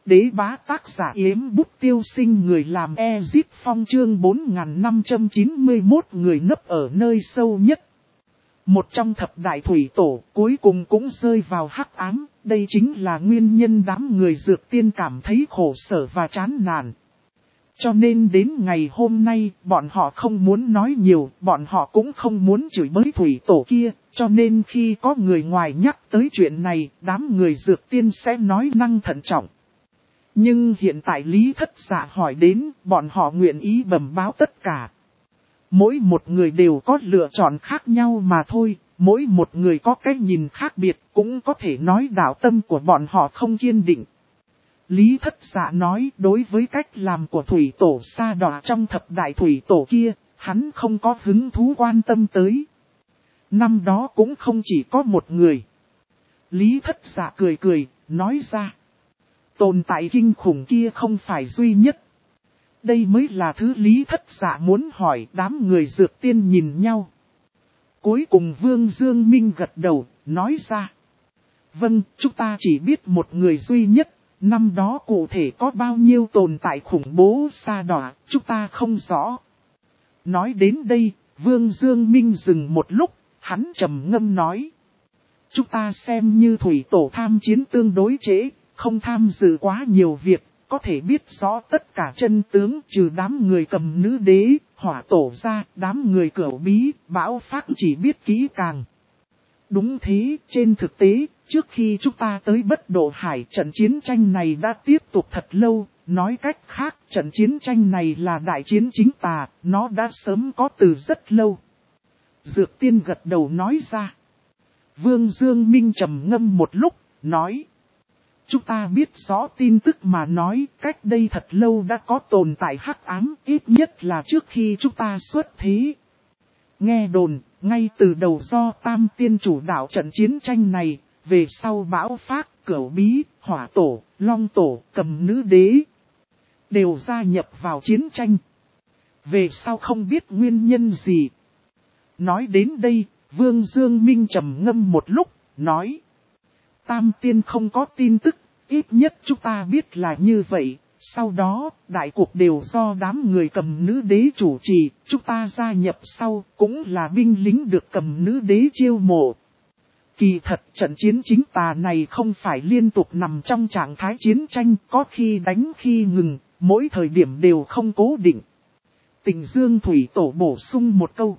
đế bá tác giả Yếm Bút Tiêu Sinh, người làm Ezip Phong, chương 4591, người nấp ở nơi sâu nhất. Một trong thập đại thủy tổ cuối cùng cũng rơi vào hắc ám, đây chính là nguyên nhân đám người dược tiên cảm thấy khổ sở và chán nản. Cho nên đến ngày hôm nay, bọn họ không muốn nói nhiều, bọn họ cũng không muốn chửi bới thủy tổ kia, cho nên khi có người ngoài nhắc tới chuyện này, đám người dược tiên sẽ nói năng thận trọng. Nhưng hiện tại Lý Thất Dạ hỏi đến, bọn họ nguyện ý bẩm báo tất cả. Mỗi một người đều có lựa chọn khác nhau mà thôi, mỗi một người có cái nhìn khác biệt, cũng có thể nói đạo tâm của bọn họ không kiên định. Lý Thất Dạ nói đối với cách làm của thủy tổ Sa Đọa trong thập đại thủy tổ kia, hắn không có hứng thú quan tâm tới. Năm đó cũng không chỉ có một người. Lý Thất Dạ cười cười, nói ra. Tồn tại kinh khủng kia không phải duy nhất. Đây mới là thứ Lý Thất Dạ muốn hỏi. Đám người dược tiên nhìn nhau. Cuối cùng Vương Dương Minh gật đầu, nói ra. Vâng, chúng ta chỉ biết một người duy nhất. Năm đó cụ thể có bao nhiêu tồn tại khủng bố Sa Đọa, chúng ta không rõ. Nói đến đây, Vương Dương Minh dừng một lúc, hắn trầm ngâm nói. Chúng ta xem như thủy tổ tham chiến tương đối trễ, không tham dự quá nhiều việc, có thể biết rõ tất cả chân tướng, trừ đám người cầm nữ đế, hỏa tổ ra, đám người cửu bí, bão phát chỉ biết kỹ càng. Đúng thế, trên thực tế, trước khi chúng ta tới Bất Độ Hải, trận chiến tranh này đã tiếp tục thật lâu, nói cách khác, trận chiến tranh này là đại chiến chính tà, nó đã sớm có từ rất lâu. Dược tiên gật đầu nói ra. Vương Dương Minh trầm ngâm một lúc, nói. Chúng ta biết rõ tin tức mà nói, cách đây thật lâu đã có tồn tại hắc ám, ít nhất là trước khi chúng ta xuất thế. Nghe đồn, ngay từ đầu do Tam Tiên chủ đạo trận chiến tranh này, về sau bão phát, cửu bí, hỏa tổ, long tổ, cầm nữ đế, đều gia nhập vào chiến tranh. Về sau không biết nguyên nhân gì. Nói đến đây, Vương Dương Minh trầm ngâm một lúc, nói. Tam Tiên không có tin tức, ít nhất chúng ta biết là như vậy. Sau đó, đại cuộc đều do đám người cầm nữ đế chủ trì, chúng ta gia nhập sau, cũng là binh lính được cầm nữ đế chiêu mộ. Kỳ thật, trận chiến chính tà này không phải liên tục nằm trong trạng thái chiến tranh, có khi đánh khi ngừng, mỗi thời điểm đều không cố định. Tình Dương Thủy Tổ bổ sung một câu.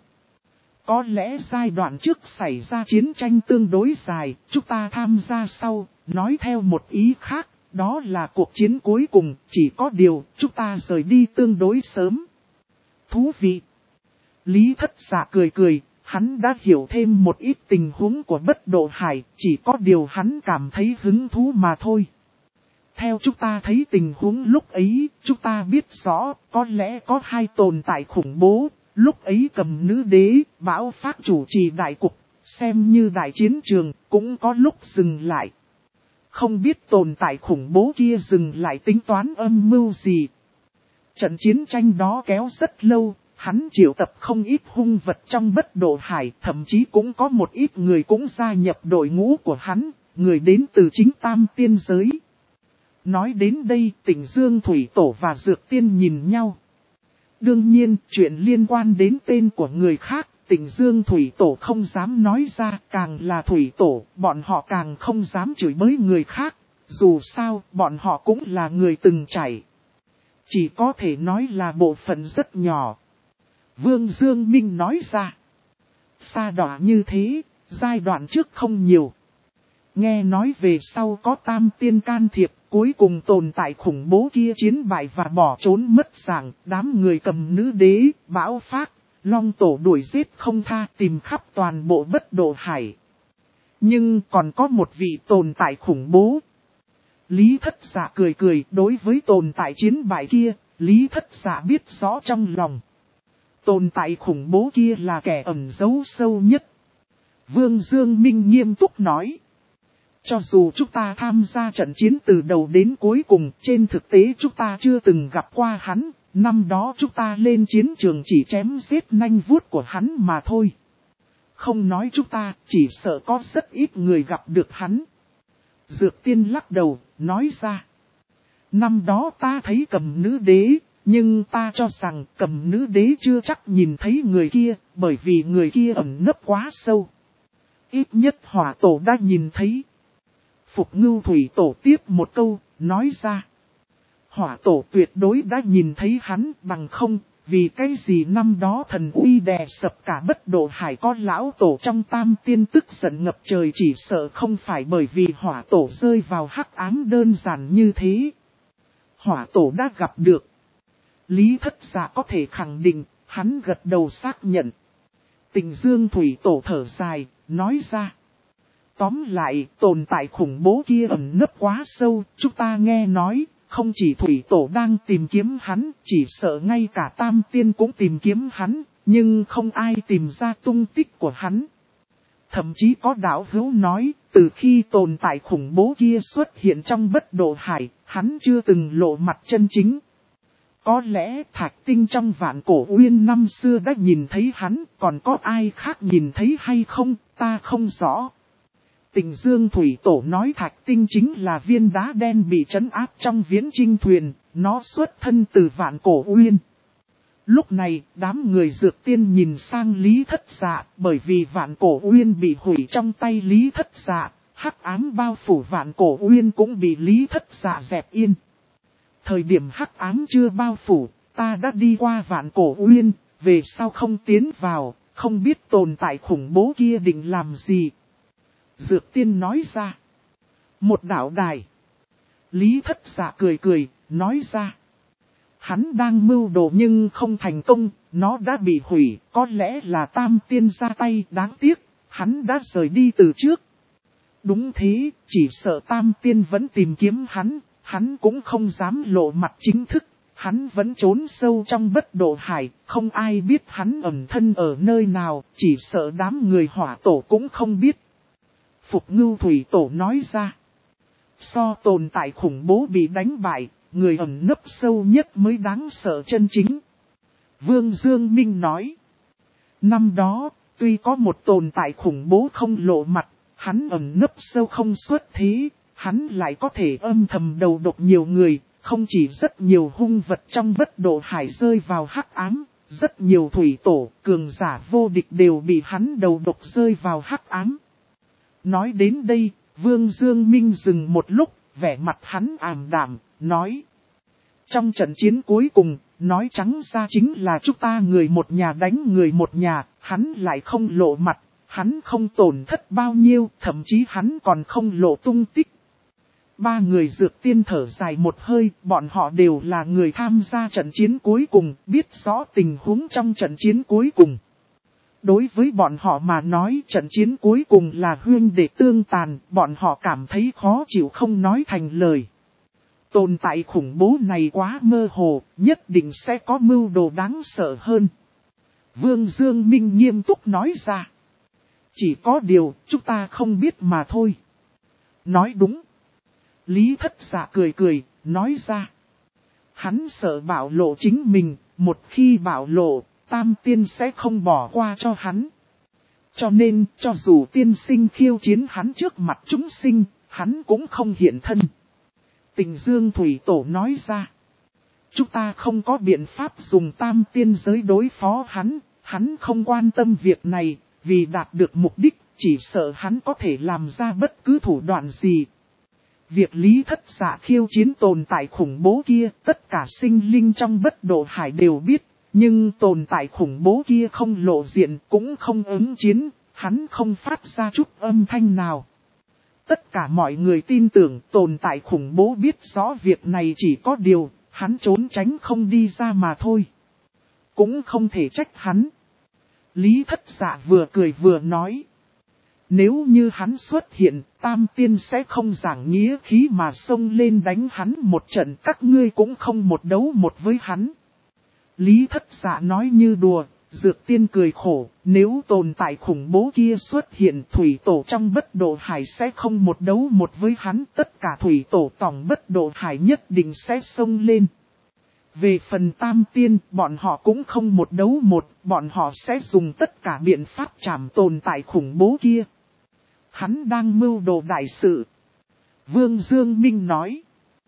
Có lẽ giai đoạn trước xảy ra chiến tranh tương đối dài, chúng ta tham gia sau, nói theo một ý khác. Đó là cuộc chiến cuối cùng, chỉ có điều chúng ta rời đi tương đối sớm. Thú vị. Lý Thất Dạ cười cười, hắn đã hiểu thêm một ít tình huống của Bất Độ Hải, chỉ có điều hắn cảm thấy hứng thú mà thôi. Theo chúng ta thấy tình huống lúc ấy, chúng ta biết rõ, có lẽ có hai tồn tại khủng bố, lúc ấy cầm nữ đế, bão phát chủ trì đại cục, xem như đại chiến trường, cũng có lúc dừng lại. Không biết tồn tại khủng bố kia dừng lại tính toán âm mưu gì. Trận chiến tranh đó kéo rất lâu, hắn triệu tập không ít hung vật trong Bất Độ Hải, thậm chí cũng có một ít người cũng gia nhập đội ngũ của hắn, người đến từ chính Tam Tiên giới. Nói đến đây, Tình Dương Thủy Tổ và Dược Tiên nhìn nhau. Đương nhiên, chuyện liên quan đến tên của người khác, Tình Dương Thủy Tổ không dám nói ra, càng là Thủy Tổ, bọn họ càng không dám chửi bới người khác, dù sao, bọn họ cũng là người từng trải. Chỉ có thể nói là bộ phận rất nhỏ. Vương Dương Minh nói ra, Sa Đọa như thế, giai đoạn trước không nhiều. Nghe nói về sau có Tam Tiên can thiệp, cuối cùng tồn tại khủng bố kia chiến bại và bỏ trốn mất dạng, đám người cầm nữ đế, bão phát. Long tổ đuổi giết không tha tìm khắp toàn bộ Bất Độ Hải. Nhưng còn có một vị tồn tại khủng bố. Lý Thất Dạ cười cười, đối với tồn tại chiến bại kia, Lý Thất Dạ biết rõ trong lòng. Tồn tại khủng bố kia là kẻ ẩn giấu sâu nhất. Vương Dương Minh nghiêm túc nói. Cho dù chúng ta tham gia trận chiến từ đầu đến cuối cùng, trên thực tế chúng ta chưa từng gặp qua hắn. Năm đó chúng ta lên chiến trường chỉ chém giết nanh vuốt của hắn mà thôi. Không nói chúng ta, chỉ sợ có rất ít người gặp được hắn. Dược Tiên lắc đầu, nói ra. Năm đó ta thấy Cầm Nữ Đế, nhưng ta cho rằng Cầm Nữ Đế chưa chắc nhìn thấy người kia, bởi vì người kia ẩn nấp quá sâu. Ít nhất Hỏa Tổ đã nhìn thấy. Phục Ngưu Thủy Tổ tiếp một câu, nói ra. Hỏa Tổ tuyệt đối đã nhìn thấy hắn, bằng không, vì cái gì năm đó thần uy đè sập cả Bất Độ Hải, có lão tổ trong Tam Tiên tức giận ngập trời, chỉ sợ không phải bởi vì Hỏa Tổ rơi vào hắc ám đơn giản như thế. Hỏa Tổ đã gặp được. Lý Thất Dạ có thể khẳng định, hắn gật đầu xác nhận. Tình Dương Thủy Tổ thở dài, nói ra. Tóm lại, tồn tại khủng bố kia ẩn nấp quá sâu, chúng ta nghe nói, không chỉ Thủy Tổ đang tìm kiếm hắn, chỉ sợ ngay cả Tam Tiên cũng tìm kiếm hắn, nhưng không ai tìm ra tung tích của hắn. Thậm chí có đạo hữu nói, từ khi tồn tại khủng bố kia xuất hiện trong Bất Độ Hải, hắn chưa từng lộ mặt chân chính. Có lẽ Thạch Tinh trong Vạn Cổ Uyên năm xưa đã nhìn thấy hắn, còn có ai khác nhìn thấy hay không, ta không rõ. Tình Dương Thủy Tổ nói Thạch Tinh chính là viên đá đen bị trấn áp trong viễn trinh thuyền, nó xuất thân từ Vạn Cổ Uyên. Lúc này, đám người Dược Tiên nhìn sang Lý Thất Dạ, bởi vì Vạn Cổ Uyên bị hủy trong tay Lý Thất Dạ, hắc ám bao phủ Vạn Cổ Uyên cũng bị Lý Thất Dạ dẹp yên. Thời điểm hắc ám chưa bao phủ, ta đã đi qua Vạn Cổ Uyên, về sau không tiến vào, không biết tồn tại khủng bố kia định làm gì. Dược Tiên nói ra. Một đạo đài. Lý Thất Dạ cười cười, nói ra. Hắn đang mưu đồ nhưng không thành công, nó đã bị hủy, có lẽ là Tam Tiên ra tay, đáng tiếc, hắn đã rời đi từ trước. Đúng thế, chỉ sợ Tam Tiên vẫn tìm kiếm hắn cũng không dám lộ mặt chính thức, hắn vẫn trốn sâu trong Bất Độ Hải, không ai biết hắn ẩn thân ở nơi nào, chỉ sợ đám người Hỏa Tổ cũng không biết. Phục Ngưu Thủy Tổ nói ra. So tồn tại khủng bố bị đánh bại, người ẩn nấp sâu nhất mới đáng sợ chân chính. Vương Dương Minh nói. Năm đó, tuy có một tồn tại khủng bố không lộ mặt, hắn ẩn nấp sâu không xuất thế, hắn lại có thể âm thầm đầu độc nhiều người, không chỉ rất nhiều hung vật trong Bất Độ Hải rơi vào hắc ám, rất nhiều thủy tổ, cường giả vô địch đều bị hắn đầu độc rơi vào hắc ám. Nói đến đây, Vương Dương Minh dừng một lúc, vẻ mặt hắn ảm đạm, nói. Trong trận chiến cuối cùng, nói trắng ra chính là chúng ta người một nhà đánh người một nhà, hắn lại không lộ mặt, hắn không tổn thất bao nhiêu, thậm chí hắn còn không lộ tung tích. Ba người Dược Tiên thở dài một hơi, bọn họ đều là người tham gia trận chiến cuối cùng, biết rõ tình huống trong trận chiến cuối cùng. Đối với bọn họ mà nói trận chiến cuối cùng là huyên đệ tương tàn, bọn họ cảm thấy khó chịu không nói thành lời. Tồn tại khủng bố này quá mơ hồ, nhất định sẽ có mưu đồ đáng sợ hơn. Vương Dương Minh nghiêm túc nói ra. Chỉ có điều, chúng ta không biết mà thôi. Nói đúng. Lý Thất Dạ cười cười, nói ra. Hắn sợ bạo lộ chính mình, một khi bạo lộ, Tam Tiên sẽ không bỏ qua cho hắn. Cho nên, cho dù tiên sinh khiêu chiến hắn trước mặt chúng sinh, hắn cũng không hiện thân. Tình Dương Thủy Tổ nói ra. Chúng ta không có biện pháp dùng Tam Tiên giới đối phó hắn không quan tâm việc này, vì đạt được mục đích, chỉ sợ hắn có thể làm ra bất cứ thủ đoạn gì. Việc Lý Thất Dạ khiêu chiến tồn tại khủng bố kia, tất cả sinh linh trong Bất Độ Hải đều biết, nhưng tồn tại khủng bố kia không lộ diện, cũng không ứng chiến, hắn không phát ra chút âm thanh nào. Tất cả mọi người tin tưởng tồn tại khủng bố biết rõ việc này, chỉ có điều, hắn trốn tránh không đi ra mà thôi. Cũng không thể trách hắn. Lý Thất Dạ vừa cười vừa nói. Nếu như hắn xuất hiện, Tam Tiên sẽ không giảng nghĩa khí mà xông lên đánh hắn một trận, các ngươi cũng không một đấu một với hắn. Lý Thất Dạ nói như đùa, Dược Tiên cười khổ, nếu tồn tại khủng bố kia xuất hiện, thủy tổ trong Bất Độ Hải sẽ không một đấu một với hắn, tất cả thủy tổ tổng Bất Độ Hải nhất định sẽ xông lên. Về phần Tam Tiên, bọn họ cũng không một đấu một, bọn họ sẽ dùng tất cả biện pháp trảm tồn tại khủng bố kia. Hắn đang mưu đồ đại sự. Vương Dương Minh nói.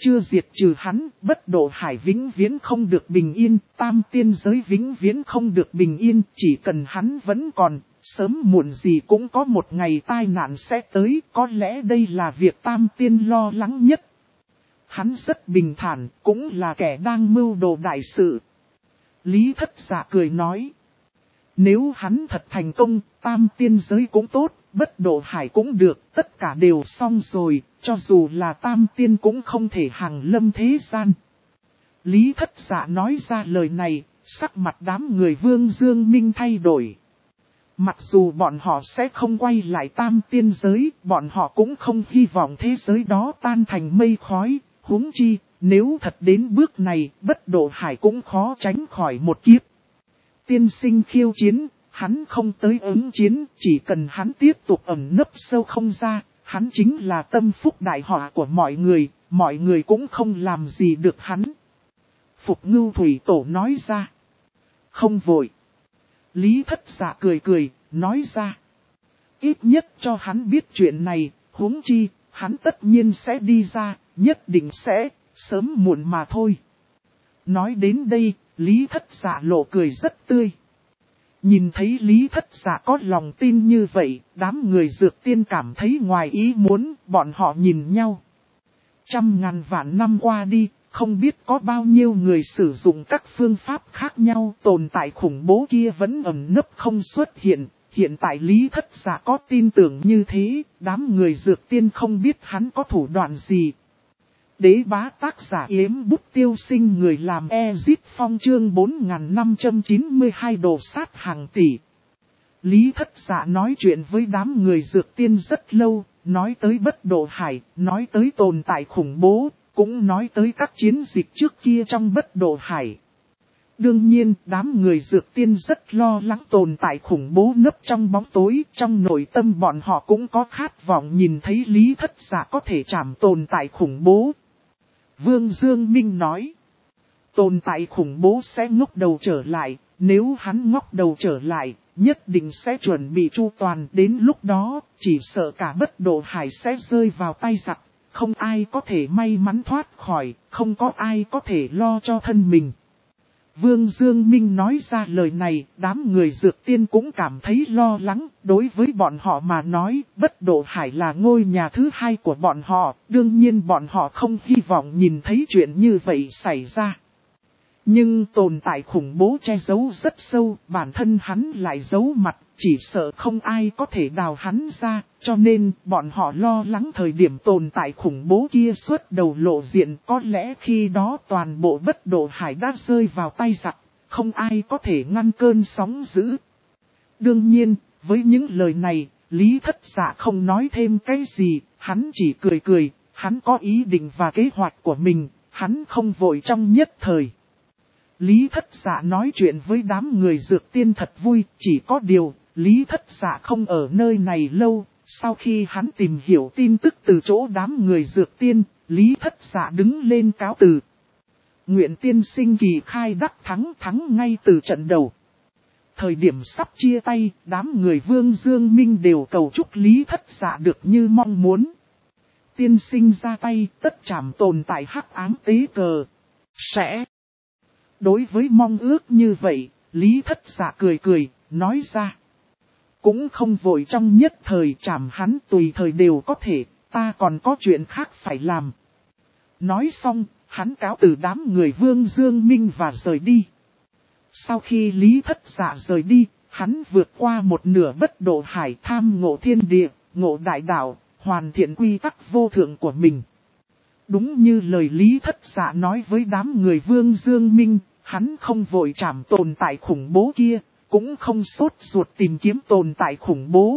chưa diệt trừ hắn, bất độ hải vĩnh viễn không được bình yên, tam tiên giới vĩnh viễn không được bình yên, chỉ cần hắn vẫn còn, sớm muộn gì cũng có một ngày tai nạn sẽ tới, có lẽ đây là việc tam tiên lo lắng nhất. Hắn rất bình thản, cũng là kẻ đang mưu đồ đại sự. Lý Thất Dạ cười nói, nếu hắn thật thành công, tam tiên giới cũng tốt, bất độ hải cũng được, tất cả đều xong rồi, cho dù là tam tiên cũng không thể hàng lâm thế gian. Lý Thất Dạ nói ra lời này, sắc mặt đám người Vương Dương Minh thay đổi. Mặc dù bọn họ sẽ không quay lại tam tiên giới, bọn họ cũng không hy vọng thế giới đó tan thành mây khói, huống chi, nếu thật đến bước này, bất độ hải cũng khó tránh khỏi một kiếp. Tiên sinh khiêu chiến, hắn không tới ứng chiến, chỉ cần hắn tiếp tục ẩn nấp sâu không ra, hắn chính là tâm phúc đại họa của mọi người cũng không làm gì được hắn. Phục Ngưu Thủy Tổ nói ra. Không vội. Lý Thất Dạ cười cười, nói ra. Ít nhất cho hắn biết chuyện này, huống chi, hắn tất nhiên sẽ đi ra, nhất định sẽ, sớm muộn mà thôi. Nói đến đây, Lý Thất Dạ lộ cười rất tươi. Nhìn thấy Lý Thất Dạ có lòng tin như vậy, đám người Dược Tiên cảm thấy ngoài ý muốn, bọn họ nhìn nhau. 100.000 vạn năm qua đi, không biết có bao nhiêu người sử dụng các phương pháp khác nhau, tồn tại khủng bố kia vẫn ẩn nấp không xuất hiện. Hiện tại Lý Thất Dạ có tin tưởng như thế, đám người Dược Tiên không biết hắn có thủ đoạn gì. Đế bá tác giả Yếm Bút Tiêu Sinh, người làm Ezit Phong, chương 4592 đồ sát hàng tỷ. Lý Thất Dạ nói chuyện với đám người Dược Tiên rất lâu, nói tới bất độ hải, nói tới tồn tại khủng bố, cũng nói tới các chiến dịch trước kia trong bất độ hải. Đương nhiên, đám người Dược Tiên rất lo lắng tồn tại khủng bố nấp trong bóng tối, trong nội tâm bọn họ cũng có khát vọng nhìn thấy Lý Thất Dạ có thể trảm tồn tại khủng bố. Vương Dương Minh nói, tồn tại khủng bố sẽ ngóc đầu trở lại, nếu hắn ngóc đầu trở lại, nhất định sẽ chuẩn bị chu toàn, đến lúc đó, chỉ sợ cả bất độ hải sẽ rơi vào tay giặc, không ai có thể may mắn thoát khỏi, không có ai có thể lo cho thân mình. Vương Dương Minh nói ra lời này, đám người Dược Tiên cũng cảm thấy lo lắng, đối với bọn họ mà nói, bất độ hải là ngôi nhà thứ hai của bọn họ, đương nhiên bọn họ không hy vọng nhìn thấy chuyện như vậy xảy ra. Nhưng tồn tại khủng bố che giấu rất sâu, bản thân hắn lại giấu mặt, chỉ sợ không ai có thể đào hắn ra, cho nên bọn họ lo lắng thời điểm tồn tại khủng bố kia xuất đầu lộ diện, có lẽ khi đó toàn bộ bất độ hải đã rơi vào tay giặc, không ai có thể ngăn cơn sóng dữ. Đương nhiên, với những lời này, Lý Thất Dạ không nói thêm cái gì, hắn chỉ cười cười, hắn có ý định và kế hoạch của mình, hắn không vội trong nhất thời. Lý Thất Dạ nói chuyện với đám người Dược Tiên thật vui, chỉ có điều, Lý Thất Dạ không ở nơi này lâu, sau khi hắn tìm hiểu tin tức từ chỗ đám người Dược Tiên, Lý Thất Dạ đứng lên cáo từ. Nguyện tiên sinh kỳ khai đắc thắng ngay từ trận đầu. Thời điểm sắp chia tay, đám người Vương Dương Minh đều cầu chúc Lý Thất Dạ được như mong muốn. Tiên sinh ra tay, tất trảm tồn tại hắc ám tế cờ. Sẽ. Đối với mong ước như vậy, Lý Thất Dạ cười cười, nói ra. Cũng không vội trong nhất thời trảm hắn, tùy thời đều có thể, ta còn có chuyện khác phải làm. Nói xong, hắn cáo từ đám người Vương Dương Minh và rời đi. Sau khi Lý Thất Dạ rời đi, hắn vượt qua một nửa bất độ hải, tham ngộ thiên địa, ngộ đại đạo, hoàn thiện quy tắc vô thượng của mình. Đúng như lời Lý Thất Dạ nói với đám người Vương Dương Minh, hắn không vội trảm tồn tại khủng bố kia, cũng không sốt ruột tìm kiếm tồn tại khủng bố.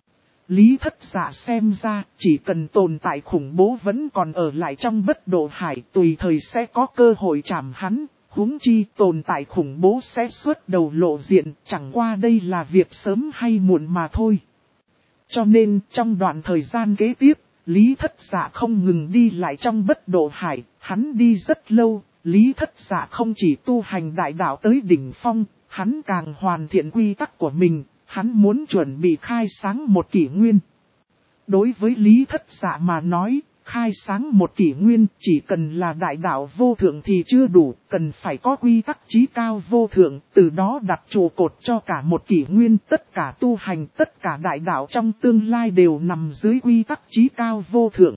Lý Thất Dạ xem ra, chỉ cần tồn tại khủng bố vẫn còn ở lại trong bất độ hải, tùy thời sẽ có cơ hội trảm hắn, huống chi tồn tại khủng bố sẽ xuất đầu lộ diện, chẳng qua đây là việc sớm hay muộn mà thôi. Cho nên, trong đoạn thời gian kế tiếp, Lý Thất Dạ không ngừng đi lại trong bất độ hải, hắn đi rất lâu. Lý Thất Dạ không chỉ tu hành đại đạo tới đỉnh phong, hắn càng hoàn thiện quy tắc của mình, hắn muốn chuẩn bị khai sáng một kỷ nguyên. Đối với Lý Thất Dạ mà nói, khai sáng một kỷ nguyên, chỉ cần là đại đạo vô thượng thì chưa đủ, cần phải có quy tắc chí cao vô thượng, từ đó đặt trụ cột cho cả một kỷ nguyên, tất cả tu hành, tất cả đại đạo trong tương lai đều nằm dưới quy tắc chí cao vô thượng.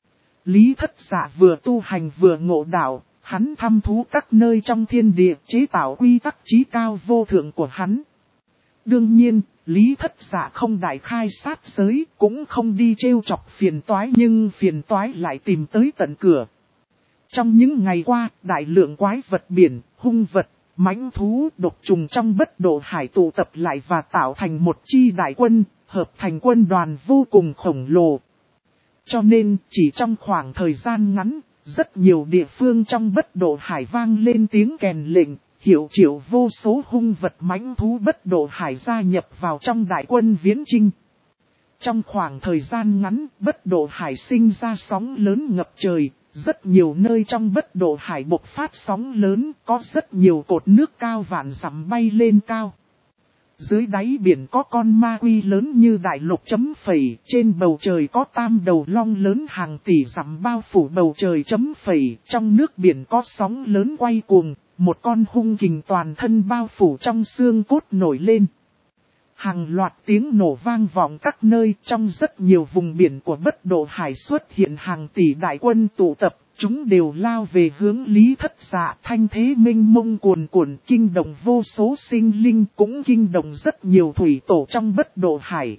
Lý Thất Dạ vừa tu hành vừa ngộ đạo, hắn thăm thú các nơi trong thiên địa chế tạo quy tắc chí cao vô thượng của hắn. Đương nhiên, Lý Thất Dạ không đại khai sát giới, cũng không đi trêu chọc phiền toái, nhưng phiền toái lại tìm tới tận cửa. Trong những ngày qua, đại lượng quái vật biển, hung vật, mãnh thú, độc trùng trong Bất Độ Hải tụ tập lại và tạo thành một chi đại quân, hợp thành quân đoàn vô cùng khổng lồ. Cho nên, chỉ trong khoảng thời gian ngắn, rất nhiều địa phương trong Bất Độ Hải vang lên tiếng kèn lệnh, hiệu triệu vô số hung vật mãnh thú Bất Độ Hải gia nhập vào trong đại quân viễn chinh. Trong khoảng thời gian ngắn, Bất Độ Hải sinh ra sóng lớn ngập trời, rất nhiều nơi trong Bất Độ Hải bộc phát sóng lớn, có rất nhiều cột nước cao vạn dặm bay lên cao. Dưới đáy biển có con ma quy lớn như đại lục chấm phẩy, trên bầu trời có tam đầu long lớn hàng tỷ dặm bao phủ bầu trời chấm phẩy, trong nước biển có sóng lớn quay cuồng, một con hung kình toàn thân bao phủ trong xương cốt nổi lên. Hàng loạt tiếng nổ vang vọng các nơi, trong rất nhiều vùng biển của Bất Độ Hải xuất hiện hàng tỷ đại quân tụ tập, chúng đều lao về hướng Lý Thất Dạ, thanh thế mênh mông cuồn cuộn, kinh động vô số sinh linh, cũng kinh động rất nhiều thủy tổ trong Bất Độ Hải.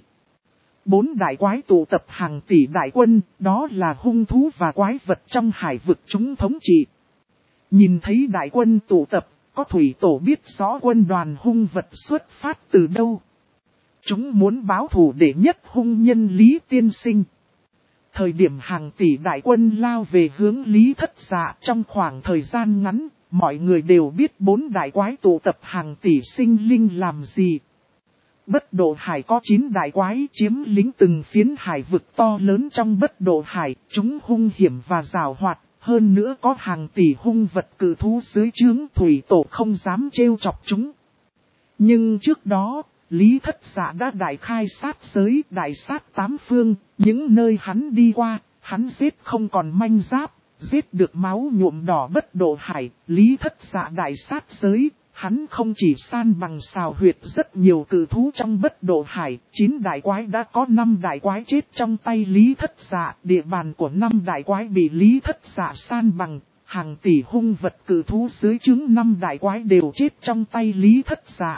4 đại quái tụ tập hàng tỷ đại quân, đó là hung thú và quái vật trong hải vực chúng thống trị. Nhìn thấy đại quân tụ tập, có thủy tổ biết rõ quân đoàn hung vật xuất phát từ đâu. Chúng muốn báo thù để nhất hung nhân Lý Tiên Sinh. Thời điểm hàng tỷ đại quân lao về hướng Lý Thất Dạ, trong khoảng thời gian ngắn, mọi người đều biết 4 đại quái tụ tập hàng tỷ sinh linh làm gì. Bất Độ Hải có 9 đại quái chiếm lĩnh từng phiến hải vực to lớn trong Bất Độ Hải, chúng hung hiểm và giàu hoạt, hơn nữa có hàng tỷ hung vật cự thú dưới trướng thủy tổ không dám trêu chọc chúng. Nhưng trước đó, Lý Thất Dạ đã đại khai sát giới, đại sát 8 phương, những nơi hắn đi qua, hắn giết không còn manh giáp, giết được máu nhuộm đỏ Bất Độ Hải. Lý Thất Dạ đại sát giới, hắn không chỉ san bằng xào huyệt rất nhiều cự thú trong Bất Độ Hải, 9 đại quái đã có 5 đại quái chết trong tay Lý Thất Dạ, địa bàn của 5 đại quái bị Lý Thất Dạ san bằng, hàng tỷ hung vật cự thú dưới trướng 5 đại quái đều chết trong tay Lý Thất Dạ.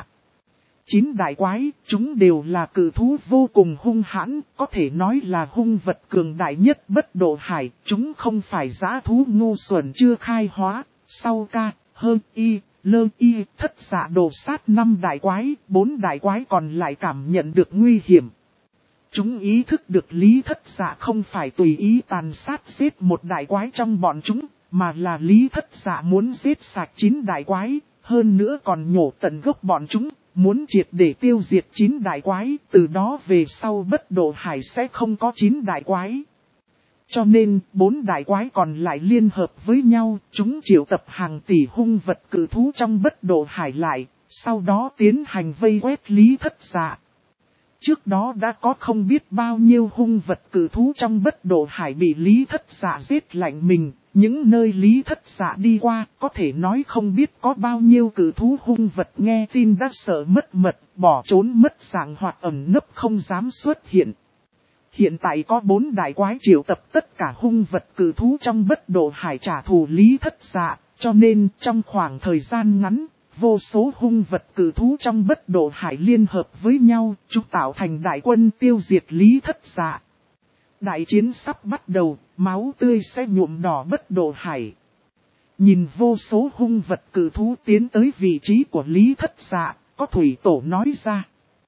9 đại quái, chúng đều là cự thú vô cùng hung hãn, có thể nói là hung vật cường đại nhất Bất Độ Hải, chúng không phải dã thú ngu xuẩn chưa khai hóa, sau ca, hơn y, lơ y, Thất Dạ đổ sát 5 đại quái, 4 đại quái còn lại cảm nhận được nguy hiểm. Chúng ý thức được Lý Thất Dạ không phải tùy ý tàn sát giết một đại quái trong bọn chúng, mà là Lý Thất Dạ muốn giết sạch 9 đại quái, hơn nữa còn nhổ tận gốc bọn chúng. Muốn triệt để tiêu diệt 9 đại quái, từ đó về sau Bất Độ Hải sẽ không có 9 đại quái. Cho nên, 4 đại quái còn lại liên hợp với nhau, chúng triệu tập hàng tỷ hung vật cự thú trong Bất Độ Hải lại, sau đó tiến hành vây quét Lý Thất Dạ. Trước đó đã có không biết bao nhiêu hung vật cự thú trong Bất Độ Hải bị Lý Thất Dạ giết lạnh mình. Những nơi Lý Thất Dạ đi qua, có thể nói không biết có bao nhiêu cự thú hung vật nghe tin đã sợ mất mật, bỏ trốn mất dạng hoặc ẩn nấp không dám xuất hiện. Hiện tại có 4 đại quái triệu tập tất cả hung vật cự thú trong Bất Độ Hải trả thù Lý Thất Dạ, cho nên trong khoảng thời gian ngắn, vô số hung vật cự thú trong Bất Độ Hải liên hợp với nhau, chúng tạo thành đại quân tiêu diệt Lý Thất Dạ. Đại chiến sắp bắt đầu, máu tươi sẽ nhuộm đỏ Bất Độ Hải. Nhìn vô số hung vật cự thú tiến tới vị trí của Lý Thất Dạ, có thủy tổ nói ra.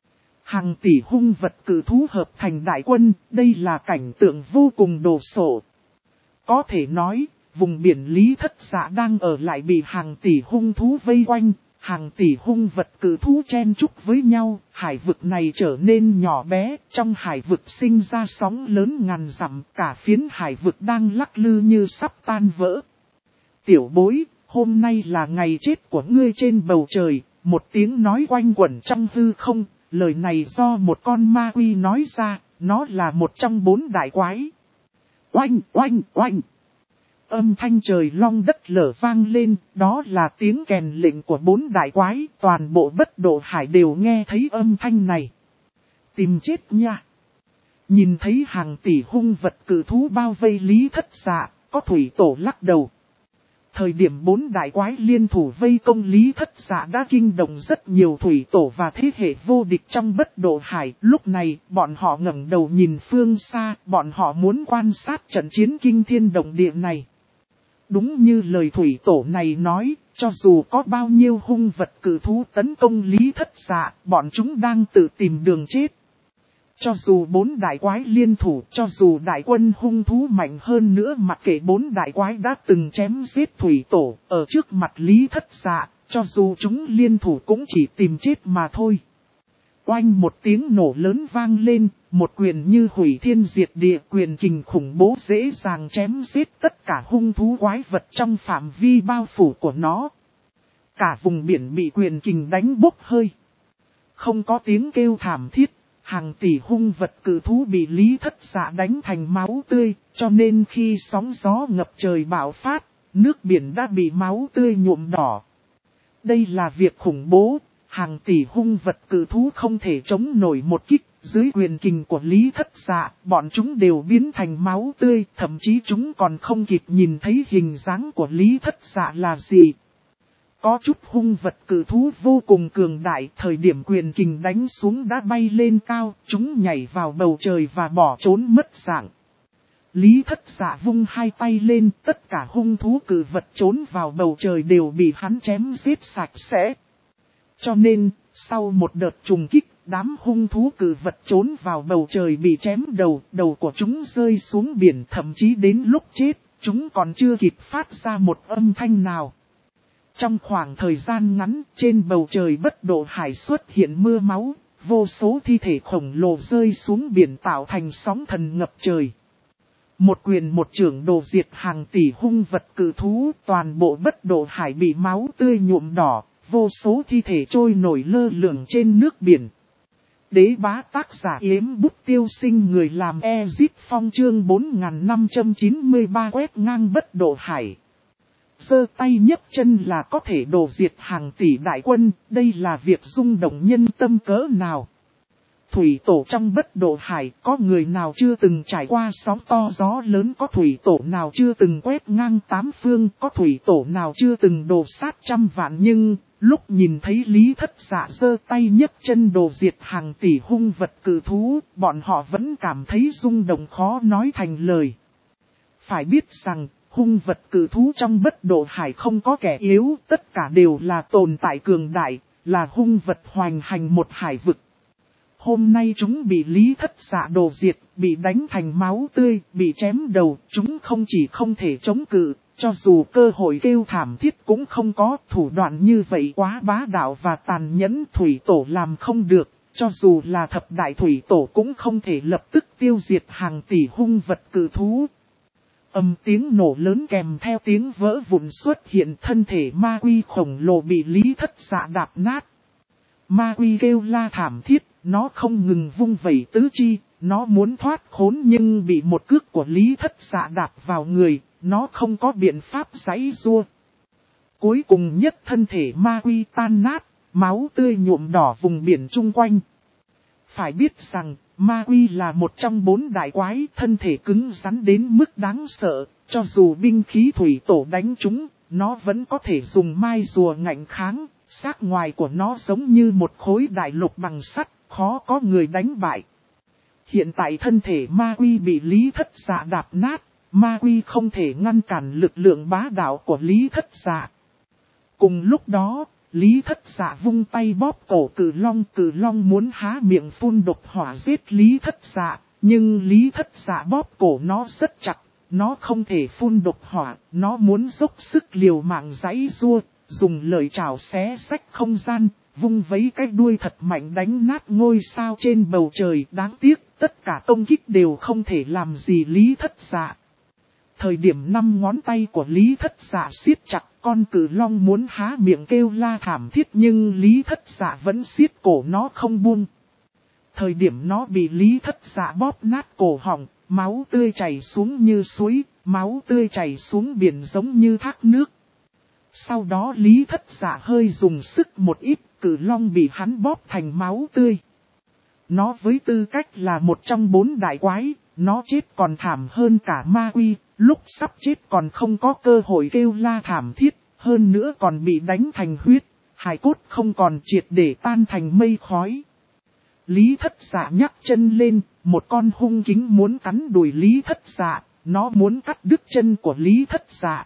Hàng tỷ hung vật cự thú hợp thành đại quân, đây là cảnh tượng vô cùng đồ sộ. Có thể nói, vùng biển Lý Thất Dạ đang ở lại bị hàng tỷ hung thú vây quanh, hàng tỷ hung vật cự thú chen chúc với nhau, hải vực này trở nên nhỏ bé, trong hải vực sinh ra sóng lớn ngàn dặm, cả phiến hải vực đang lắc lư như sắp tan vỡ. Tiểu bối, hôm nay là ngày chết của ngươi trên bầu trời, một tiếng nói quanh quẩn trong hư không, lời này do một con ma quy nói ra, nó là một trong 4 đại quái. oanh oanh oanh. Âm thanh trời long đất lở vang lên, đó là tiếng kèn lệnh của 4 đại quái, toàn bộ Bất Độ Hải đều nghe thấy âm thanh này. Tìm chết nha! Nhìn thấy hàng tỷ hung vật cự thú bao vây Lý Thất Dạ, có thủy tổ lắc đầu. Thời điểm 4 đại quái liên thủ vây công Lý Thất Dạ đã kinh động rất nhiều thủy tổ và thế hệ vô địch trong Bất Độ Hải. Lúc này, bọn họ ngẩng đầu nhìn phương xa, bọn họ muốn quan sát trận chiến kinh thiên động địa này. Đúng như lời thủy tổ này nói, cho dù có bao nhiêu hung vật cự thú tấn công Lý Thất Dạ, bọn chúng đang tự tìm đường chết. Cho dù 4 đại quái liên thủ, cho dù đại quân hung thú mạnh hơn nữa, mặc kệ 4 đại quái đã từng chém giết thủy tổ, ở trước mặt Lý Thất Dạ, cho dù chúng liên thủ cũng chỉ tìm chết mà thôi. Oanh một tiếng nổ lớn vang lên, một quyền như hủy thiên diệt địa, quyền kình khủng bố dễ dàng chém giết tất cả hung thú quái vật trong phạm vi bao phủ của nó. Cả vùng biển bị quyền kình đánh bốc hơi. Không có tiếng kêu thảm thiết. Hàng tỷ hung vật cự thú bị Lý Thất Dạ đánh thành máu tươi, cho nên khi sóng gió ngập trời bạo phát, nước biển đã bị máu tươi nhuộm đỏ. Đây là việc khủng bố, hàng tỷ hung vật cự thú không thể chống nổi một kích, dưới quyền kình của Lý Thất Dạ, bọn chúng đều biến thành máu tươi, thậm chí chúng còn không kịp nhìn thấy hình dáng của Lý Thất Dạ là gì. Có chút hung vật cự thú vô cùng cường đại, thời điểm quyền kình đánh xuống đã bay lên cao, chúng nhảy vào bầu trời và bỏ trốn mất dạng. Lý Thất Dạ vung hai tay lên, tất cả hung thú cự vật trốn vào bầu trời đều bị hắn chém giết sạch sẽ. Cho nên, sau một đợt trùng kích, đám hung thú cự vật trốn vào bầu trời bị chém đầu của chúng rơi xuống biển, thậm chí đến lúc chết, chúng còn chưa kịp phát ra một âm thanh nào. Trong khoảng thời gian ngắn, trên bầu trời Bất Độ Hải xuất hiện mưa máu, vô số thi thể khổng lồ rơi xuống biển tạo thành sóng thần ngập trời. Một quyền một chưởng đồ diệt hàng tỷ hung vật cự thú, toàn bộ Bất Độ Hải bị máu tươi nhuộm đỏ, vô số thi thể trôi nổi lơ lửng trên nước biển. Đế bá tác giả Yếm Bút Tiêu Sinh, người làm Ezip Phong, chương 4593 quét ngang Bất Độ Hải. Giơ tay nhấc chân là có thể đổ diệt hàng tỷ đại quân, đây là việc rung động nhân tâm cỡ nào. Thủy tổ trong Bất Độ Hải, có người nào chưa từng trải qua sóng to gió lớn, có thủy tổ nào chưa từng quét ngang 8 phương, có thủy tổ nào chưa từng đổ sát trăm vạn, nhưng lúc nhìn thấy Lý Thất Dạ giơ tay nhấc chân đổ diệt hàng tỷ hung vật cự thú, bọn họ vẫn cảm thấy rung động khó nói thành lời. Phải biết rằng, hung vật cự thú trong Bất Độ Hải không có kẻ yếu, tất cả đều là tồn tại cường đại, là hung vật hoành hành một hải vực. Hôm nay chúng bị Lý Thất Dạ đồ diệt, bị đánh thành máu tươi, bị chém đầu, chúng không chỉ không thể chống cự, cho dù cơ hội kêu thảm thiết cũng không có. Thủ đoạn như vậy quá bá đạo và tàn nhẫn, thủy tổ làm không được, cho dù là thập đại thủy tổ cũng không thể lập tức tiêu diệt hàng tỷ hung vật cự thú. Tiếng nổ lớn kèm theo tiếng vỡ vụn xuất hiện, thân thể ma quy khổng lồ bị Lý Thất Dạ đạp nát. Ma quy kêu la thảm thiết, nó không ngừng vung vẩy tứ chi, nó muốn thoát khốn nhưng bị một cước của Lý Thất Dạ đạp vào người, nó không có biện pháp giãy giụa. Cuối cùng nhất thân thể ma quy tan nát, máu tươi nhuộm đỏ vùng biển chung quanh. Phải biết rằng, ma quy là một trong 4 đại quái, thân thể cứng rắn đến mức đáng sợ, cho dù binh khí thủy tổ đánh chúng, nó vẫn có thể dùng mai rùa ngạnh kháng, xác ngoài của nó giống như một khối đại lục bằng sắt, khó có người đánh bại. Hiện tại thân thể ma quy bị Lý Thất Dạ đạp nát, ma quy không thể ngăn cản lực lượng bá đạo của Lý Thất Dạ. Cùng lúc đó, Lý Thất Dạ vung tay bóp cổ cự long muốn há miệng phun độc hỏa giết Lý Thất Dạ, nhưng Lý Thất Dạ bóp cổ nó rất chặt, nó không thể phun độc hỏa, nó muốn dốc sức liều mạng giãy giụa, dùng lợi trảo xé rách không gian, vung vấy cái đuôi thật mạnh đánh nát ngôi sao trên bầu trời. Đáng tiếc, tất cả công kích đều không thể làm gì Lý Thất Dạ. Thời điểm 5 ngón tay của Lý Thất Dạ siết chặt, con cự long muốn há miệng kêu la thảm thiết nhưng Lý Thất Dạ vẫn siết cổ nó không buông. Thời điểm nó bị Lý Thất Dạ bóp nát cổ họng, máu tươi chảy xuống như suối, máu tươi chảy xuống biển giống như thác nước. Sau đó Lý Thất Dạ hơi dùng sức một ít, cự long bị hắn bóp thành máu tươi. Nó với tư cách là một trong 4 đại quái, nó chết còn thảm hơn cả ma quy, lúc sắp chết còn không có cơ hội kêu la thảm thiết, hơn nữa còn bị đánh thành huyết, hài cốt không còn triệt để tan thành mây khói. Lý Thất Dạ nhắc chân lên, một con hung kính muốn cắn đùi Lý Thất Dạ, nó muốn cắt đứt chân của Lý Thất Dạ.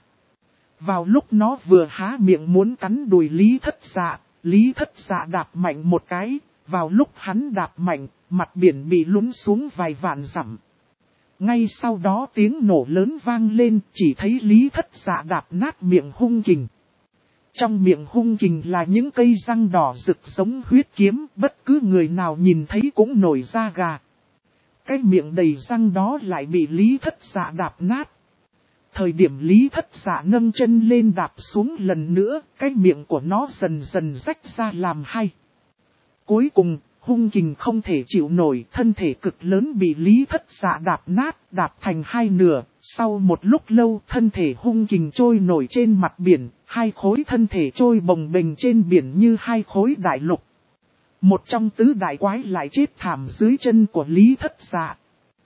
Vào lúc nó vừa há miệng muốn cắn đùi Lý Thất Dạ đạp mạnh một cái, vào lúc hắn đạp mạnh, mặt biển bị lún xuống vài vạn dặm. Ngay sau đó tiếng nổ lớn vang lên, chỉ thấy Lý Thất Dạ đạp nát miệng hung kình. Trong miệng hung kình là những cây răng đỏ rực giống huyết kiếm, bất cứ người nào nhìn thấy cũng nổi da gà. Cái miệng đầy răng đó lại bị Lý Thất Dạ đạp nát. Thời điểm Lý Thất Dạ nâng chân lên đạp xuống lần nữa, cái miệng của nó dần dần rách ra làm hai. Cuối cùng, hung kình không thể chịu nổi, thân thể cực lớn bị Lý Thất Dạ đạp nát, đạp thành hai nửa. Sau một lúc lâu, thân thể hung kình trôi nổi trên mặt biển, hai khối thân thể trôi bồng bềnh trên biển như hai khối đại lục. Một trong tứ đại quái lại chết thảm dưới chân của Lý Thất Dạ.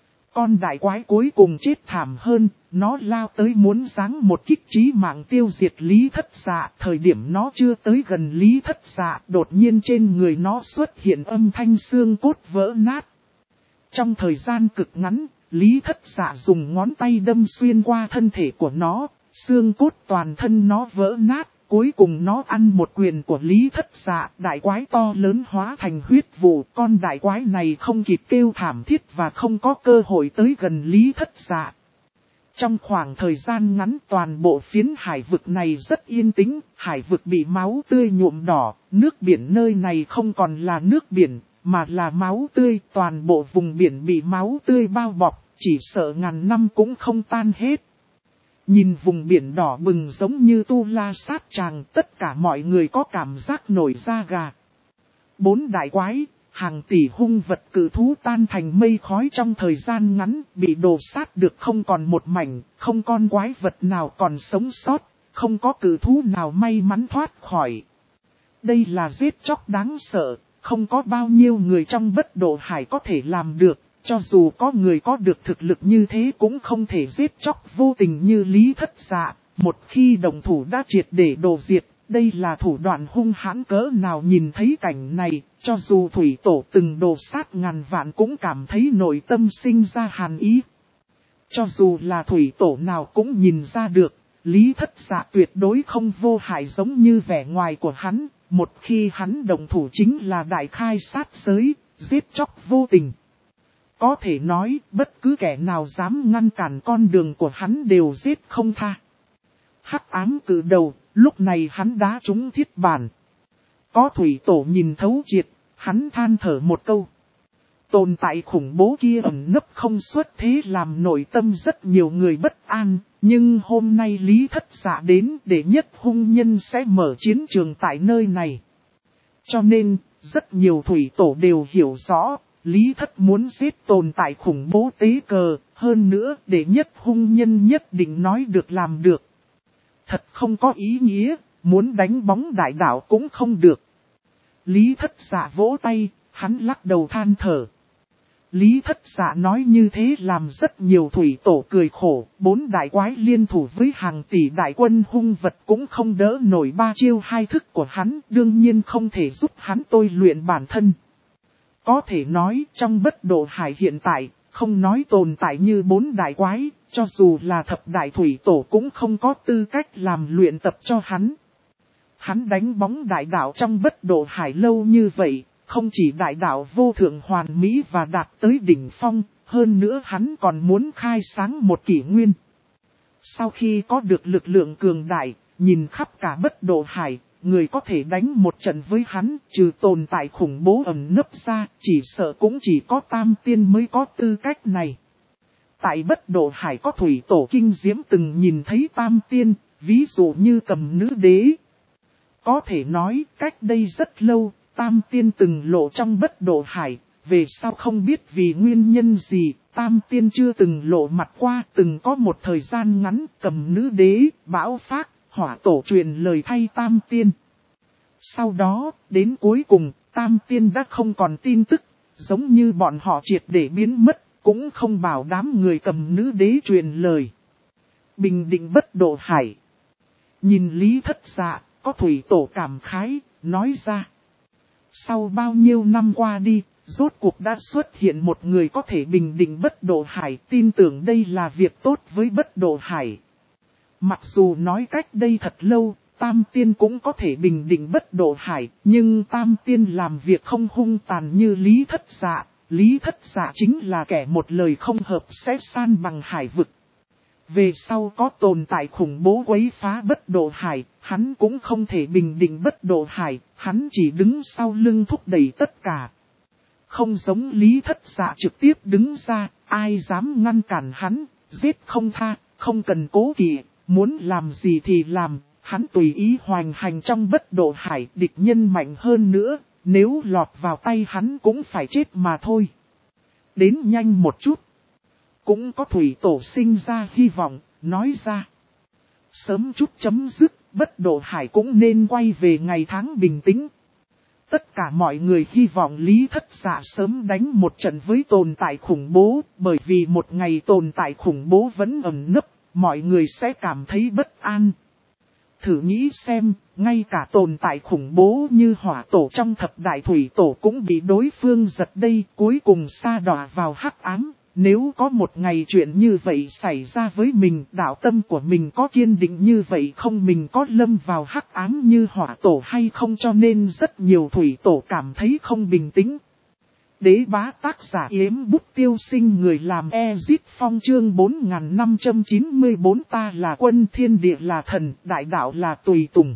Con đại quái cuối cùng chết thảm hơn, nó lao tới muốn giáng một kích chí mạng tiêu diệt Lý Thất Dạ. Thời điểm nó chưa tới gần Lý Thất Dạ, đột nhiên trên người nó xuất hiện âm thanh xương cốt vỡ nát. Trong thời gian cực ngắn, Lý Thất Dạ dùng ngón tay đâm xuyên qua thân thể của nó, xương cốt toàn thân nó vỡ nát. Cuối cùng nó ăn một quyền của Lý Thất Dạ, đại quái to lớn hóa thành huyết vụ. Con đại quái này không kịp kêu thảm thiết và không có cơ hội tới gần Lý Thất Dạ. Trong khoảng thời gian ngắn toàn bộ phiến hải vực này rất yên tĩnh, hải vực bị máu tươi nhuộm đỏ, nước biển nơi này không còn là nước biển, mà là máu tươi. Toàn bộ vùng biển bị máu tươi bao bọc, chỉ sợ ngàn năm cũng không tan hết. Nhìn vùng biển đỏ bừng giống như tu la sát tràng, tất cả mọi người có cảm giác nổi da gà. 4 đại quái, hàng tỷ hung vật cự thú tan thành mây khói trong thời gian ngắn, bị đổ sát được không còn một mảnh, không con quái vật nào còn sống sót, không có cự thú nào may mắn thoát khỏi. Đây là giết chóc đáng sợ, không có bao nhiêu người trong Bất Độ Hải có thể làm được. Cho dù có người có được thực lực như thế cũng không thể giết chóc vô tình như Lý Thất Dạ. Một khi đồng thủ đã triệt để đồ diệt, đây là thủ đoạn hung hãn cỡ nào. Nhìn thấy cảnh này, cho dù thủy tổ từng đồ sát ngàn vạn cũng cảm thấy nội tâm sinh ra hàn ý. Cho dù là thủy tổ nào cũng nhìn ra được, Lý Thất Dạ tuyệt đối không vô hại giống như vẻ ngoài của hắn. Một khi hắn đồng thủ chính là đại khai sát giới, giết chóc vô tình. Có thể nói, bất cứ kẻ nào dám ngăn cản con đường của hắn đều giết không tha. Hắc ám cử đầu, lúc này hắn đá trúng thiết bản. Có thủy tổ nhìn thấu triệt, hắn than thở một câu. Tồn tại khủng bố kia ẩn nấp không xuất thế làm nội tâm rất nhiều người bất an. Nhưng hôm nay Lý Thất Dạ đến để nhất hung nhân sẽ mở chiến trường tại nơi này. Cho nên, rất nhiều thủy tổ đều hiểu rõ. Lý Thất muốn giết tồn tại khủng bố tế cờ, hơn nữa để nhất hung nhân nhất định nói được làm được. Thật không có ý nghĩa, muốn đánh bóng đại đạo cũng không được. Lý Thất Dạ vỗ tay, hắn lắc đầu than thở. Lý Thất Dạ nói như thế làm rất nhiều thủy tổ cười khổ, 4 đại quái liên thủ với hàng tỷ đại quân hung vật cũng không đỡ nổi 3 chiêu 2 thức của hắn, đương nhiên không thể giúp hắn tôi luyện bản thân. Có thể nói trong Bất Độ Hải hiện tại, không nói tồn tại như 4 đại quái, cho dù là thập đại thủy tổ cũng không có tư cách làm luyện tập cho hắn. Hắn đánh bóng đại đạo trong Bất Độ Hải lâu như vậy, không chỉ đại đạo vô thượng hoàn mỹ và đạt tới đỉnh phong, hơn nữa hắn còn muốn khai sáng một kỷ nguyên. Sau khi có được lực lượng cường đại, nhìn khắp cả Bất Độ Hải, người có thể đánh một trận với hắn, trừ tồn tại khủng bố ẩn nấp ra, chỉ sợ cũng chỉ có Tam Tiên mới có tư cách này. Tại Bất Độ Hải có thủy tổ kinh diễm từng nhìn thấy Tam Tiên, ví dụ như Cầm Nữ Đế. Có thể nói, cách đây rất lâu, Tam Tiên từng lộ trong Bất Độ Hải, về sau không biết vì nguyên nhân gì, Tam Tiên chưa từng lộ mặt qua, từng có một thời gian ngắn cầm nữ đế, Bão Phác, Hỏa Tổ truyền lời thay Tam Tiên. Sau đó, đến cuối cùng, Tam Tiên đã không còn tin tức, giống như bọn họ triệt để biến mất, cũng không bảo đám người cầm nữ đế truyền lời. Bình định bất độ hải. Nhìn Lý Thất Dạ, có thủy tổ cảm khái, nói ra. Sau bao nhiêu năm qua đi, rốt cuộc đã xuất hiện một người có thể bình định bất độ hải, tin tưởng đây là việc tốt với bất độ hải. Mặc dù nói cách đây thật lâu, Tam Tiên cũng có thể bình định bất độ hải, nhưng Tam Tiên làm việc không hung tàn như Lý Thất Dạ. Lý Thất Dạ chính là kẻ một lời không hợp sẽ san bằng hải vực. Về sau có tồn tại khủng bố quấy phá bất độ hải, hắn cũng không thể bình định bất độ hải, hắn chỉ đứng sau lưng thúc đẩy tất cả. Không giống Lý Thất Dạ trực tiếp đứng ra, ai dám ngăn cản hắn, giết không tha, không cần cố kỵ, muốn làm gì thì làm, hắn tùy ý hoành hành trong bất độ hải, địch nhân mạnh hơn nữa, nếu lọt vào tay hắn cũng phải chết mà thôi. Đến nhanh một chút. Cũng có thủy tổ sinh ra hy vọng, nói ra. Sớm chút chấm dứt, bất độ hải cũng nên quay về ngày tháng bình tĩnh. Tất cả mọi người hy vọng Lý Thất Dạ sớm đánh một trận với tồn tại khủng bố, bởi vì một ngày tồn tại khủng bố vẫn ẩn nấp, mọi người sẽ cảm thấy bất an. Thử nghĩ xem, ngay cả tồn tại khủng bố như hỏa tổ trong thập đại thủy tổ cũng bị đối phương giật đây, cuối cùng sa đọa vào hắc ám. Nếu có một ngày chuyện như vậy xảy ra với mình, đạo tâm của mình có kiên định như vậy không, mình có lâm vào hắc ám như hỏa tổ hay không, cho nên rất nhiều thủy tổ cảm thấy không bình tĩnh. Đế bá tác giả Yếm Bút Tiêu Sinh, người làm Ezit Phong, chương 4594. Ta là quân, thiên địa là thần, đại đạo là tùy tùng.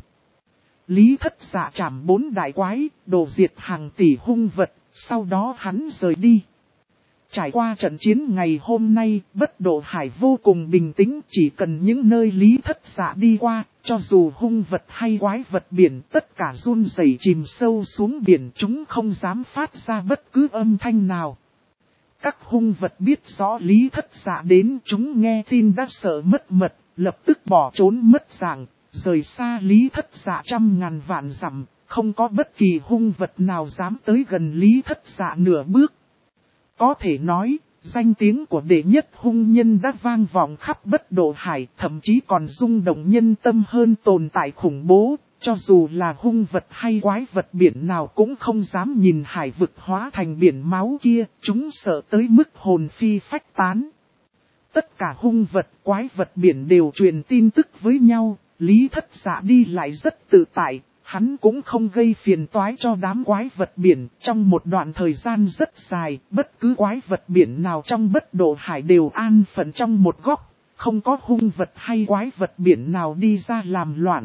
Lý Thất Dạ trảm 4 đại quái, đổ diệt hàng tỷ hung vật, sau đó hắn rời đi. Trải qua trận chiến ngày hôm nay, bất độ hải vô cùng bình tĩnh, chỉ cần những nơi Lý Thất Dạ đi qua, cho dù hung vật hay quái vật biển, tất cả run rẩy chìm sâu xuống biển, chúng không dám phát ra bất cứ âm thanh nào. Các hung vật biết rõ Lý Thất Dạ đến, chúng nghe tin đã sợ mất mật, lập tức bỏ trốn mất dạng, rời xa Lý Thất Dạ trăm ngàn vạn dặm, không có bất kỳ hung vật nào dám tới gần Lý Thất Dạ nửa bước. Có thể nói, danh tiếng của đệ nhất hung nhân đã vang vọng khắp bất độ hải, thậm chí còn rung động nhân tâm hơn tồn tại khủng bố, cho dù là hung vật hay quái vật biển nào cũng không dám nhìn hải vực hóa thành biển máu kia, chúng sợ tới mức hồn phi phách tán. Tất cả hung vật, quái vật biển đều truyền tin tức với nhau, Lý Thất Dạ đi lại rất tự tại. Hắn cũng không gây phiền toái cho đám quái vật biển, trong một đoạn thời gian rất dài, bất cứ quái vật biển nào trong bất độ hải đều an phận trong một góc, không có hung vật hay quái vật biển nào đi ra làm loạn.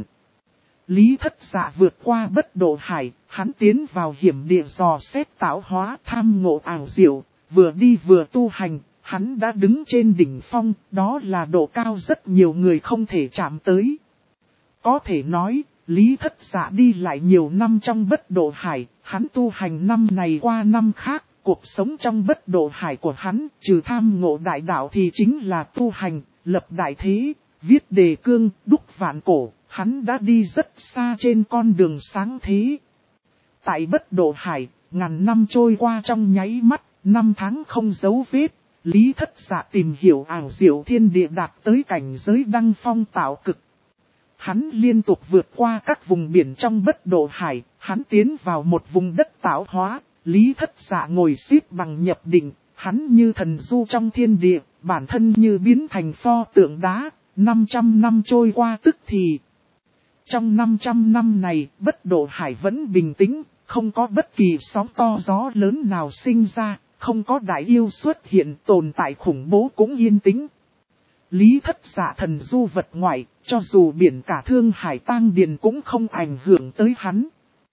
Lý Thất Dạ vượt qua bất độ hải, hắn tiến vào hiểm địa dò xét tạo hóa tham ngộ ảo diệu, vừa đi vừa tu hành, hắn đã đứng trên đỉnh phong, đó là độ cao rất nhiều người không thể chạm tới. Có thể nói, Lý Thất Dạ đi lại nhiều năm trong bất độ hải, hắn tu hành năm này qua năm khác, cuộc sống trong bất độ hải của hắn, trừ tham ngộ đại đạo thì chính là tu hành, lập đại thế, viết đề cương, đúc vạn cổ, hắn đã đi rất xa trên con đường sáng thế. Tại bất độ hải, ngàn năm trôi qua trong nháy mắt, 5 tháng không dấu vết, Lý Thất Dạ tìm hiểu ảo diệu thiên địa đạt tới cảnh giới đăng phong tạo cực. Hắn liên tục vượt qua các vùng biển trong bất độ hải, hắn tiến vào một vùng đất tạo hóa, Lý Thất Dạ ngồi xếp bằng nhập định, hắn như thần du trong thiên địa, bản thân như biến thành pho tượng đá, 500 năm trôi qua tức thì. Trong 500 năm này, bất độ hải vẫn bình tĩnh, không có bất kỳ sóng to gió lớn nào sinh ra, không có đại yêu xuất hiện, tồn tại khủng bố cũng yên tĩnh. Lý Thất Dạ thần du vật ngoại, cho dù biển cả Thương Hải Tang Điền cũng không ảnh hưởng tới hắn.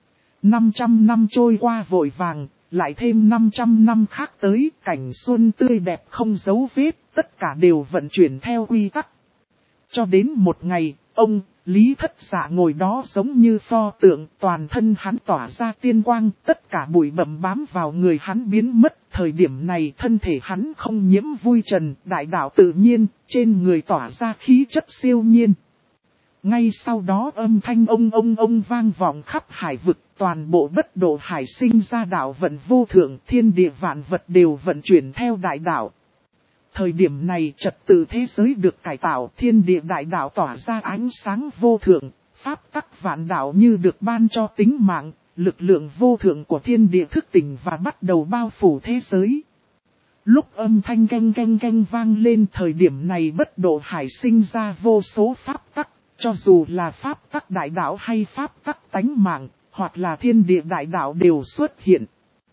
500 năm trôi qua vội vàng, lại thêm 500 năm khác tới, cảnh xuân tươi đẹp không dấu vết, tất cả đều vận chuyển theo quy tắc. Cho đến một ngày, ông, Lý Thất Dạ ngồi đó giống như pho tượng, toàn thân hắn tỏa ra tiên quang, tất cả bụi bặm bám vào người hắn biến mất. Thời điểm này thân thể hắn không nhiễm vui trần, đại đạo tự nhiên, trên người tỏa ra khí chất siêu nhiên. Ngay sau đó âm thanh ông vang vọng khắp hải vực, toàn bộ bất độ hải sinh ra đạo vận vô thượng, thiên địa vạn vật đều vận chuyển theo đại đạo. Thời điểm này trật tự thế giới được cải tạo, thiên địa đại đạo tỏa ra ánh sáng vô thượng, pháp tắc vạn đạo như được ban cho tính mạng, lực lượng vô thượng của thiên địa thức tỉnh và bắt đầu bao phủ thế giới. Lúc âm thanh canh vang lên, thời điểm này bất độ hải sinh ra vô số pháp tắc, cho dù là pháp tắc đại đạo hay pháp tắc tánh mạng, hoặc là thiên địa đại đạo đều xuất hiện.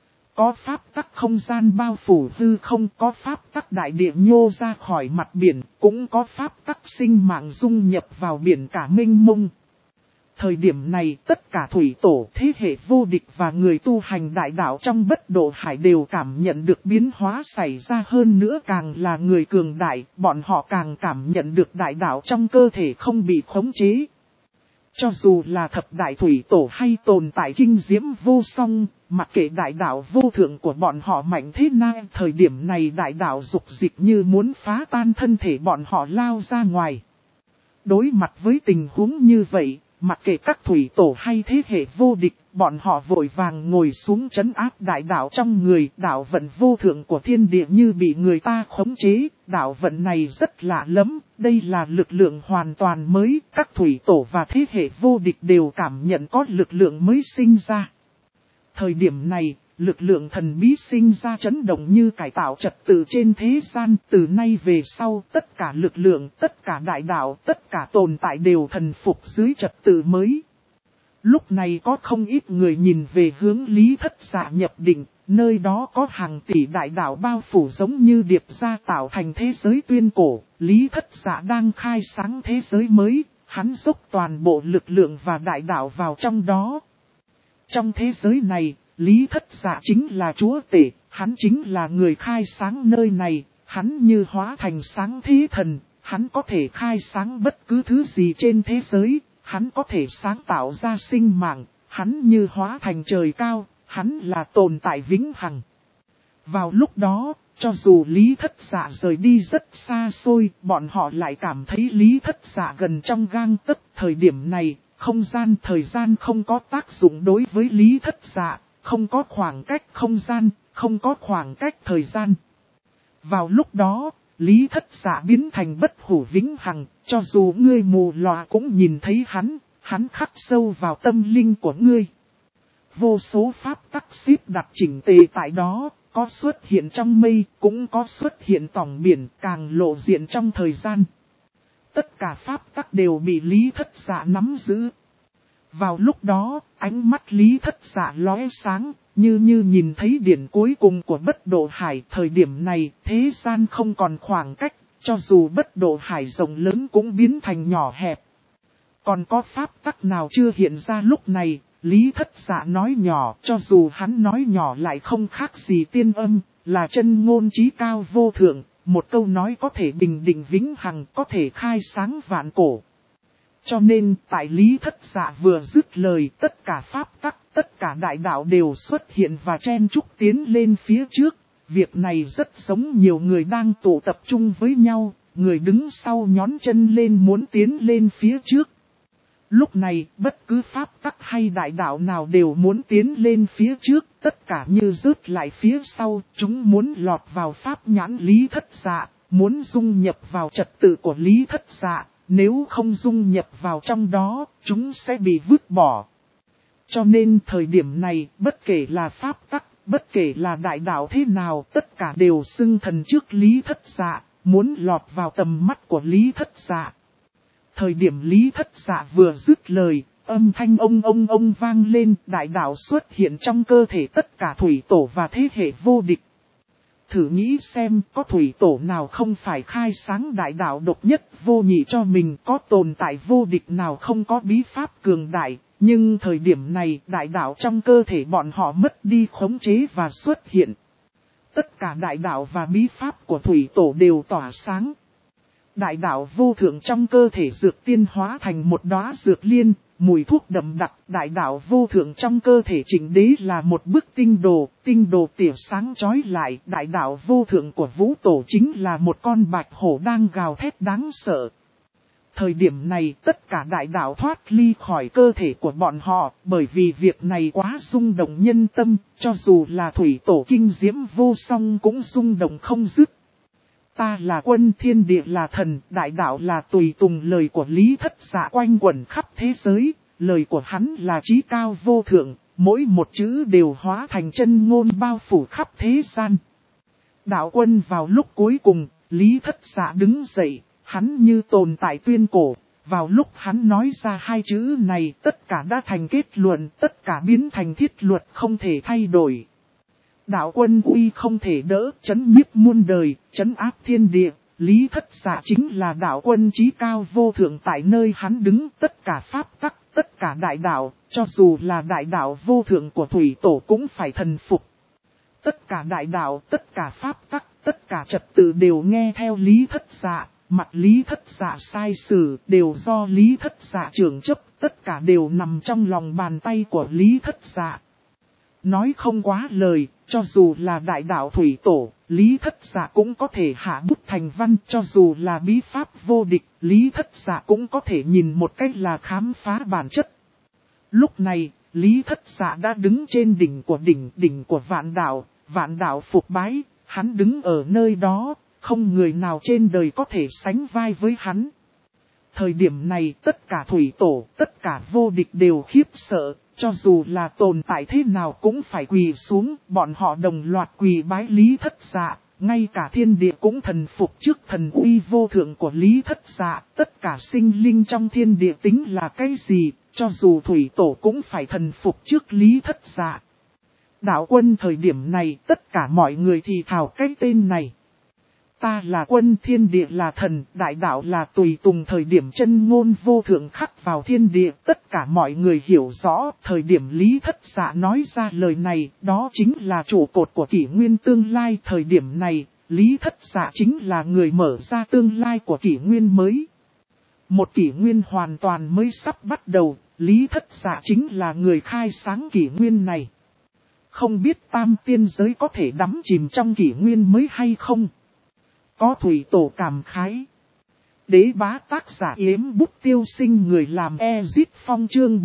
Có pháp tắc không gian bao phủ hư không, có pháp tắc đại địa nhô ra khỏi mặt biển, cũng có pháp tắc sinh mạng dung nhập vào biển cả mênh mông. Thời điểm này tất cả thủy tổ thế hệ vô địch và người tu hành đại đạo trong bất độ hải đều cảm nhận được biến hóa xảy ra, hơn nữa càng là người cường đại, bọn họ càng cảm nhận được đại đạo trong cơ thể không bị khống chế. Cho dù là thập đại thủy tổ hay tồn tại kinh diễm vô song, mặc kệ đại đạo vô thượng của bọn họ mạnh thế nào, thời điểm này đại đạo dục dịch như muốn phá tan thân thể bọn họ lao ra ngoài. Đối mặt với tình huống như vậy, mặc kệ các thủy tổ hay thế hệ vô địch, bọn họ vội vàng ngồi xuống trấn áp đại đạo trong người. Đạo vận vô thượng của thiên địa như bị người ta khống chế, đạo vận này rất lạ lắm, đây là lực lượng hoàn toàn mới, các thủy tổ và thế hệ vô địch đều cảm nhận có lực lượng mới sinh ra. Thời điểm này, lực lượng thần bí sinh ra chấn động như cải tạo trật tự trên thế gian, từ nay về sau tất cả lực lượng, tất cả đại đạo, tất cả tồn tại đều thần phục dưới trật tự mới. Lúc này có không ít người nhìn về hướng Lý Thất Dạ nhập định, nơi đó có hàng tỷ đại đạo bao phủ giống như điệp ra tạo thành thế giới tuyên cổ. Lý Thất Dạ đang khai sáng thế giới mới, hắn dốc toàn bộ lực lượng và đại đạo vào trong đó. Trong thế giới này, Lý Thất Dạ chính là chúa tể, hắn chính là người khai sáng nơi này, hắn như hóa thành sáng thế thần, hắn có thể khai sáng bất cứ thứ gì trên thế giới, hắn có thể sáng tạo ra sinh mạng, hắn như hóa thành trời cao, hắn là tồn tại vĩnh hằng. Vào lúc đó, cho dù Lý Thất Dạ rời đi rất xa xôi, bọn họ lại cảm thấy Lý Thất Dạ gần trong gang tấc. Thời điểm này, không gian thời gian không có tác dụng đối với Lý Thất Dạ, không có khoảng cách không gian, không có khoảng cách thời gian. Vào lúc đó, Lý Thất Dạ biến thành bất hủ vĩnh hằng, cho dù ngươi mù lòa cũng nhìn thấy hắn khắc sâu vào tâm linh của ngươi. Vô số pháp tắc xếp đặt chỉnh tề tại đó, có xuất hiện trong mây, cũng có xuất hiện tỏng biển, càng lộ diện trong thời gian. Tất cả pháp tắc đều bị Lý Thất Dạ nắm giữ. Vào lúc đó, ánh mắt Lý Thất Dạ lóe sáng, như nhìn thấy điểm cuối cùng của bất độ hải. Thời điểm này, thế gian không còn khoảng cách, cho dù bất độ hải rộng lớn cũng biến thành nhỏ hẹp. Còn có pháp tắc nào chưa hiện ra lúc này? Lý Thất Dạ nói nhỏ, cho dù hắn nói nhỏ lại không khác gì tiên âm, là chân ngôn trí cao vô thượng, một câu nói có thể bình định vĩnh hằng, có thể khai sáng vạn cổ. Cho nên, tại Lý Thất Dạ vừa dứt lời, tất cả pháp tắc, tất cả đại đạo đều xuất hiện và chen chúc tiến lên phía trước. Việc này rất giống nhiều người đang tụ tập trung với nhau, người đứng sau nhón chân lên muốn tiến lên phía trước. Lúc này, bất cứ pháp tắc hay đại đạo nào đều muốn tiến lên phía trước, tất cả như rớt lại phía sau, chúng muốn lọt vào pháp nhãn Lý Thất Dạ, muốn dung nhập vào trật tự của Lý Thất Dạ, nếu không dung nhập vào trong đó, chúng sẽ bị vứt bỏ. Cho nên thời điểm này, bất kể là pháp tắc, bất kể là đại đạo thế nào, tất cả đều xưng thần trước Lý Thất Dạ, muốn lọt vào tầm mắt của Lý Thất Dạ. Thời điểm Lý Thất Dạ vừa dứt lời, âm thanh ông vang lên, đại đạo xuất hiện trong cơ thể tất cả thủy tổ và thế hệ vô địch. Thử nghĩ xem, có thủy tổ nào không phải khai sáng đại đạo độc nhất vô nhị cho mình, có tồn tại vô địch nào không có bí pháp cường đại, nhưng thời điểm này đại đạo trong cơ thể bọn họ mất đi khống chế và xuất hiện. Tất cả đại đạo và bí pháp của thủy tổ đều tỏa sáng. Đại đạo vô thượng trong cơ thể dược tiên hóa thành một đóa dược liên, mùi thuốc đậm đặc. Đại đạo vô thượng trong cơ thể Trịnh Đế là một bức tinh đồ tỉa sáng chói lại. Đại đạo vô thượng của Vũ Tổ chính là một con bạch hổ đang gào thét đáng sợ. Thời điểm này tất cả đại đạo thoát ly khỏi cơ thể của bọn họ, bởi vì việc này quá rung động nhân tâm, cho dù là thủy tổ kinh diễm vô song cũng rung động không dứt. Ta là quân, thiên địa là thần, đại đạo là tùy tùng, lời của Lý Thất Dạ quanh quẩn khắp thế giới, lời của hắn là chí cao vô thượng, mỗi một chữ đều hóa thành chân ngôn bao phủ khắp thế gian. Đạo quân vào lúc cuối cùng, Lý Thất Dạ đứng dậy, hắn như tồn tại tuyên cổ, vào lúc hắn nói ra hai chữ này tất cả đã thành kết luận, tất cả biến thành thiết luật không thể thay đổi. Đạo quân uy không thể đỡ, chấn nhiếp muôn đời, chấn áp thiên địa, Lý Thất Dạ chính là đạo quân chí cao vô thượng tại nơi hắn đứng, tất cả pháp tắc, tất cả đại đạo, cho dù là đại đạo vô thượng của thủy tổ cũng phải thần phục. Tất cả đại đạo, tất cả pháp tắc, tất cả trật tự đều nghe theo Lý Thất Dạ, mặt Lý Thất Dạ sai sử đều do Lý Thất Dạ trưởng chấp, tất cả đều nằm trong lòng bàn tay của Lý Thất Dạ. Nói không quá lời, cho dù là đại đạo thủy tổ, Lý Thất Dạ cũng có thể hạ bút thành văn, cho dù là bí pháp vô địch, Lý Thất Dạ cũng có thể nhìn một cách là khám phá bản chất. Lúc này, Lý Thất Dạ đã đứng trên đỉnh của vạn đạo phục bái, hắn đứng ở nơi đó, không người nào trên đời có thể sánh vai với hắn. Thời điểm này tất cả thủy tổ, tất cả vô địch đều khiếp sợ, cho dù là tồn tại thế nào cũng phải quỳ xuống, bọn họ đồng loạt quỳ bái Lý Thất Dạ, ngay cả thiên địa cũng thần phục trước thần uy vô thượng của Lý Thất Dạ, tất cả sinh linh trong thiên địa tính là cái gì, cho dù thủy tổ cũng phải thần phục trước Lý Thất Dạ. Đạo quân thời điểm này tất cả mọi người thì thào cái tên này. Ta là quân, thiên địa là thần, đại đạo là tùy tùng, thời điểm chân ngôn vô thượng khắc vào thiên địa, tất cả mọi người hiểu rõ, thời điểm Lý Thất Dạ nói ra lời này, đó chính là trụ cột của kỷ nguyên tương lai, thời điểm này, Lý Thất Dạ chính là người mở ra tương lai của kỷ nguyên mới. Một kỷ nguyên hoàn toàn mới sắp bắt đầu, Lý Thất Dạ chính là người khai sáng kỷ nguyên này. Không biết tam tiên giới có thể đắm chìm trong kỷ nguyên mới hay không? Có thủy tổ cảm khái. Đế bá tác giả Yếm Bút Tiêu Sinh, người làm Ezit Phong, chương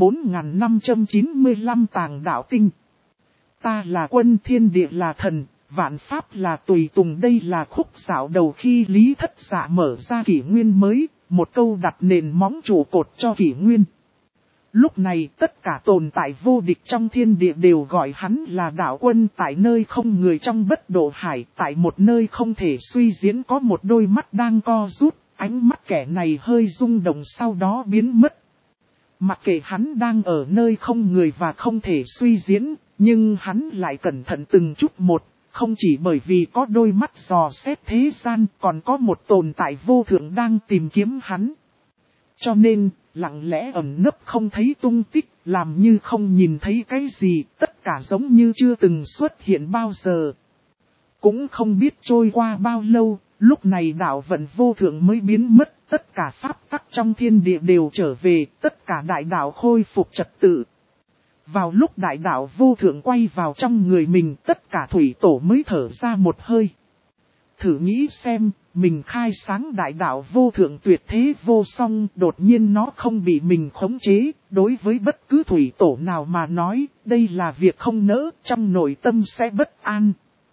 4595 tàng đạo tinh. Ta là quân, thiên địa là thần, vạn pháp là tùy tùng, đây là khúc dạo đầu khi Lý Thất Dạ mở ra kỷ nguyên mới, một câu đặt nền móng trụ cột cho kỷ nguyên. Lúc này tất cả tồn tại vô địch trong thiên địa đều gọi hắn là đạo quân, tại nơi không người trong bất độ hải, tại một nơi không thể suy diễn có một đôi mắt đang co rút, ánh mắt kẻ này hơi rung động sau đó biến mất. Mặc kệ hắn đang ở nơi không người và không thể suy diễn, nhưng hắn lại cẩn thận từng chút một, không chỉ bởi vì có đôi mắt dò xét thế gian, còn có một tồn tại vô thượng đang tìm kiếm hắn. Cho nên, lặng lẽ ẩn nấp không thấy tung tích, làm như không nhìn thấy cái gì, tất cả giống như chưa từng xuất hiện bao giờ. Cũng không biết trôi qua bao lâu, lúc này đạo vận vô thượng mới biến mất, tất cả pháp tắc trong thiên địa đều trở về, tất cả đại đạo khôi phục trật tự. Vào lúc đại đạo vô thượng quay vào trong người mình, tất cả thủy tổ mới thở ra một hơi. Thử nghĩ xem, mình khai sáng đại đạo vô thượng tuyệt thế vô song, đột nhiên nó không bị mình khống chế, đối với bất cứ thủy tổ nào mà nói, đây là việc không nỡ, trong nội tâm sẽ bất an.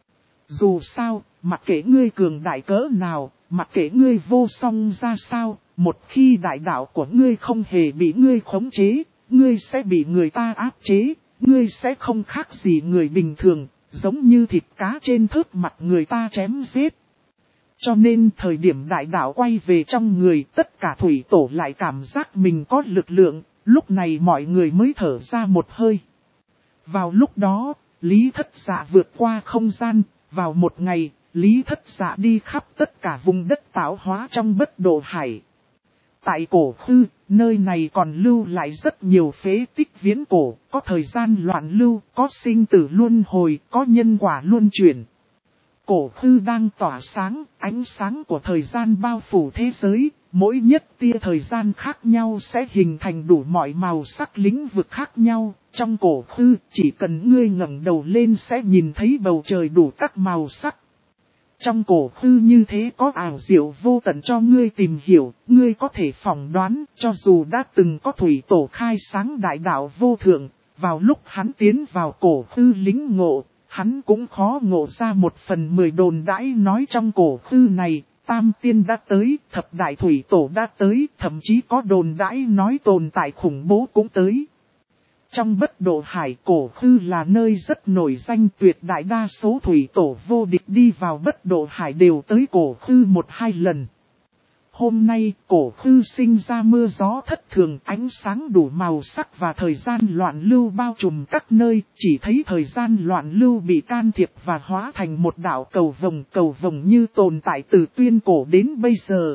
Dù sao, mặc kệ ngươi cường đại cỡ nào, mặc kệ ngươi vô song ra sao, một khi đại đạo của ngươi không hề bị ngươi khống chế, ngươi sẽ bị người ta áp chế, ngươi sẽ không khác gì người bình thường, giống như thịt cá trên thớt mặt người ta chém giết. Cho nên thời điểm đại đạo quay về trong người, tất cả thủy tổ lại cảm giác mình có lực lượng, lúc này mọi người mới thở ra một hơi. Vào lúc đó, Lý Thất Dạ vượt qua không gian, vào một ngày, Lý Thất Dạ đi khắp tất cả vùng đất tạo hóa trong bất độ hải. Tại cổ khư, nơi này còn lưu lại rất nhiều phế tích viễn cổ, có thời gian loạn lưu, có sinh tử luân hồi, có nhân quả luân chuyển. cổ khư đang tỏa sáng, ánh sáng của thời gian bao phủ thế giới, mỗi nhất tia thời gian khác nhau sẽ hình thành đủ mọi màu sắc lĩnh vực khác nhau. Trong cổ khư, chỉ cần ngươi ngẩng đầu lên sẽ nhìn thấy bầu trời đủ các màu sắc. Trong cổ khư như thế có ảo diệu vô tận cho ngươi tìm hiểu, ngươi có thể phỏng đoán, cho dù đã từng có thủy tổ khai sáng đại đạo vô thượng, vào lúc hắn tiến vào cổ khư lĩnh ngộ, hắn cũng khó ngộ ra 1/10 đồn đãi nói trong cổ khư này, tam tiên đã tới, thập đại thủy tổ đã tới, thậm chí có đồn đãi nói tồn tại khủng bố cũng tới. Trong bất độ hải, cổ khư là nơi rất nổi danh, tuyệt đại đa số thủy tổ vô địch đi vào bất độ hải đều tới cổ khư 1-2 lần. Hôm nay, cổ khư sinh ra mưa gió thất thường, ánh sáng đủ màu sắc và thời gian loạn lưu bao trùm các nơi, chỉ thấy thời gian loạn lưu bị can thiệp và hóa thành một đạo cầu vồng như tồn tại từ tuyên cổ đến bây giờ.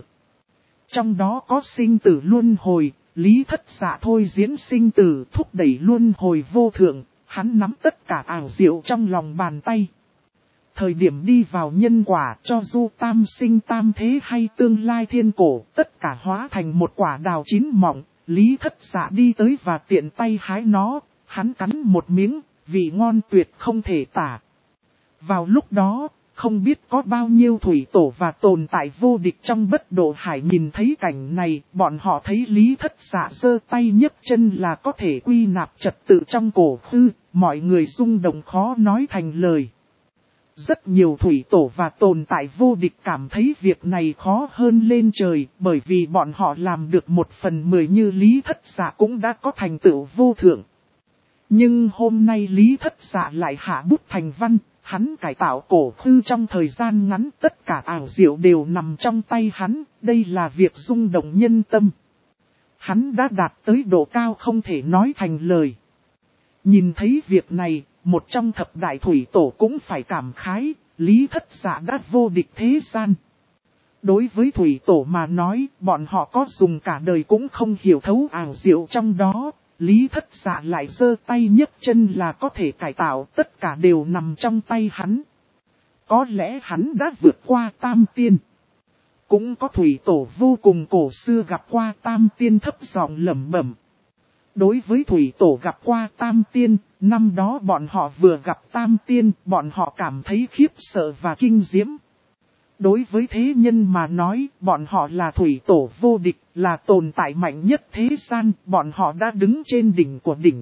Trong đó có sinh tử luân hồi, Lý Thất Dạ thôi diễn sinh tử, thúc đẩy luân hồi vô thượng, hắn nắm tất cả ảo diệu trong lòng bàn tay. Thời điểm đi vào nhân quả, cho dù tam sinh tam thế hay tương lai thiên cổ, tất cả hóa thành một quả đào chín mọng. Lý Thất Dạ đi tới và tiện tay hái nó, hắn cắn một miếng, vị ngon tuyệt không thể tả. Vào lúc đó, không biết có bao nhiêu thủy tổ và tồn tại vô địch trong bất độ hải nhìn thấy cảnh này, bọn họ thấy Lý Thất Dạ giơ tay nhấc chân là có thể quy nạp trật tự trong cổ khư, mọi người rung động khó nói thành lời. Rất nhiều thủy tổ và tồn tại vô địch cảm thấy việc này khó hơn lên trời, bởi vì bọn họ làm được 1/10 như Lý Thất Dạ cũng đã có thành tựu vô thượng. Nhưng hôm nay Lý Thất Dạ lại hạ bút thành văn, hắn cải tạo cổ khư trong thời gian ngắn, tất cả ảo diệu đều nằm trong tay hắn, đây là việc rung động nhân tâm. Hắn đã đạt tới độ cao không thể nói thành lời. Nhìn thấy việc này, một trong thập đại thủy tổ cũng phải cảm khái, Lý Thất Dạ đã vô địch thế gian. Đối với thủy tổ mà nói, bọn họ có dùng cả đời cũng không hiểu thấu ảo diệu trong đó. Lý Thất Dạ lại giơ tay nhấc chân là có thể cải tạo, tất cả đều nằm trong tay hắn. Có lẽ hắn đã vượt qua tam tiên. Cũng có thủy tổ vô cùng cổ xưa gặp qua tam tiên thấp giọng lẩm bẩm. Đối với thủy tổ gặp qua tam tiên, năm đó bọn họ vừa gặp tam tiên, bọn họ cảm thấy khiếp sợ và kinh diễm. Đối với thế nhân mà nói, bọn họ là thủy tổ vô địch, là tồn tại mạnh nhất thế gian, bọn họ đã đứng trên đỉnh của đỉnh.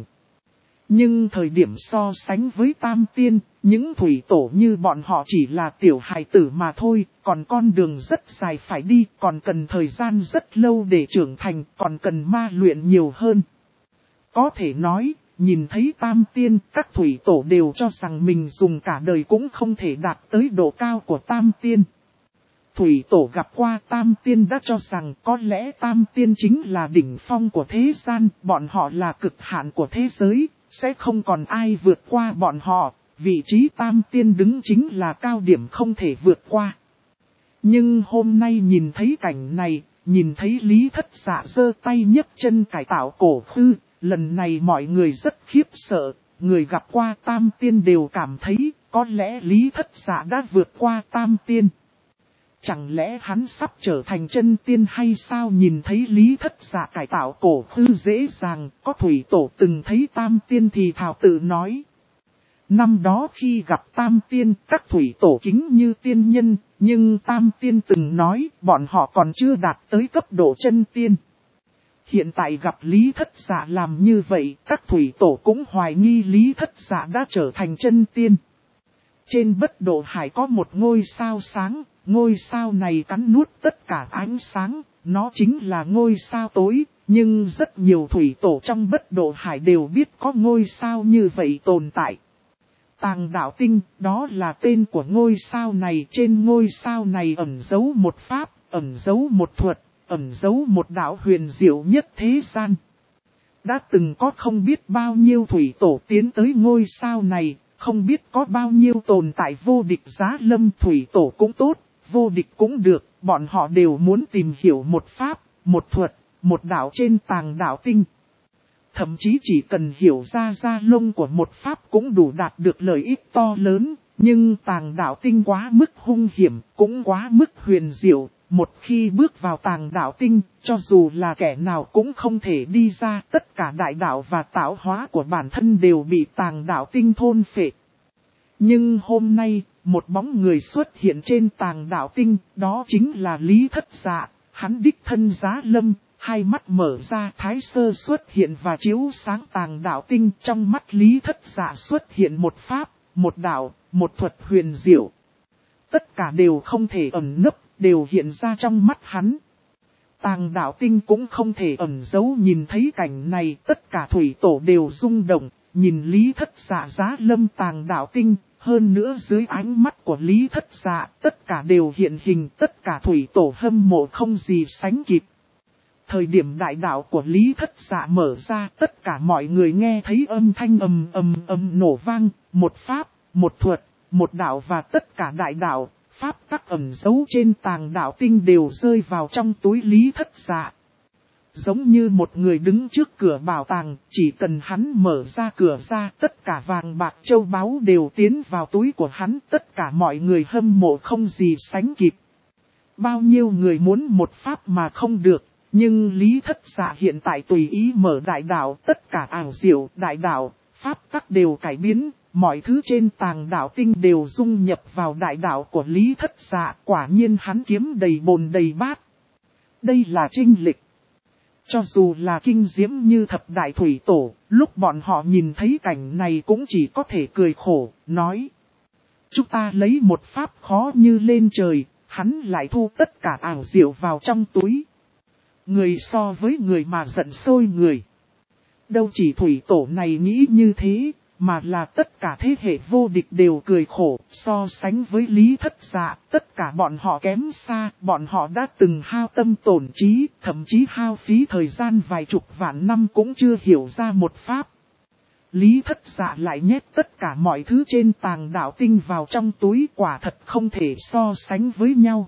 Nhưng thời điểm so sánh với tam tiên, những thủy tổ như bọn họ chỉ là tiểu hài tử mà thôi, còn con đường rất dài phải đi, còn cần thời gian rất lâu để trưởng thành, còn cần ma luyện nhiều hơn. Có thể nói, nhìn thấy tam tiên, các thủy tổ đều cho rằng mình dùng cả đời cũng không thể đạt tới độ cao của tam tiên. Thủy tổ gặp qua tam tiên đã cho rằng có lẽ tam tiên chính là đỉnh phong của thế gian, bọn họ là cực hạn của thế giới, sẽ không còn ai vượt qua bọn họ, vị trí tam tiên đứng chính là cao điểm không thể vượt qua. Nhưng hôm nay nhìn thấy cảnh này, nhìn thấy Lý Thất Dạ giơ tay nhấc chân cải tạo cổ khư, lần này mọi người rất khiếp sợ, người gặp qua tam tiên đều cảm thấy có lẽ Lý Thất Dạ đã vượt qua tam tiên. Chẳng lẽ hắn sắp trở thành chân tiên hay sao? Nhìn thấy Lý Thất Dạ cải tạo cổ khư dễ dàng, có thủy tổ từng thấy tam tiên thì thảo tự nói. Năm đó khi gặp tam tiên, các thủy tổ kính như tiên nhân, nhưng tam tiên từng nói bọn họ còn chưa đạt tới cấp độ chân tiên. Hiện tại gặp Lý Thất Dạ làm như vậy, các thủy tổ cũng hoài nghi Lý Thất Dạ đã trở thành chân tiên. Trên bất độ hải có một ngôi sao sáng, ngôi sao này cắn nuốt tất cả ánh sáng, nó chính là ngôi sao tối, nhưng rất nhiều thủy tổ trong bất độ hải đều biết có ngôi sao như vậy tồn tại. Tàng đạo tinh, đó là tên của ngôi sao này, trên ngôi sao này ẩn giấu một pháp, ẩn giấu một thuật, ẩn giấu một đạo huyền diệu nhất thế gian. Đã từng có không biết bao nhiêu thủy tổ tiến tới ngôi sao này, không biết có bao nhiêu tồn tại vô địch giá lâm, thủy tổ cũng tốt, vô địch cũng được, bọn họ đều muốn tìm hiểu một pháp, một thuật, một đạo trên tàng đạo tinh. Thậm chí chỉ cần hiểu ra lông của một pháp cũng đủ đạt được lợi ích to lớn, Nhưng tàng đạo tinh quá mức hung hiểm, cũng quá mức huyền diệu. Một khi bước vào tàng đạo tinh, cho dù là kẻ nào cũng không thể đi ra. Tất cả đại đạo và tạo hóa của bản thân đều bị tàng đạo tinh thôn phệ. Nhưng hôm nay, một bóng người xuất hiện trên tàng đạo tinh, đó chính là Lý Thất Dạ. Hắn đích thân giá lâm, hai mắt mở ra, thái sơ xuất hiện và chiếu sáng tàng đạo tinh. Trong mắt Lý Thất Dạ xuất hiện một pháp, một đạo, một thuật huyền diệu. Tất cả đều không thể ẩn nấp, đều hiện ra trong mắt hắn. Tàng đạo tinh cũng không thể ẩn giấu, nhìn thấy cảnh này, tất cả thủy tổ đều rung động, nhìn Lý Thất Dạ giá lâm tàng đạo tinh. Hơn nữa dưới ánh mắt của Lý Thất Dạ, tất cả đều hiện hình, tất cả thủy tổ hâm mộ không gì sánh kịp. Thời điểm đại đạo của Lý Thất Dạ mở ra, tất cả mọi người nghe thấy âm thanh ầm ầm ầm nổ vang, một pháp, một thuật, một đạo và tất cả đại đạo, pháp tắc ẩn giấu trên tàng đạo tinh đều rơi vào trong túi Lý Thất Dạ. Giống như một người đứng trước cửa bảo tàng, chỉ cần hắn mở ra cửa ra, tất cả vàng bạc châu báu đều tiến vào túi của hắn, tất cả mọi người hâm mộ không gì sánh kịp. Bao nhiêu người muốn một pháp mà không được, nhưng Lý Thất Dạ hiện tại tùy ý mở đại đạo, tất cả ảo diệu đại đạo, pháp tắc đều cải biến, mọi thứ trên tàng đạo tinh đều dung nhập vào đại đạo của Lý Thất Dạ, quả nhiên hắn kiếm đầy bồn đầy bát. Đây là chênh lệch. Cho dù là kinh diễm như thập đại thủy tổ, lúc bọn họ nhìn thấy cảnh này cũng chỉ có thể cười khổ, nói. Chúng ta lấy một pháp khó như lên trời, hắn lại thu tất cả ảo diệu vào trong túi. Người so với người mà giận sôi người. Đâu chỉ thủy tổ này nghĩ như thế, mà là tất cả thế hệ vô địch đều cười khổ, so sánh với Lý Thất Dạ, tất cả bọn họ kém xa, bọn họ đã từng hao tâm tổn trí, thậm chí hao phí thời gian vài chục vạn năm cũng chưa hiểu ra một pháp. Lý Thất Dạ lại nhét tất cả mọi thứ trên tàng đạo tinh vào trong túi, quả thật không thể so sánh với nhau.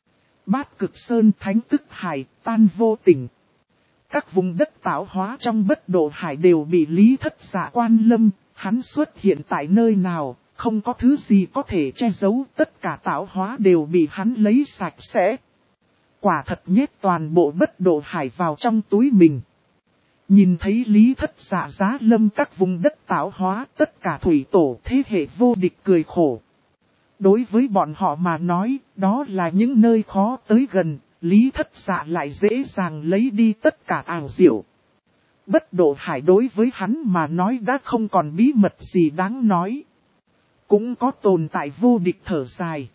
Bát Cực Sơn Thánh Tức Hải, tan vô tình. Các vùng đất tạo hóa trong Bất Độ Hải đều bị Lý Thất Dạ quan lâm, hắn xuất hiện tại nơi nào, không có thứ gì có thể che giấu, tất cả tạo hóa đều bị hắn lấy sạch sẽ. Quả thật nhét toàn bộ Bất Độ Hải vào trong túi mình. Nhìn thấy Lý Thất Dạ giá lâm các vùng đất tạo hóa, tất cả thủy tổ thế hệ vô địch cười khổ. Đối với bọn họ mà nói, đó là những nơi khó tới gần, Lý Thất Dạ lại dễ dàng lấy đi tất cả ảo diệu. Bất Độ Hải đối với hắn mà nói đã không còn bí mật gì đáng nói. Cũng có tồn tại vô địch thở dài.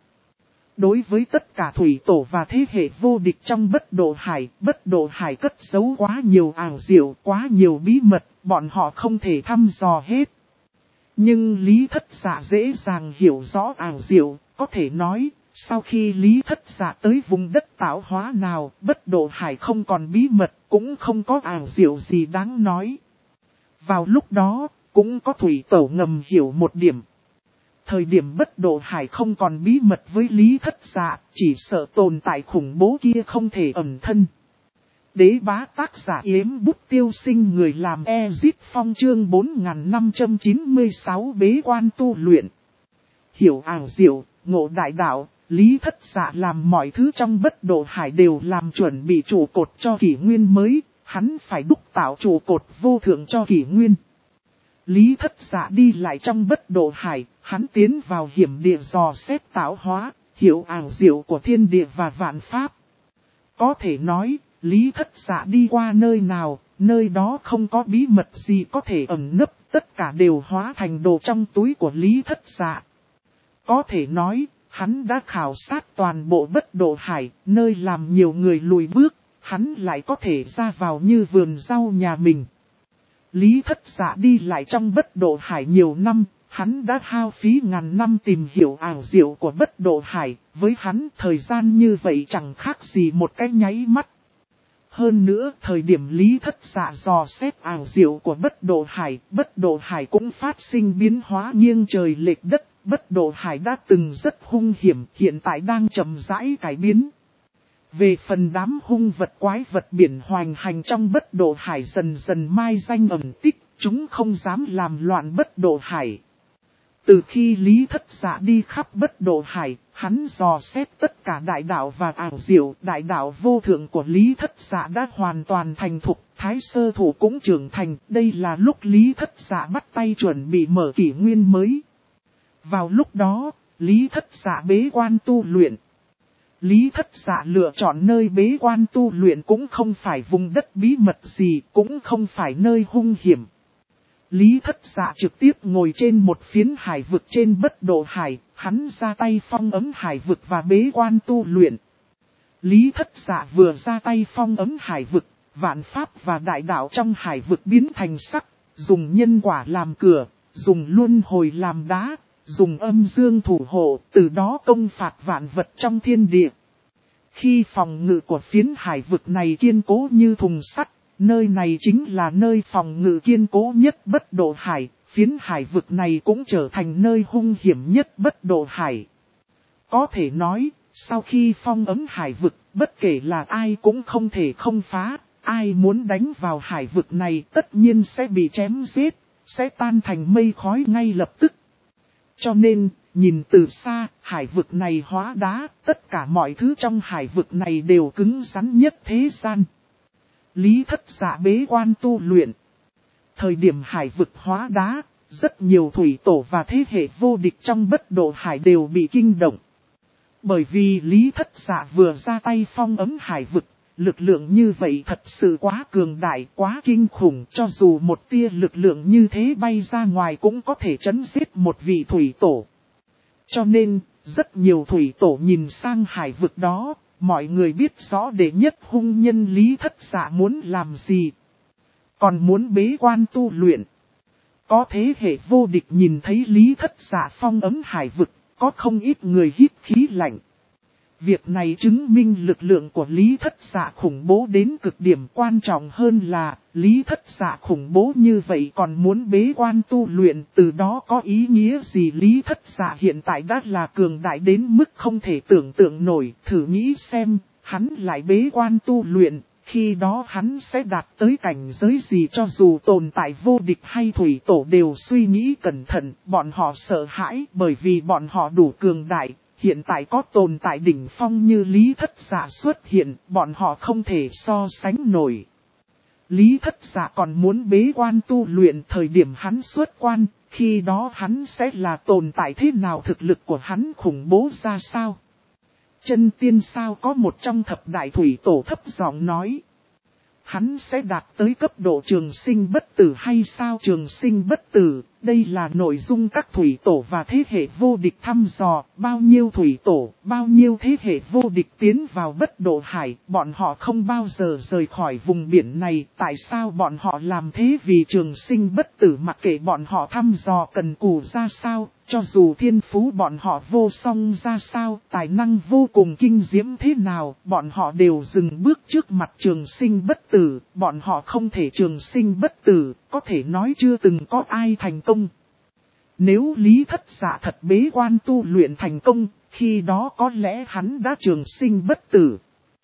Đối với tất cả thủy tổ và thế hệ vô địch trong Bất Độ Hải cất giấu quá nhiều ảo diệu, quá nhiều bí mật, bọn họ không thể thăm dò hết. Nhưng Lý Thất Dạ dễ dàng hiểu rõ ảo diệu, có thể nói, sau khi Lý Thất Dạ tới vùng đất tạo hóa nào, Bất Độ Hải không còn bí mật, cũng không có ảo diệu gì đáng nói. Vào lúc đó, cũng có thủy tổ ngầm hiểu một điểm. Thời điểm Bất Độ Hải không còn bí mật với Lý Thất Dạ, chỉ sợ tồn tại khủng bố kia không thể ẩn thân. Đế bá tác giả Yếm Bút Tiêu Sinh, người làm Ezip Phong, chương 4596 bế quan tu luyện. Hiểu ảo diệu, ngộ đại đạo, Lý Thất Dạ làm mọi thứ trong Bất Độ Hải đều làm chuẩn bị trụ cột cho kỷ nguyên mới, hắn phải đúc tạo trụ cột vô thượng cho kỷ nguyên. Lý Thất Dạ đi lại trong Bất Độ Hải, hắn tiến vào hiểm địa dò xét tạo hóa, hiểu ảo diệu của thiên địa và vạn pháp. Có thể nói, Lý Thất Dạ đi qua nơi nào, nơi đó không có bí mật gì có thể ẩn nấp, tất cả đều hóa thành đồ trong túi của Lý Thất Dạ. Có thể nói, hắn đã khảo sát toàn bộ Bất Độ Hải, nơi làm nhiều người lùi bước, hắn lại có thể ra vào như vườn rau nhà mình. Lý Thất Dạ đi lại trong Bất Độ Hải nhiều năm, hắn đã hao phí ngàn năm tìm hiểu ảo diệu của Bất Độ Hải, với hắn thời gian như vậy chẳng khác gì một cái nháy mắt. Hơn nữa, thời điểm Lý Thất Dạ dò xét ảo diệu của Bất Độ Hải cũng phát sinh biến hóa nghiêng trời lệch đất. Bất Độ Hải đã từng rất hung hiểm, hiện tại đang chậm rãi cải biến. Về phần đám hung vật quái vật biển hoành hành trong Bất Độ Hải dần dần mai danh ẩn tích, chúng không dám làm loạn Bất Độ Hải. Từ khi Lý Thất Dạ đi khắp Bất Độ Hải, hắn dò xét tất cả đại đạo và ảo diệu, đại đạo vô thượng của Lý Thất Dạ đã hoàn toàn thành thục, Thái Sơ Thủ cũng trưởng thành, đây là lúc Lý Thất Dạ bắt tay chuẩn bị mở kỷ nguyên mới. Vào lúc đó, Lý Thất Dạ bế quan tu luyện. Lý Thất Dạ lựa chọn nơi bế quan tu luyện cũng không phải vùng đất bí mật gì, cũng không phải nơi hung hiểm. Lý Thất Dạ trực tiếp ngồi trên một phiến hải vực trên Bất Độ Hải, hắn ra tay phong ấm hải vực và bế quan tu luyện. Lý Thất Dạ vừa ra tay phong ấm hải vực, vạn pháp và đại đạo trong hải vực biến thành sắc, dùng nhân quả làm cửa, dùng luân hồi làm đá, dùng âm dương thủ hộ, từ đó công phạt vạn vật trong thiên địa. Khi phòng ngự của phiến hải vực này kiên cố như thùng sắt, nơi này chính là nơi phòng ngự kiên cố nhất Bất Độ Hải, phiến hải vực này cũng trở thành nơi hung hiểm nhất Bất Độ Hải. Có thể nói, sau khi phong ấm hải vực, bất kể là ai cũng không thể không phá, ai muốn đánh vào hải vực này tất nhiên sẽ bị chém giết, sẽ tan thành mây khói ngay lập tức. Cho nên, nhìn từ xa, hải vực này hóa đá, tất cả mọi thứ trong hải vực này đều cứng rắn nhất thế gian. Lý Thất Dạ bế quan tu luyện. Thời điểm hải vực hóa đá, rất nhiều thủy tổ và thế hệ vô địch trong Bất Độ Hải đều bị kinh động. Bởi vì Lý Thất Dạ vừa ra tay phong ấm hải vực, lực lượng như vậy thật sự quá cường đại, quá kinh khủng, cho dù một tia lực lượng như thế bay ra ngoài cũng có thể chấn giết một vị thủy tổ. Cho nên, rất nhiều thủy tổ nhìn sang hải vực đó, mọi người biết rõ đệ nhất hung nhân Lý Thất Dạ muốn làm gì. Còn muốn bế quan tu luyện. Có thế hệ vô địch nhìn thấy Lý Thất Dạ phong ấm hải vực, có không ít người hít khí lạnh. Việc này chứng minh lực lượng của Lý Thất Dạ khủng bố đến cực điểm, quan trọng hơn là Lý Thất Dạ khủng bố như vậy còn muốn bế quan tu luyện, từ đó có ý nghĩa gì? Lý Thất Dạ hiện tại đã là cường đại đến mức không thể tưởng tượng nổi, thử nghĩ xem, hắn lại bế quan tu luyện, khi đó hắn sẽ đạt tới cảnh giới gì? Cho dù tồn tại vô địch hay thủy tổ đều suy nghĩ cẩn thận, bọn họ sợ hãi bởi vì bọn họ đủ cường đại. Hiện tại có tồn tại đỉnh phong như Lý Thất Dạ xuất hiện, bọn họ không thể so sánh nổi. Lý Thất Dạ còn muốn bế quan tu luyện, thời điểm hắn xuất quan, khi đó hắn sẽ là tồn tại thế nào, thực lực của hắn khủng bố ra sao? Chân tiên sao có một trong thập đại thủy tổ thấp giọng nói. Hắn sẽ đạt tới cấp độ trường sinh bất tử hay sao? Trường sinh bất tử, đây là nội dung các thủy tổ và thế hệ vô địch thăm dò, bao nhiêu thủy tổ, bao nhiêu thế hệ vô địch tiến vào Bất Độ Hải, bọn họ không bao giờ rời khỏi vùng biển này, tại sao bọn họ làm thế? Vì trường sinh bất tử, mặc kệ bọn họ thăm dò cần cù ra sao, cho dù thiên phú bọn họ vô song ra sao, tài năng vô cùng kinh diễm thế nào, bọn họ đều dừng bước trước mặt trường sinh bất tử, bọn họ không thể trường sinh bất tử, có thể nói chưa từng có ai thành công. Nếu Lý Thất Dạ thật bế quan tu luyện thành công, khi đó có lẽ hắn đã trường sinh bất tử.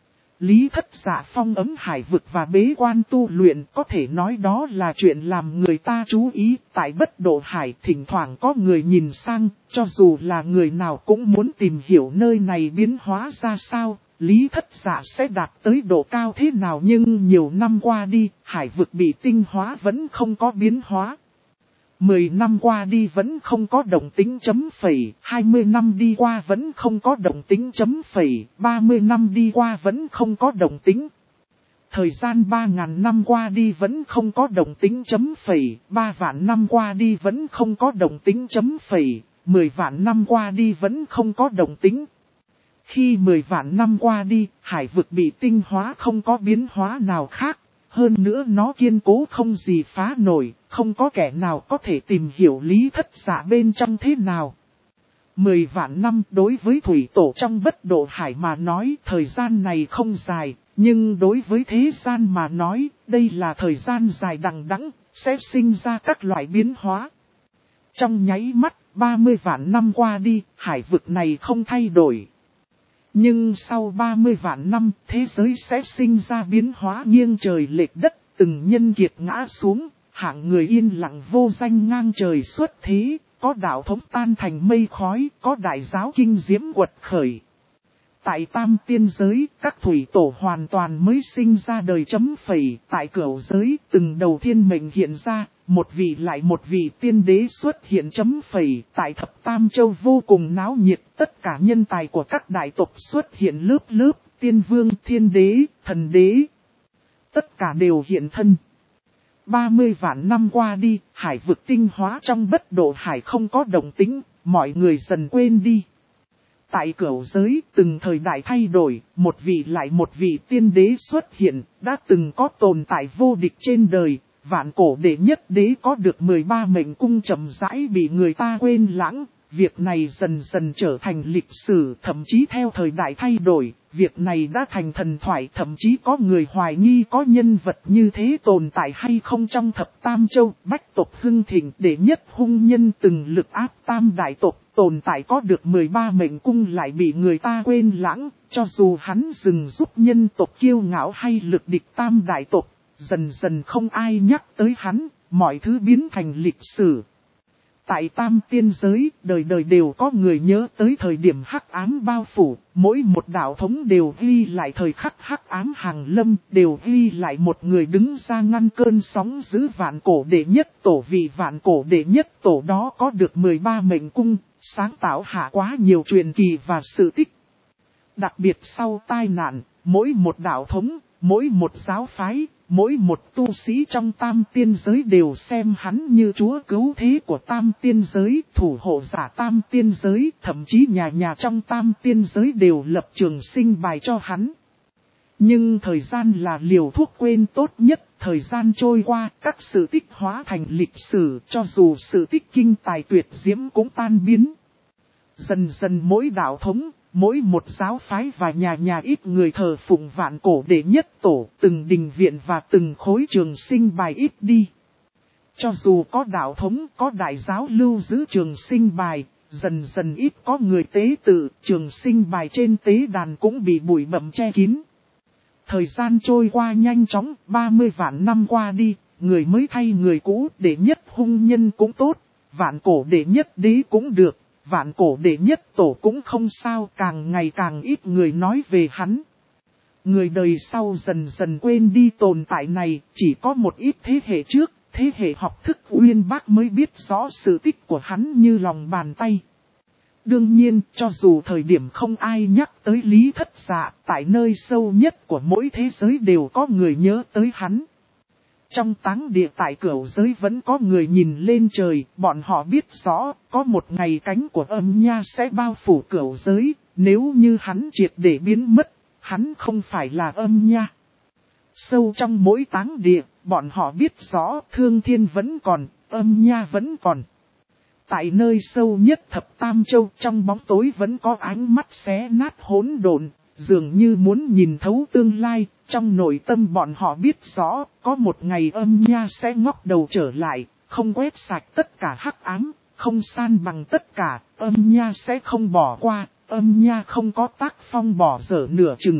Lý Thất Dạ phong ấm hải vực và bế quan tu luyện, có thể nói đó là chuyện làm người ta chú ý. Tại Bất Độ Hải thỉnh thoảng có người nhìn sang, cho dù là người nào cũng muốn tìm hiểu nơi này biến hóa ra sao, Lý Thất Dạ sẽ đạt tới độ cao thế nào. Nhưng nhiều năm qua đi, hải vực bị tinh hóa vẫn không có biến hóa. 10 năm qua đi vẫn không có động tĩnh chấm phẩy, 20 năm đi qua vẫn không có động tĩnh chấm phẩy, 30 năm đi qua vẫn không có động tĩnh. Thời gian 3.000 năm qua đi vẫn không có động tĩnh chấm phẩy, 3 vạn năm qua đi vẫn không có động tĩnh chấm phẩy, 10 vạn năm qua đi vẫn không có động tĩnh. Khi 10 vạn năm qua đi, hải vực bị tinh hóa không có biến hóa nào khác. Hơn nữa nó kiên cố không gì phá nổi, không có kẻ nào có thể tìm hiểu Lý Thất Dạ bên trong thế nào. 10 vạn năm đối với thủy tổ trong Bất Độ Hải mà nói thời gian này không dài, nhưng đối với thế gian mà nói đây là thời gian dài đằng đẵng, sẽ sinh ra các loại biến hóa. Trong nháy mắt, 30 vạn năm qua đi, hải vực này không thay đổi. Nhưng sau 30 vạn năm, thế giới sẽ sinh ra biến hóa nghiêng trời lệch đất, từng nhân kiệt ngã xuống, hạng người yên lặng vô danh ngang trời xuất thế, có đạo thống tan thành mây khói, có đại giáo kinh diễm quật khởi. Tại tam tiên giới, các thủy tổ hoàn toàn mới sinh ra đời chấm phẩy, tại cửu giới, từng đầu thiên mệnh hiện ra, một vị lại một vị tiên đế xuất hiện chấm phẩy, tại thập tam châu vô cùng náo nhiệt, tất cả nhân tài của các đại tộc xuất hiện lớp lớp, tiên vương, thiên đế, thần đế. Tất cả đều hiện thân. 30 vạn năm qua đi, hải vực tinh hóa trong bất độ hải không có động tĩnh, mọi người dần quên đi. Tại cửu giới, từng thời đại thay đổi, một vị lại một vị tiên đế xuất hiện, đã từng có tồn tại vô địch trên đời, vạn cổ đệ nhất đế có được 13 mệnh cung chậm rãi bị người ta quên lãng. Việc này dần dần trở thành lịch sử, thậm chí theo thời đại thay đổi, việc này đã thành thần thoại, thậm chí có người hoài nghi có nhân vật như thế tồn tại hay không trong thập tam châu. Bách tộc hưng thịnh, đệ nhất hung nhân từng lực áp tam đại tộc, tồn tại có được 13 mệnh cung lại bị người ta quên lãng, cho dù hắn dừng giúp nhân tộc kiêu ngạo hay lực địch tam đại tộc, dần dần không ai nhắc tới hắn, mọi thứ biến thành lịch sử. Tại tam tiên giới, đời đời đều có người nhớ tới thời điểm hắc ám bao phủ, mỗi một đạo thống đều ghi lại thời khắc hắc ám hàng lâm, đều ghi lại một người đứng ra ngăn cơn sóng giữ vạn cổ đệ nhất tổ. Vì vạn cổ đệ nhất tổ đó có được 13 mệnh cung, sáng tạo hạ quá nhiều truyền kỳ và sự tích. Đặc biệt sau tai nạn, mỗi một đạo thống, mỗi một giáo phái, mỗi một tu sĩ trong tam tiên giới đều xem hắn như chúa cứu thế của tam tiên giới, thủ hộ giả tam tiên giới, thậm chí nhà nhà trong tam tiên giới đều lập trường sinh bài cho hắn. Nhưng thời gian là liều thuốc quên tốt nhất, thời gian trôi qua, các sự tích hóa thành lịch sử, cho dù sự tích kinh tài tuyệt diễm cũng tan biến. Dần dần mỗi đạo thống, mỗi một giáo phái và nhà nhà ít người thờ phụng vạn cổ đệ nhất tổ, từng đình viện và từng khối trường sinh bài ít đi. Cho dù có đạo thống, có đại giáo lưu giữ trường sinh bài, dần dần ít có người tế tự, trường sinh bài trên tế đàn cũng bị bụi bặm che kín. Thời gian trôi qua nhanh chóng, 30 vạn năm qua đi, người mới thay người cũ, đệ nhất hung nhân cũng tốt, vạn cổ đệ nhất đế cũng được. Vạn cổ đệ nhất tổ cũng không sao, càng ngày càng ít người nói về hắn. Người đời sau dần dần quên đi tồn tại này, chỉ có một ít thế hệ trước, thế hệ học thức uyên bác mới biết rõ sự tích của hắn như lòng bàn tay. Đương nhiên, cho dù thời điểm không ai nhắc tới Lý Thất Dạ, tại nơi sâu nhất của mỗi thế giới đều có người nhớ tới hắn. Trong táng địa tại cửu giới vẫn có người nhìn lên trời, bọn họ biết rõ, có một ngày cánh của âm nha sẽ bao phủ cửu giới, nếu như hắn triệt để biến mất, hắn không phải là âm nha. Sâu trong mỗi táng địa, bọn họ biết rõ thương thiên vẫn còn, âm nha vẫn còn. Tại nơi sâu nhất thập tam châu trong bóng tối vẫn có ánh mắt xé nát hỗn độn, dường như muốn nhìn thấu tương lai. Trong nội tâm bọn họ biết rõ, có một ngày âm nha sẽ ngóc đầu trở lại, không quét sạch tất cả hắc ám, không san bằng tất cả, âm nha sẽ không bỏ qua, âm nha không có tác phong bỏ dở nửa chừng.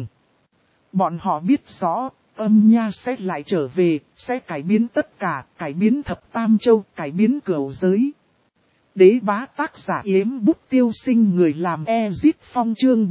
Bọn họ biết rõ, âm nha sẽ lại trở về, sẽ cải biến tất cả, cải biến thập tam châu, cải biến cửu giới. Đế bá tác giả Yếm Bút Tiêu Sinh, người làm Ezit Phong, chương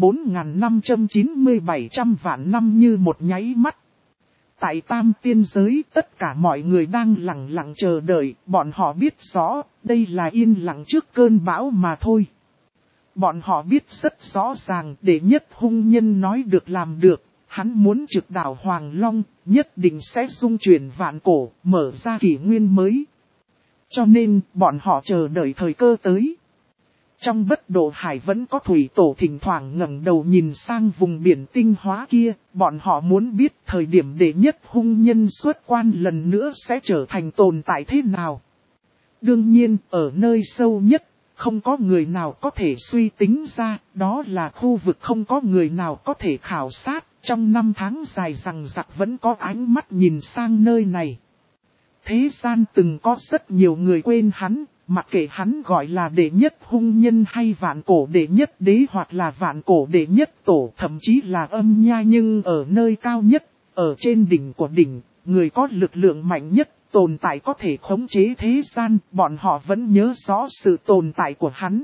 4597 trăm vạn năm như một nháy mắt. Tại tam tiên giới, tất cả mọi người đang lặng lặng chờ đợi, bọn họ biết rõ, đây là yên lặng trước cơn bão mà thôi. Bọn họ biết rất rõ ràng, đệ nhất hung nhân nói được làm được, hắn muốn trực đảo Hoàng Long, nhất định sẽ dung chuyển vạn cổ, mở ra kỷ nguyên mới. Cho nên, bọn họ chờ đợi thời cơ tới. Trong bất độ hải vẫn có thủy tổ thỉnh thoảng ngẩng đầu nhìn sang vùng biển tinh hóa kia, bọn họ muốn biết thời điểm đệ nhất hung nhân xuất quan lần nữa sẽ trở thành tồn tại thế nào. Đương nhiên, ở nơi sâu nhất, không có người nào có thể suy tính ra, đó là khu vực không có người nào có thể khảo sát, trong năm tháng dài rằng rặc vẫn có ánh mắt nhìn sang nơi này. Thế gian từng có rất nhiều người quên hắn, mặc kệ hắn gọi là đệ nhất hung nhân hay vạn cổ đệ nhất đế hoặc là vạn cổ đệ nhất tổ, thậm chí là âm nha, nhưng ở nơi cao nhất, ở trên đỉnh của đỉnh, người có lực lượng mạnh nhất, tồn tại có thể khống chế thế gian, bọn họ vẫn nhớ rõ sự tồn tại của hắn.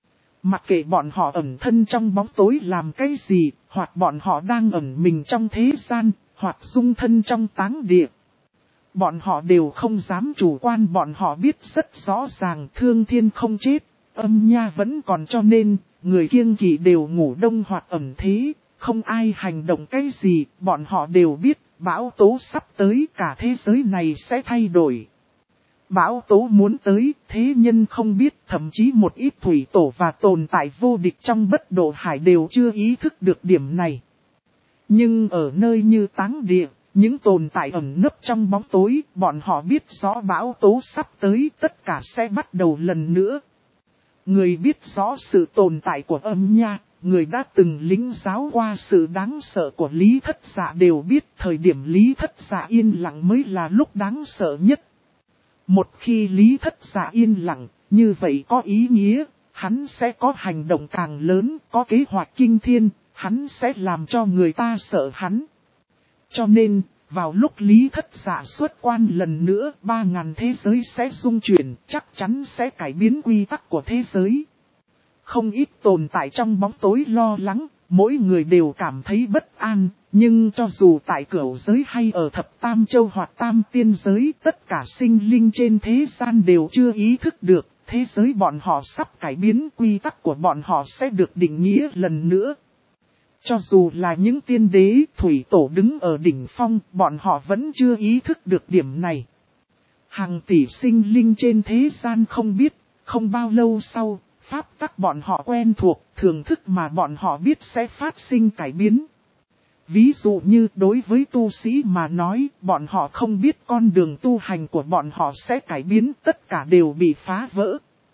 Mặc kệ bọn họ ẩn thân trong bóng tối làm cái gì, hoặc bọn họ đang ẩn mình trong thế gian, hoặc dung thân trong táng địa. Bọn họ đều không dám chủ quan, bọn họ biết rất rõ ràng Thương Thiên không chết, Âm Nha vẫn còn, cho nên, người kiêng kỵ đều ngủ đông hoặc ẩn thế, không ai hành động cái gì, bọn họ đều biết bão tố sắp tới, cả thế giới này sẽ thay đổi. Bão tố muốn tới, thế nhân không biết, thậm chí một ít thủy tổ và tồn tại vô địch trong Bất Độ Hải đều chưa ý thức được điểm này. Nhưng ở nơi như táng địa, những tồn tại ẩn nấp trong bóng tối, bọn họ biết rõ bão tố sắp tới, tất cả sẽ bắt đầu lần nữa. Người biết rõ sự tồn tại của Âm Nha, người đã từng lĩnh giáo qua sự đáng sợ của Lý Thất Dạ đều biết thời điểm Lý Thất Dạ yên lặng mới là lúc đáng sợ nhất. Một khi Lý Thất Dạ yên lặng, như vậy có ý nghĩa, hắn sẽ có hành động càng lớn, có kế hoạch kinh thiên, hắn sẽ làm cho người ta sợ hắn. Cho nên, vào lúc Lý Thất Dạ xuất quan lần nữa, 3.000 thế giới sẽ rung chuyển, chắc chắn sẽ cải biến quy tắc của thế giới. Không ít tồn tại trong bóng tối lo lắng, mỗi người đều cảm thấy bất an, nhưng cho dù tại cửu giới hay ở thập tam châu hoặc tam tiên giới, tất cả sinh linh trên thế gian đều chưa ý thức được, thế giới bọn họ sắp cải biến, quy tắc của bọn họ sẽ được định nghĩa lần nữa. Cho dù là những tiên đế, thủy tổ đứng ở đỉnh phong, bọn họ vẫn chưa ý thức được điểm này. Hàng tỷ sinh linh trên thế gian không biết, không bao lâu sau, pháp tắc bọn họ quen thuộc, thưởng thức mà bọn họ biết sẽ phát sinh cải biến. Ví dụ như đối với tu sĩ mà nói, bọn họ không biết con đường tu hành của bọn họ sẽ cải biến, tất cả đều bị phá vỡ.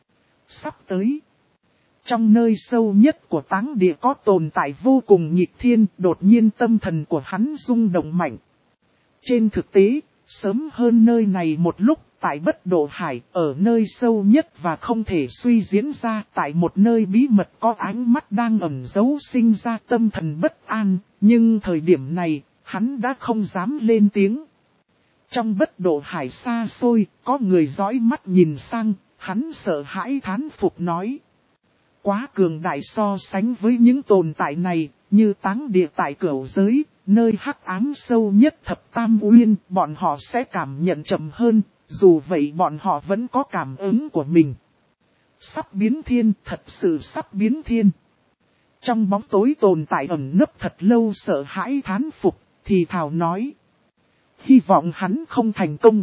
Sắp tới, trong nơi sâu nhất của táng địa có tồn tại vô cùng nghịch thiên, đột nhiên tâm thần của hắn rung động mạnh. Trên thực tế, sớm hơn nơi này một lúc, tại Bất Độ Hải, ở nơi sâu nhất và không thể suy diễn ra, tại một nơi bí mật có ánh mắt đang ẩn giấu sinh ra tâm thần bất an, nhưng thời điểm này, hắn đã không dám lên tiếng. Trong Bất Độ Hải xa xôi, có người dõi mắt nhìn sang, hắn sợ hãi thán phục nói. Quá cường đại so sánh với những tồn tại này, như táng địa tại cửu giới, nơi hắc ám sâu nhất thập tam uyên, bọn họ sẽ cảm nhận chậm hơn, dù vậy bọn họ vẫn có cảm ứng của mình. Sắp biến thiên, thật sự sắp biến thiên. Trong bóng tối tồn tại ẩn nấp thật lâu sợ hãi thán phục, thì thào nói. Hy vọng hắn không thành công.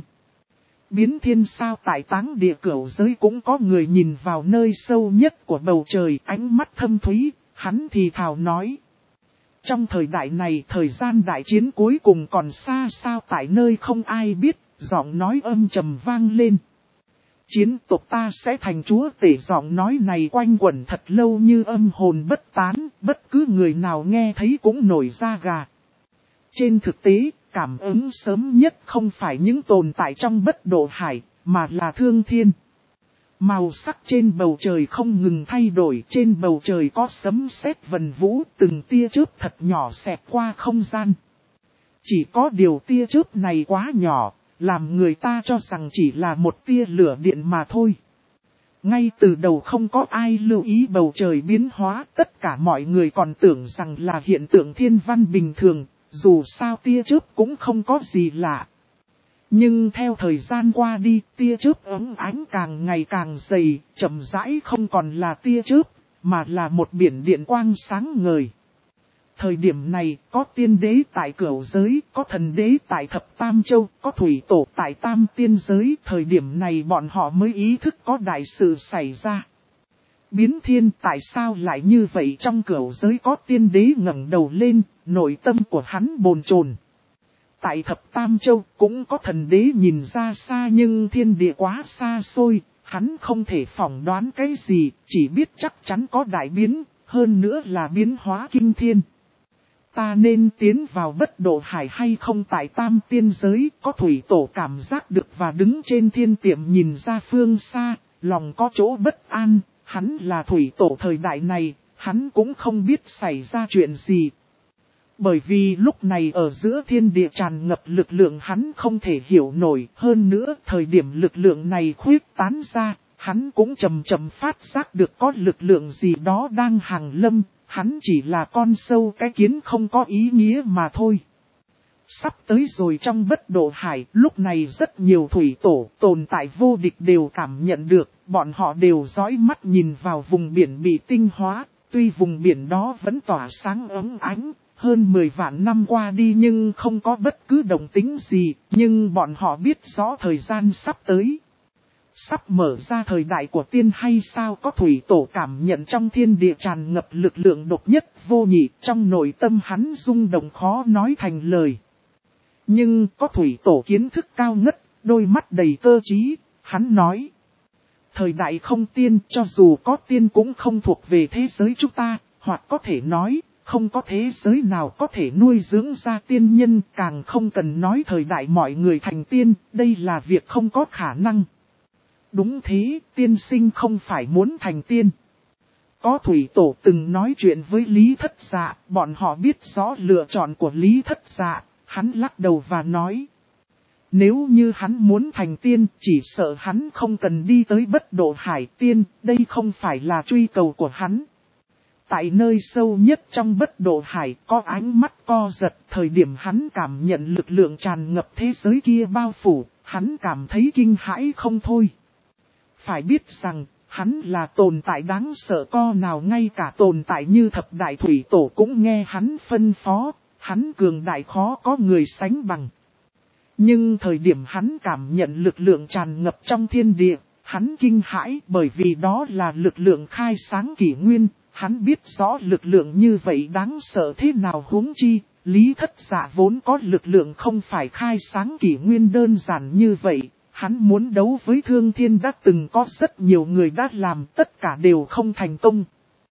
Biến thiên sao, tại táng địa cửu giới cũng có người nhìn vào nơi sâu nhất của bầu trời, ánh mắt thâm thúy, hắn thì thào nói. Trong thời đại này, thời gian đại chiến cuối cùng còn xa sao, tại nơi không ai biết, giọng nói âm trầm vang lên. Chiến tộc ta sẽ thành chúa tể, giọng nói này quanh quẩn thật lâu như âm hồn bất tán, bất cứ người nào nghe thấy cũng nổi da gà. Trên thực tế, cảm ứng sớm nhất không phải những tồn tại trong Bất Độ Hải, mà là Thương Thiên. Màu sắc trên bầu trời không ngừng thay đổi, trên bầu trời có sấm sét vần vũ, từng tia chớp thật nhỏ xẹt qua không gian. Chỉ có điều tia chớp này quá nhỏ, làm người ta cho rằng chỉ là một tia lửa điện mà thôi. Ngay từ đầu không có ai lưu ý bầu trời biến hóa, tất cả mọi người còn tưởng rằng là hiện tượng thiên văn bình thường, dù sao tia chớp cũng không có gì lạ. Nhưng theo thời gian qua đi, tia chớp ấm ánh càng ngày càng dày, chậm rãi không còn là tia chớp, mà là một biển điện quang sáng ngời. Thời điểm này, có tiên đế tại cửu giới, có thần đế tại thập tam châu, có thủy tổ tại tam tiên giới. Thời điểm này bọn họ mới ý thức có đại sự xảy ra. Biến thiên, tại sao lại như vậy? Trong cửu giới có tiên đế ngẩng đầu lên, nội tâm của hắn bồn chồn. Tại thập tam châu cũng có thần đế nhìn ra xa, nhưng thiên địa quá xa xôi, hắn không thể phỏng đoán cái gì, chỉ biết chắc chắn có đại biến, hơn nữa là biến hóa kinh thiên. Ta nên tiến vào Bất Độ Hải hay không? Tại tam tiên giới, có thủy tổ cảm giác được và đứng trên thiên tiệm nhìn ra phương xa, lòng có chỗ bất an, hắn là thủy tổ thời đại này, hắn cũng không biết xảy ra chuyện gì. Bởi vì lúc này ở giữa thiên địa tràn ngập lực lượng hắn không thể hiểu nổi, hơn nữa thời điểm lực lượng này khuyết tán ra, hắn cũng chậm chậm phát giác được có lực lượng gì đó đang hàng lâm, hắn chỉ là con sâu cái kiến không có ý nghĩa mà thôi. Sắp tới rồi trong bất độ hải, lúc này rất nhiều thủy tổ tồn tại vô địch đều cảm nhận được, bọn họ đều dõi mắt nhìn vào vùng biển bị tinh hóa, tuy vùng biển đó vẫn tỏa sáng ấm ánh. Hơn 10 vạn năm qua đi nhưng không có bất cứ động tĩnh gì, nhưng bọn họ biết rõ thời gian sắp tới. Sắp mở ra thời đại của tiên hay sao, có thủy tổ cảm nhận trong thiên địa tràn ngập lực lượng độc nhất vô nhị, trong nội tâm hắn rung động khó nói thành lời. Nhưng có thủy tổ kiến thức cao ngất, đôi mắt đầy cơ trí, hắn nói. Thời đại không tiên, cho dù có tiên cũng không thuộc về thế giới chúng ta, hoặc có thể nói, không có thế giới nào có thể nuôi dưỡng ra tiên nhân, càng không cần nói thời đại mọi người thành tiên, đây là việc không có khả năng. Đúng thế, tiên sinh không phải muốn thành tiên. Có thủy tổ từng nói chuyện với Lý Thất Dạ, bọn họ biết rõ lựa chọn của Lý Thất Dạ, hắn lắc đầu và nói. Nếu như hắn muốn thành tiên, chỉ sợ hắn không cần đi tới bất độ hải tiên, đây không phải là truy cầu của hắn. Tại nơi sâu nhất trong bất độ hải có ánh mắt co giật, thời điểm hắn cảm nhận lực lượng tràn ngập thế giới kia bao phủ, hắn cảm thấy kinh hãi không thôi. Phải biết rằng, hắn là tồn tại đáng sợ co nào, ngay cả tồn tại như thập đại thủy tổ cũng nghe hắn phân phó, hắn cường đại khó có người sánh bằng. Nhưng thời điểm hắn cảm nhận lực lượng tràn ngập trong thiên địa, hắn kinh hãi bởi vì đó là lực lượng khai sáng kỷ nguyên, hắn biết rõ lực lượng như vậy đáng sợ thế nào, huống chi, Lý Thất Dạ vốn có lực lượng không phải khai sáng kỷ nguyên đơn giản như vậy, hắn muốn đấu với Thương Thiên đã từng có rất nhiều người đã làm, tất cả đều không thành công.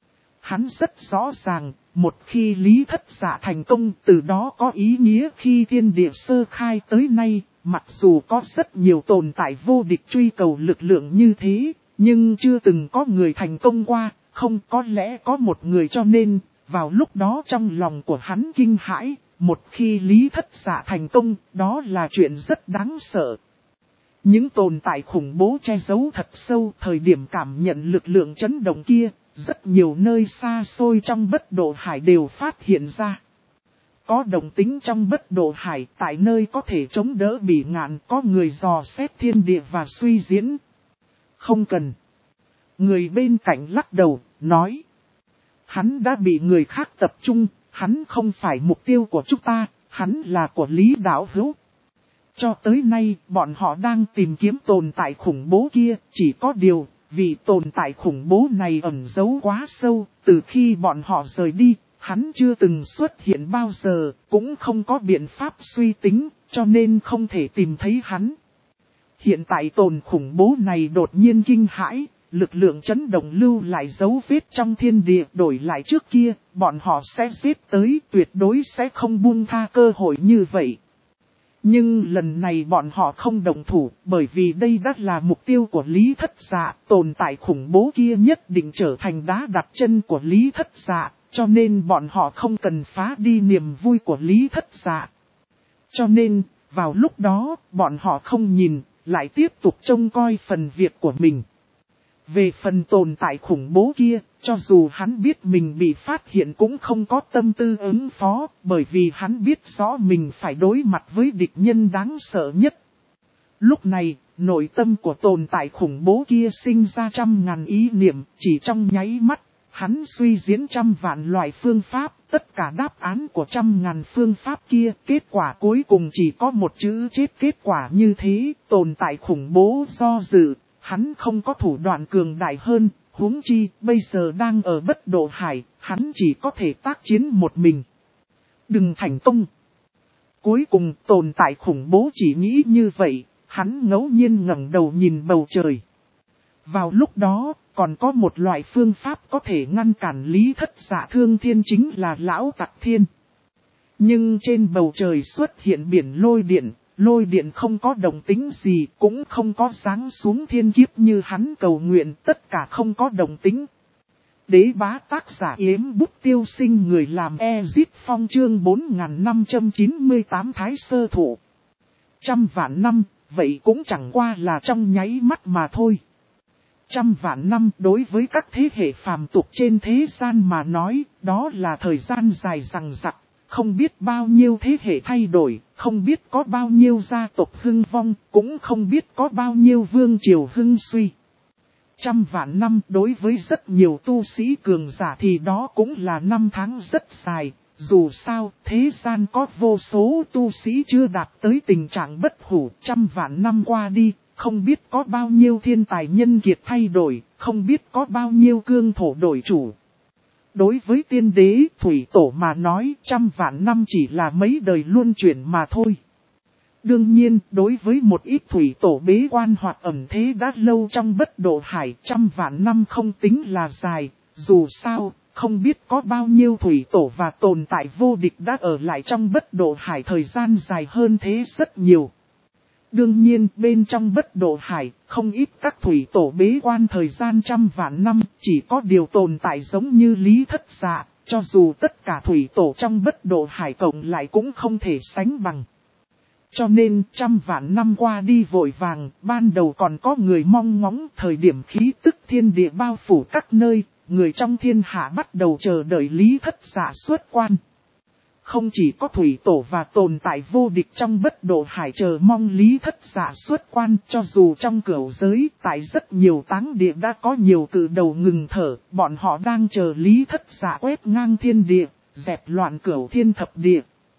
Hắn rất rõ ràng, một khi Lý Thất Dạ thành công, từ đó có ý nghĩa khi thiên địa sơ khai tới nay, mặc dù có rất nhiều tồn tại vô địch truy cầu lực lượng như thế, nhưng chưa từng có người thành công qua, không có lẽ có một người, cho nên, vào lúc đó trong lòng của hắn kinh hãi, một khi Lý Thất Dạ thành công, đó là chuyện rất đáng sợ. Những tồn tại khủng bố che giấu thật sâu, thời điểm cảm nhận lực lượng chấn động kia, rất nhiều nơi xa xôi trong bất độ hải đều phát hiện ra. Có động tính trong bất độ hải, tại nơi có thể chống đỡ Bỉ Ngạn, có người dò xét thiên địa và suy diễn. Không cần. Người bên cạnh lắc đầu, nói. Hắn đã bị người khác tập trung, hắn không phải mục tiêu của chúng ta, hắn là của Lý Đạo Hữu. Cho tới nay, bọn họ đang tìm kiếm tồn tại khủng bố kia, chỉ có điều, vì tồn tại khủng bố này ẩn giấu quá sâu, từ khi bọn họ rời đi, hắn chưa từng xuất hiện bao giờ, cũng không có biện pháp suy tính, cho nên không thể tìm thấy hắn. Hiện tại tồn khủng bố này đột nhiên kinh hãi, lực lượng chấn động lưu lại dấu vết trong thiên địa, đổi lại trước kia, bọn họ sẽ giết tới, tuyệt đối sẽ không buông tha cơ hội như vậy. Nhưng lần này bọn họ không động thủ, bởi vì đây đã là mục tiêu của Lý Thất Dạ, tồn tại khủng bố kia nhất định trở thành đá đặt chân của Lý Thất Dạ, cho nên bọn họ không cần phá đi niềm vui của Lý Thất Dạ. Cho nên, vào lúc đó, bọn họ không nhìn, lại tiếp tục trông coi phần việc của mình. Về phần tồn tại khủng bố kia, cho dù hắn biết mình bị phát hiện cũng không có tâm tư ứng phó, bởi vì hắn biết rõ mình phải đối mặt với địch nhân đáng sợ nhất. Lúc này, nội tâm của tồn tại khủng bố kia sinh ra 100.000 ý niệm, chỉ trong nháy mắt, hắn suy diễn 100 vạn loại phương pháp, tất cả đáp án của 100.000 phương pháp kia, kết quả cuối cùng chỉ có một chữ chết. Kết quả như thế, tồn tại khủng bố do dự. Hắn không có thủ đoạn cường đại hơn, huống chi, bây giờ đang ở bất độ hải, hắn chỉ có thể tác chiến một mình. Đừng thành công. Cuối cùng tồn tại khủng bố chỉ nghĩ như vậy, hắn ngẫu nhiên ngẩng đầu nhìn bầu trời. Vào lúc đó, còn có một loại phương pháp có thể ngăn cản Lý Thất Dạ Thương Thiên, chính là Lão Tặc Thiên. Nhưng trên bầu trời xuất hiện biển lôi điện. Lôi điện không có động tính gì, cũng không có giáng xuống thiên kiếp như hắn cầu nguyện, tất cả không có động tính. Đế bá tác giả Yếm Bút Tiêu Sinh, người làm Ezit Phong chương 4598 Thái Sơ Thụ. Trăm vạn năm, vậy cũng chẳng qua là trong nháy mắt mà thôi. Trăm vạn năm đối với các thế hệ phàm tục trên thế gian mà nói, đó là thời gian dài dằng dặc, không biết bao nhiêu thế hệ thay đổi, không biết có bao nhiêu gia tộc hưng vong, cũng không biết có bao nhiêu vương triều hưng suy. Trăm vạn năm đối với rất nhiều tu sĩ cường giả thì đó cũng là năm tháng rất dài, dù sao thế gian có vô số tu sĩ chưa đạt tới tình trạng bất hủ. Trăm vạn năm qua đi, không biết có bao nhiêu thiên tài nhân kiệt thay đổi, không biết có bao nhiêu cương thổ đổi chủ. Đối với tiên đế thủy tổ mà nói, trăm vạn năm chỉ là mấy đời luân chuyển mà thôi. Đương nhiên, đối với một ít thủy tổ bế quan hoặc ẩn thế đã lâu trong bất độ hải, trăm vạn năm không tính là dài, dù sao, không biết có bao nhiêu thủy tổ và tồn tại vô địch đã ở lại trong bất độ hải thời gian dài hơn thế rất nhiều. Đương nhiên, bên trong bất độ hải, không ít các thủy tổ bế quan thời gian trăm vạn năm, chỉ có điều tồn tại giống như Lý Thất Dạ, cho dù tất cả thủy tổ trong bất độ hải cộng lại cũng không thể sánh bằng. Cho nên trăm vạn năm qua đi vội vàng, ban đầu còn có người mong ngóng thời điểm khí tức thiên địa bao phủ các nơi, người trong thiên hạ bắt đầu chờ đợi Lý Thất Dạ xuất quan. Không chỉ có thủy tổ và tồn tại vô địch trong bất độ hải chờ mong Lý Thất Dạ xuất quan, cho dù trong cửu giới, tại rất nhiều táng địa đã có nhiều cử đầu ngừng thở, bọn họ đang chờ Lý Thất Dạ quét ngang thiên địa, dẹp loạn cửu thiên thập địa.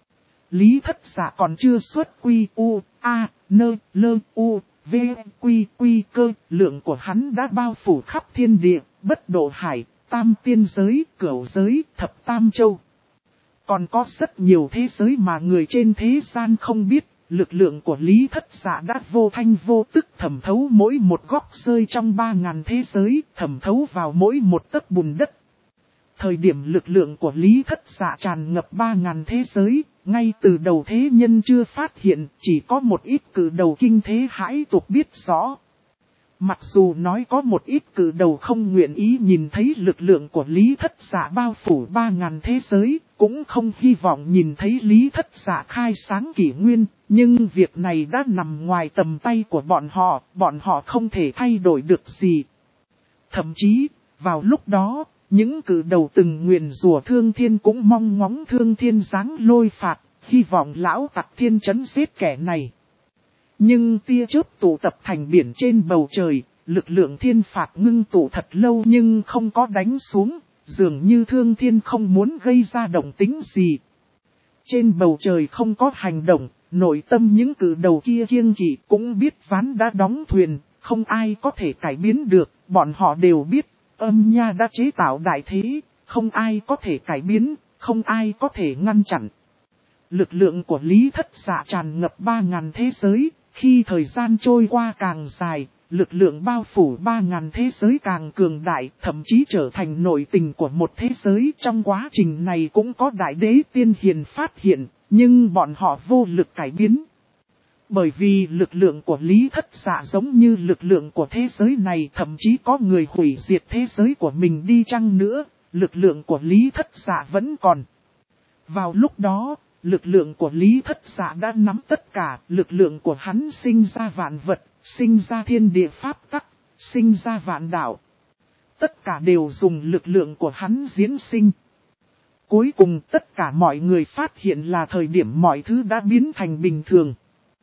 Lý Thất Dạ còn chưa xuất quy u, a, nơ, lơ, u, v, quy cơ, lượng của hắn đã bao phủ khắp thiên địa, bất độ hải, tam tiên giới, cửu giới, thập tam châu. Còn có rất nhiều thế giới mà người trên thế gian không biết, lực lượng của Lý Thất Dạ đã vô thanh vô tức thẩm thấu mỗi một góc rơi trong 3.000 thế giới, thẩm thấu vào mỗi một tấc bùn đất. Thời điểm lực lượng của Lý Thất Dạ tràn ngập 3.000 thế giới, ngay từ đầu thế nhân chưa phát hiện, chỉ có một ít cử đầu kinh thế hãi tục biết rõ. Mặc dù nói có một ít cử đầu không nguyện ý nhìn thấy lực lượng của Lý Thất Dạ bao phủ 3.000 thế giới, cũng không hy vọng nhìn thấy Lý Thất Dạ khai sáng kỷ nguyên, nhưng việc này đã nằm ngoài tầm tay của bọn họ không thể thay đổi được gì. Thậm chí, vào lúc đó, những cử đầu từng nguyền rủa Thương Thiên cũng mong ngóng Thương Thiên giáng lôi phạt, hy vọng lão tặc thiên trấn giết kẻ này. Nhưng tia chớp tụ tập thành biển trên bầu trời, lực lượng thiên phạt ngưng tụ thật lâu nhưng không có đánh xuống, dường như Thương Thiên không muốn gây ra động tĩnh gì. Trên bầu trời không có hành động, nội tâm những cử đầu kia kiêng kỵ cũng biết ván đã đóng thuyền, không ai có thể cải biến được, bọn họ đều biết, âm nha đã chế tạo đại thế, không ai có thể cải biến, không ai có thể ngăn chặn. Lực lượng của Lý Thất Dạ tràn ngập 3.000 thế giới, khi thời gian trôi qua càng dài, lực lượng bao phủ 3.000 thế giới càng cường đại, thậm chí trở thành nội tình của một thế giới. Trong quá trình này cũng có đại đế tiên hiền phát hiện, nhưng bọn họ vô lực cải biến. Bởi vì lực lượng của Lý Thất Dạ giống như lực lượng của thế giới này, thậm chí có người hủy diệt thế giới của mình đi chăng nữa, lực lượng của Lý Thất Dạ vẫn còn. Vào lúc đó, lực lượng của Lý Thất Dạ đã nắm tất cả, lực lượng của hắn sinh ra vạn vật, sinh ra thiên địa pháp tắc, sinh ra vạn đạo. Tất cả đều dùng lực lượng của hắn diễn sinh. Cuối cùng tất cả mọi người phát hiện là thời điểm mọi thứ đã biến thành bình thường.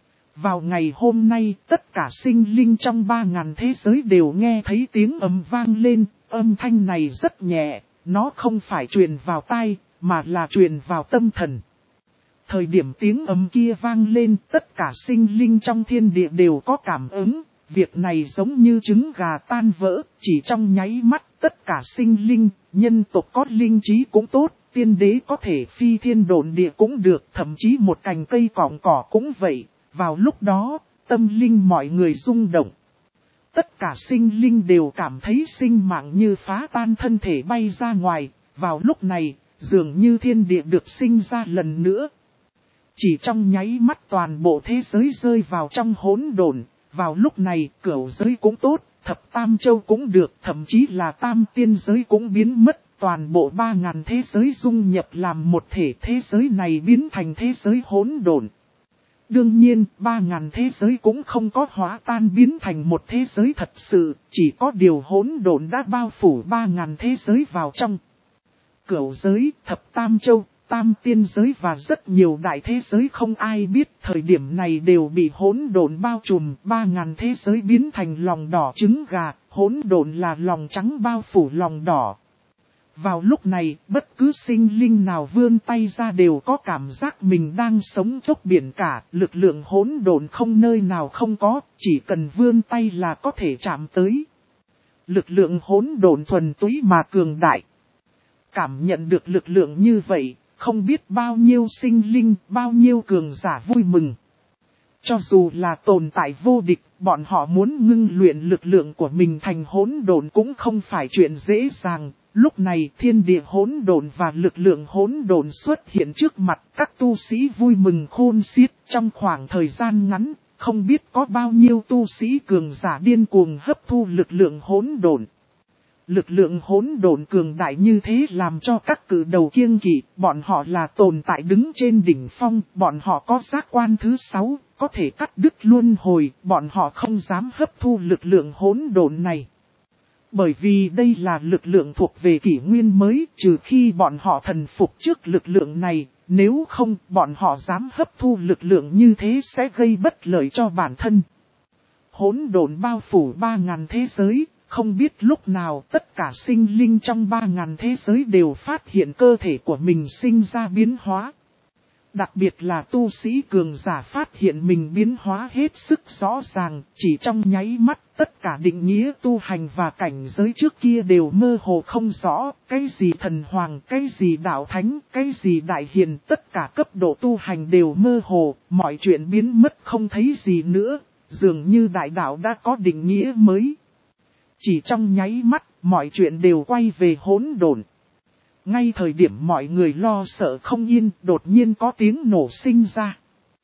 Vào ngày hôm nay, tất cả sinh linh trong 3.000 thế giới đều nghe thấy tiếng ầm vang lên, âm thanh này rất nhẹ, nó không phải truyền vào tai, mà là truyền vào tâm thần. Thời điểm tiếng ầm kia vang lên, tất cả sinh linh trong thiên địa đều có cảm ứng, việc này giống như trứng gà tan vỡ, chỉ trong nháy mắt, tất cả sinh linh, nhân tộc có linh trí cũng tốt, tiên đế có thể phi thiên độn địa cũng được, thậm chí một cành cây cọng cỏ cũng vậy. Vào lúc đó, tâm linh mọi người rung động. Tất cả sinh linh đều cảm thấy sinh mạng như phá tan thân thể bay ra ngoài. Vào lúc này, dường như thiên địa được sinh ra lần nữa. Chỉ trong nháy mắt toàn bộ thế giới rơi vào trong hỗn độn. Vào lúc này, cửu giới cũng tốt, thập tam châu cũng được, thậm chí là tam tiên giới cũng biến mất, toàn bộ 3.000 thế giới dung nhập làm một thể, thế giới này biến thành thế giới hỗn độn. Đương nhiên, 3.000 thế giới cũng không có hóa tan biến thành một thế giới thật sự, chỉ có điều hỗn độn đã bao phủ 3.000 thế giới vào trong. Cửu giới, thập tam châu, tam tiên giới và rất nhiều đại thế giới không ai biết thời điểm này đều bị hỗn độn bao trùm, 3.000 thế giới biến thành lòng đỏ trứng gà, hỗn độn là lòng trắng bao phủ lòng đỏ. Vào lúc này, bất cứ sinh linh nào vươn tay ra đều có cảm giác mình đang sống chốc biển cả, lực lượng hỗn độn không nơi nào không có, chỉ cần vươn tay là có thể chạm tới. Lực lượng hỗn độn thuần túy mà cường đại. Cảm nhận được lực lượng như vậy, không biết bao nhiêu sinh linh, bao nhiêu cường giả vui mừng. Cho dù là tồn tại vô địch, bọn họ muốn ngưng luyện lực lượng của mình thành hỗn độn cũng không phải chuyện dễ dàng. Lúc này thiên địa hỗn độn và lực lượng hỗn độn xuất hiện trước mặt, các tu sĩ vui mừng khôn xiết. Trong khoảng thời gian ngắn, không biết có bao nhiêu tu sĩ cường giả điên cuồng hấp thu lực lượng hỗn độn. Lực lượng hỗn độn cường đại như thế làm cho các cử đầu kiêng kỵ, bọn họ là tồn tại đứng trên đỉnh phong, bọn họ có giác quan thứ 6, có thể cắt đứt luân hồi, bọn họ không dám hấp thu lực lượng hỗn độn này. Bởi vì đây là lực lượng thuộc về kỷ nguyên mới, trừ khi bọn họ thần phục trước lực lượng này, nếu không bọn họ dám hấp thu lực lượng như thế sẽ gây bất lợi cho bản thân. Hỗn độn bao phủ 3.000 thế giới. Không biết lúc nào tất cả sinh linh trong 3.000 thế giới đều phát hiện cơ thể của mình sinh ra biến hóa. Đặc biệt là tu sĩ cường giả phát hiện mình biến hóa hết sức rõ ràng, chỉ trong nháy mắt tất cả định nghĩa tu hành và cảnh giới trước kia đều mơ hồ không rõ, cái gì thần hoàng, cái gì đạo thánh, cái gì đại hiền, tất cả cấp độ tu hành đều mơ hồ, mọi chuyện biến mất không thấy gì nữa, dường như đại đạo đã có định nghĩa mới. Chỉ trong nháy mắt, mọi chuyện đều quay về hỗn độn. Ngay thời điểm mọi người lo sợ không yên, đột nhiên có tiếng nổ sinh ra.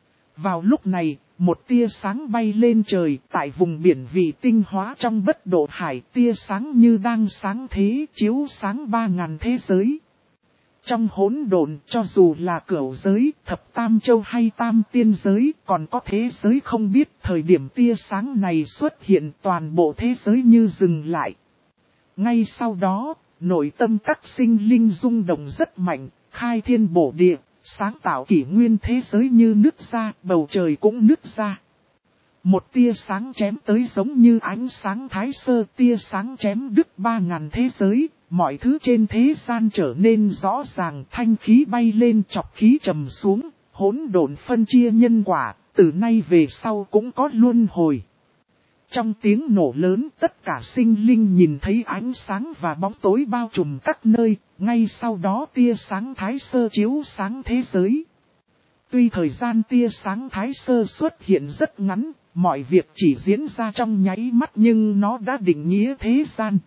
Vào lúc này, một tia sáng bay lên trời, tại vùng biển vị tinh hóa trong bất độ hải, tia sáng như đang sáng thế, chiếu sáng 3.000 thế giới. Trong hỗn độn, cho dù là cửu giới, thập tam châu hay tam tiên giới, còn có thế giới không biết, thời điểm tia sáng này xuất hiện toàn bộ thế giới như dừng lại. Ngay sau đó, nội tâm các sinh linh rung động rất mạnh, khai thiên bổ địa, sáng tạo kỷ nguyên thế giới như nứt ra, bầu trời cũng nứt ra. Một tia sáng chém tới giống như ánh sáng thái sơ, tia sáng chém đứt 3.000 thế giới, mọi thứ trên thế gian trở nên rõ ràng, thanh khí bay lên chọc khí trầm xuống, hỗn độn phân chia nhân quả, từ nay về sau cũng có luân hồi. Trong tiếng nổ lớn, tất cả sinh linh nhìn thấy ánh sáng và bóng tối bao trùm các nơi, ngay sau đó tia sáng thái sơ chiếu sáng thế giới. Tuy thời gian tia sáng thái sơ xuất hiện rất ngắn, mọi việc chỉ diễn ra trong nháy mắt nhưng nó đã định nghĩa thế gian.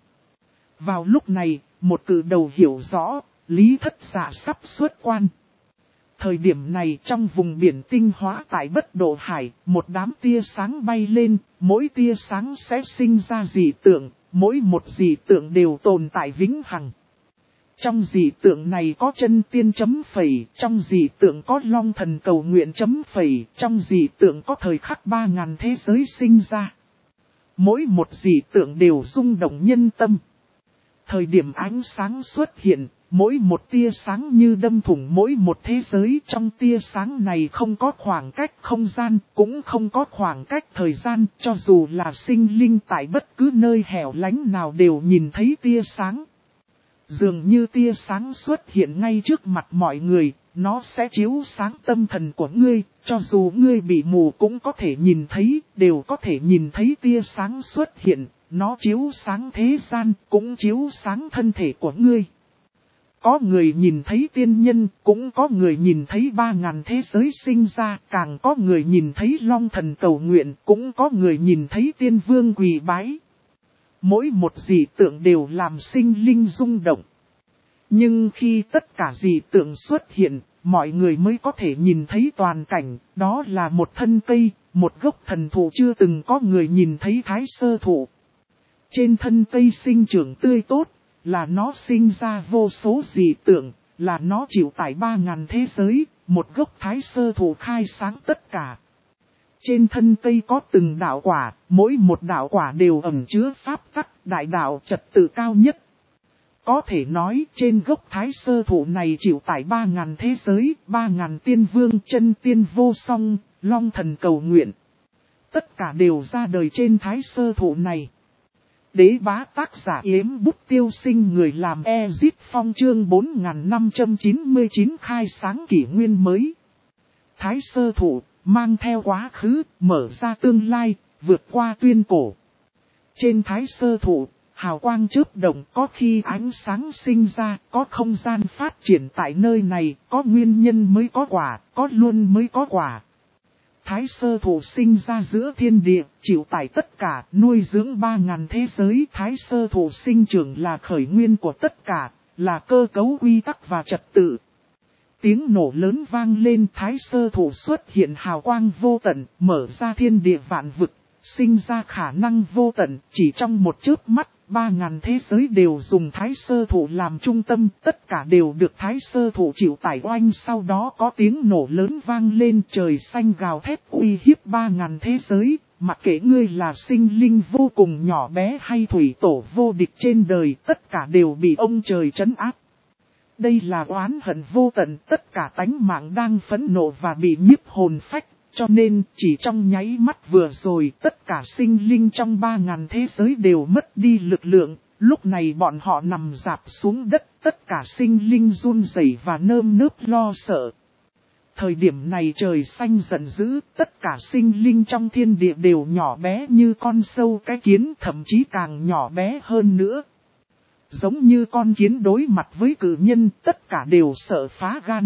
Vào lúc này, một cử đầu hiểu rõ, Lý Thất Dạ sắp xuất quan. Thời điểm này trong vùng biển tinh hóa tại bất độ hải, một đám tia sáng bay lên, mỗi tia sáng sẽ sinh ra dị tượng, mỗi một dị tượng đều tồn tại vĩnh hằng. Trong dị tượng này có chân tiên chấm phẩy, trong dị tượng có long thần cầu nguyện chấm phẩy, trong dị tượng có thời khắc 3.000 thế giới sinh ra. Mỗi một dị tượng đều rung động nhân tâm. Thời điểm ánh sáng xuất hiện, mỗi một tia sáng như đâm thủng mỗi một thế giới, trong tia sáng này không có khoảng cách không gian, cũng không có khoảng cách thời gian, cho dù là sinh linh tại bất cứ nơi hẻo lánh nào đều nhìn thấy tia sáng. Dường như tia sáng xuất hiện ngay trước mặt mọi người, nó sẽ chiếu sáng tâm thần của ngươi, cho dù ngươi bị mù cũng có thể nhìn thấy, đều có thể nhìn thấy tia sáng xuất hiện, nó chiếu sáng thế gian, cũng chiếu sáng thân thể của ngươi. Có người nhìn thấy tiên nhân, cũng có người nhìn thấy 3.000 thế giới sinh ra, càng có người nhìn thấy long thần cầu nguyện, cũng có người nhìn thấy tiên vương quỳ bái. Mỗi một dị tượng đều làm sinh linh rung động. Nhưng khi tất cả dị tượng xuất hiện, mọi người mới có thể nhìn thấy toàn cảnh, đó là một thân cây, một gốc thần thụ chưa từng có người nhìn thấy thái sơ thụ. Trên thân cây sinh trưởng tươi tốt, là nó sinh ra vô số dị tượng, là nó chịu tải 3.000 thế giới, một gốc thái sơ thụ khai sáng tất cả. Trên thân cây có từng đạo quả, mỗi một đạo quả đều ẩn chứa pháp tắc, đại đạo trật tự cao nhất. Có thể nói trên gốc thái sơ thụ này chịu tải 3.000 thế giới, 3.000 tiên vương chân tiên vô song, long thần cầu nguyện. Tất cả đều ra đời trên thái sơ thụ này. Đế bá tác giả Yếm Bút Tiêu Sinh người làm Ezit Phong chương 4599 khai sáng kỷ nguyên mới. Thái sơ thụ, mang theo quá khứ, mở ra tương lai, vượt qua tuyên cổ. Trên thái sơ thụ, hào quang chớp động, có khi ánh sáng sinh ra, có không gian phát triển tại nơi này, có nguyên nhân mới có quả, có luôn mới có quả. Thái sơ thụ sinh ra giữa thiên địa, chịu tải tất cả, nuôi dưỡng 3.000 thế giới. Thái sơ thụ sinh trưởng là khởi nguyên của tất cả, là cơ cấu quy tắc và trật tự. Tiếng nổ lớn vang lên, thái sơ thụ xuất hiện hào quang vô tận, mở ra thiên địa vạn vực, sinh ra khả năng vô tận. Chỉ trong một chớp mắt, 3.000 thế giới đều dùng thái sơ thụ làm trung tâm, tất cả đều được thái sơ thụ chịu tải oanh. Sau đó có tiếng nổ lớn vang lên, trời xanh gào thét uy hiếp 3.000 thế giới. Mặc kệ ngươi là sinh linh vô cùng nhỏ bé hay thủy tổ vô địch trên đời, tất cả đều bị ông trời trấn áp. Đây là oán hận vô tận, tất cả tánh mạng đang phẫn nộ và bị nhiếp hồn phách. Cho nên, chỉ trong nháy mắt vừa rồi, tất cả sinh linh trong 3.000 thế giới đều mất đi lực lượng. Lúc này bọn họ nằm rạp xuống đất, tất cả sinh linh run rẩy và nơm nớp lo sợ. Thời điểm này trời xanh giận dữ, tất cả sinh linh trong thiên địa đều nhỏ bé như con sâu cái kiến, thậm chí càng nhỏ bé hơn nữa. Giống như con kiến đối mặt với cự nhân, tất cả đều sợ phá gan.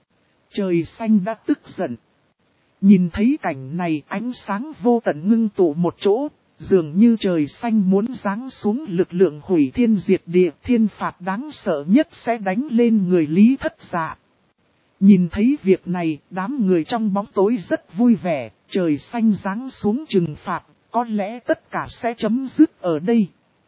Trời xanh đã tức giận. Nhìn thấy cảnh này, ánh sáng vô tận ngưng tụ một chỗ, dường như trời xanh muốn giáng xuống lực lượng hủy thiên diệt địa. Thiên phạt đáng sợ nhất sẽ đánh lên người Lý Thất Dạ. Nhìn thấy việc này, đám người trong bóng tối rất vui vẻ, trời xanh giáng xuống trừng phạt, có lẽ tất cả sẽ chấm dứt ở đây.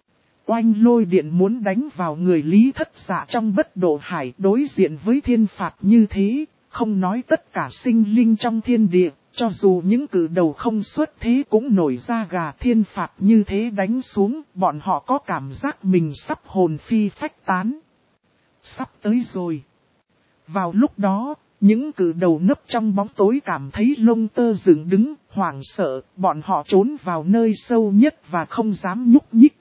Oanh lôi điện muốn đánh vào người Lý Thất Dạ trong bất độ hải, đối diện với thiên phạt như thế. Không nói tất cả sinh linh trong thiên địa, cho dù những cử đầu không xuất thế cũng nổi ra gà. Thiên phạt như thế đánh xuống, bọn họ có cảm giác mình sắp hồn phi phách tán. Sắp tới rồi. Vào lúc đó, những cử đầu nấp trong bóng tối cảm thấy lông tơ dựng đứng, hoảng sợ, bọn họ trốn vào nơi sâu nhất và không dám nhúc nhích.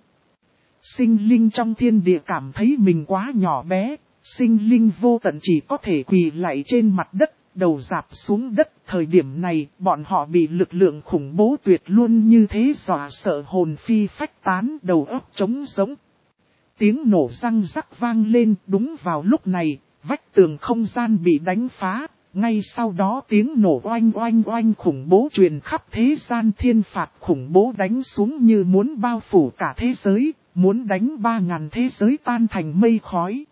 Sinh linh trong thiên địa cảm thấy mình quá nhỏ bé. Sinh linh vô tận chỉ có thể quỳ lạy trên mặt đất, đầu rạp xuống đất. Thời điểm này, bọn họ bị lực lượng khủng bố tuyệt luôn như thế dọa sợ hồn phi phách tán, đầu óc trống rỗng. Tiếng nổ răng rắc vang lên, đúng vào lúc này, vách tường không gian bị đánh phá. Ngay sau đó tiếng nổ oanh oanh oanh khủng bố truyền khắp thế gian. Thiên phạt khủng bố đánh xuống như muốn bao phủ cả thế giới, muốn đánh 3.000 thế giới tan thành mây khói.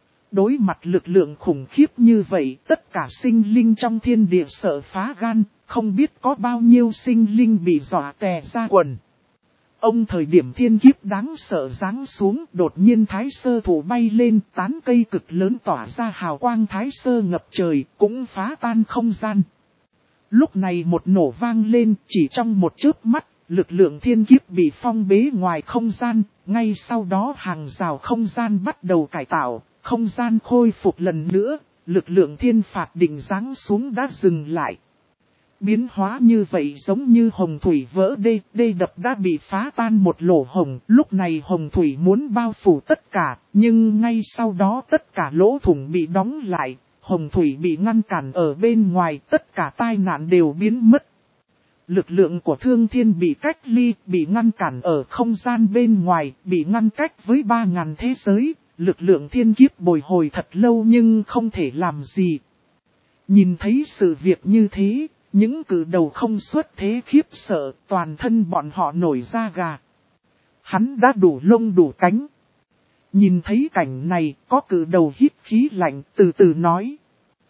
Đối mặt lực lượng khủng khiếp như vậy, tất cả sinh linh trong thiên địa sợ phá gan, không biết có bao nhiêu sinh linh bị dọa tè ra quần. Ông thời điểm thiên kiếp đáng sợ giáng xuống, đột nhiên thái sơ thụ bay lên, tán cây cực lớn tỏa ra hào quang thái sơ ngập trời, cũng phá tan không gian. Lúc này một nổ vang lên, chỉ trong một chớp mắt, lực lượng thiên kiếp bị phong bế ngoài không gian, ngay sau đó hàng rào không gian bắt đầu cải tạo. Không gian khôi phục lần nữa, lực lượng thiên phạt định giáng xuống đã dừng lại. Biến hóa như vậy giống như hồng thủy vỡ đê, đê đập đã bị phá tan một lỗ hồng. Lúc này hồng thủy muốn bao phủ tất cả, nhưng ngay sau đó tất cả lỗ thủng bị đóng lại. Hồng thủy bị ngăn cản ở bên ngoài, tất cả tai nạn đều biến mất. Lực lượng của thương thiên bị cách ly, bị ngăn cản ở không gian bên ngoài, bị ngăn cách với 3.000 thế giới. Lực lượng thiên kiếp bồi hồi thật lâu nhưng không thể làm gì. Nhìn thấy sự việc như thế, những cử đầu không xuất thế khiếp sợ, toàn thân bọn họ nổi da gà. Hắn đã đủ lông đủ cánh. Nhìn thấy cảnh này, có cử đầu hít khí lạnh, từ từ nói.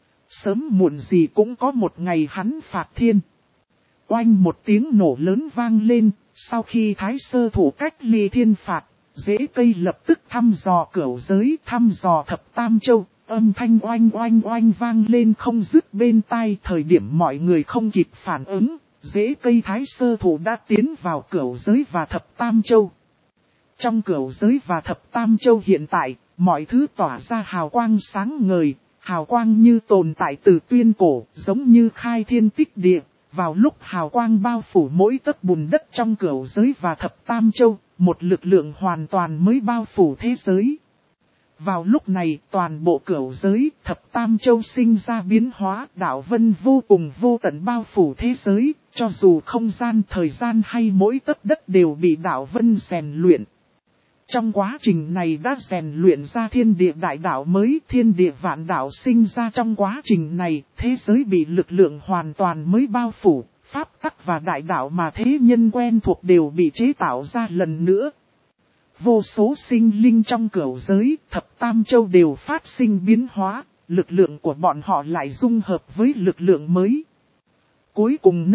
Sớm muộn gì cũng có một ngày hắn phạt thiên. Oanh một tiếng nổ lớn vang lên, Sau khi Thái Sơ Thủ cách ly thiên phạt, rễ cây lập tức thăm dò cửu giới, thăm dò thập tam châu, âm thanh oanh oanh oanh vang lên không dứt bên tai. Thời điểm mọi người không kịp phản ứng, rễ cây Thái Sơ Thủ đã tiến vào cửu giới và thập tam châu. Trong cửu giới và thập tam châu hiện tại, mọi thứ tỏa ra hào quang sáng ngời, hào quang như tồn tại từ tuyên cổ, giống như khai thiên tích địa. Vào lúc hào quang bao phủ mỗi tấc bùn đất trong cửu giới và thập tam châu, một lực lượng hoàn toàn mới bao phủ thế giới. Vào lúc này, toàn bộ cửu giới, thập tam châu sinh ra biến hóa, đạo vân vô cùng vô tận bao phủ thế giới, cho dù không gian, thời gian hay mỗi tấc đất đều bị đạo vân rèn luyện. Trong quá trình này đã rèn luyện ra thiên địa đại đạo mới, thiên địa vạn đạo sinh ra trong quá trình này, thế giới bị lực lượng hoàn toàn mới bao phủ, pháp tắc và đại đạo mà thế nhân quen thuộc đều bị chế tạo ra lần nữa. Vô số sinh linh trong cửu giới, thập tam châu đều phát sinh biến hóa, lực lượng của bọn họ lại dung hợp với lực lượng mới. Cuối cùng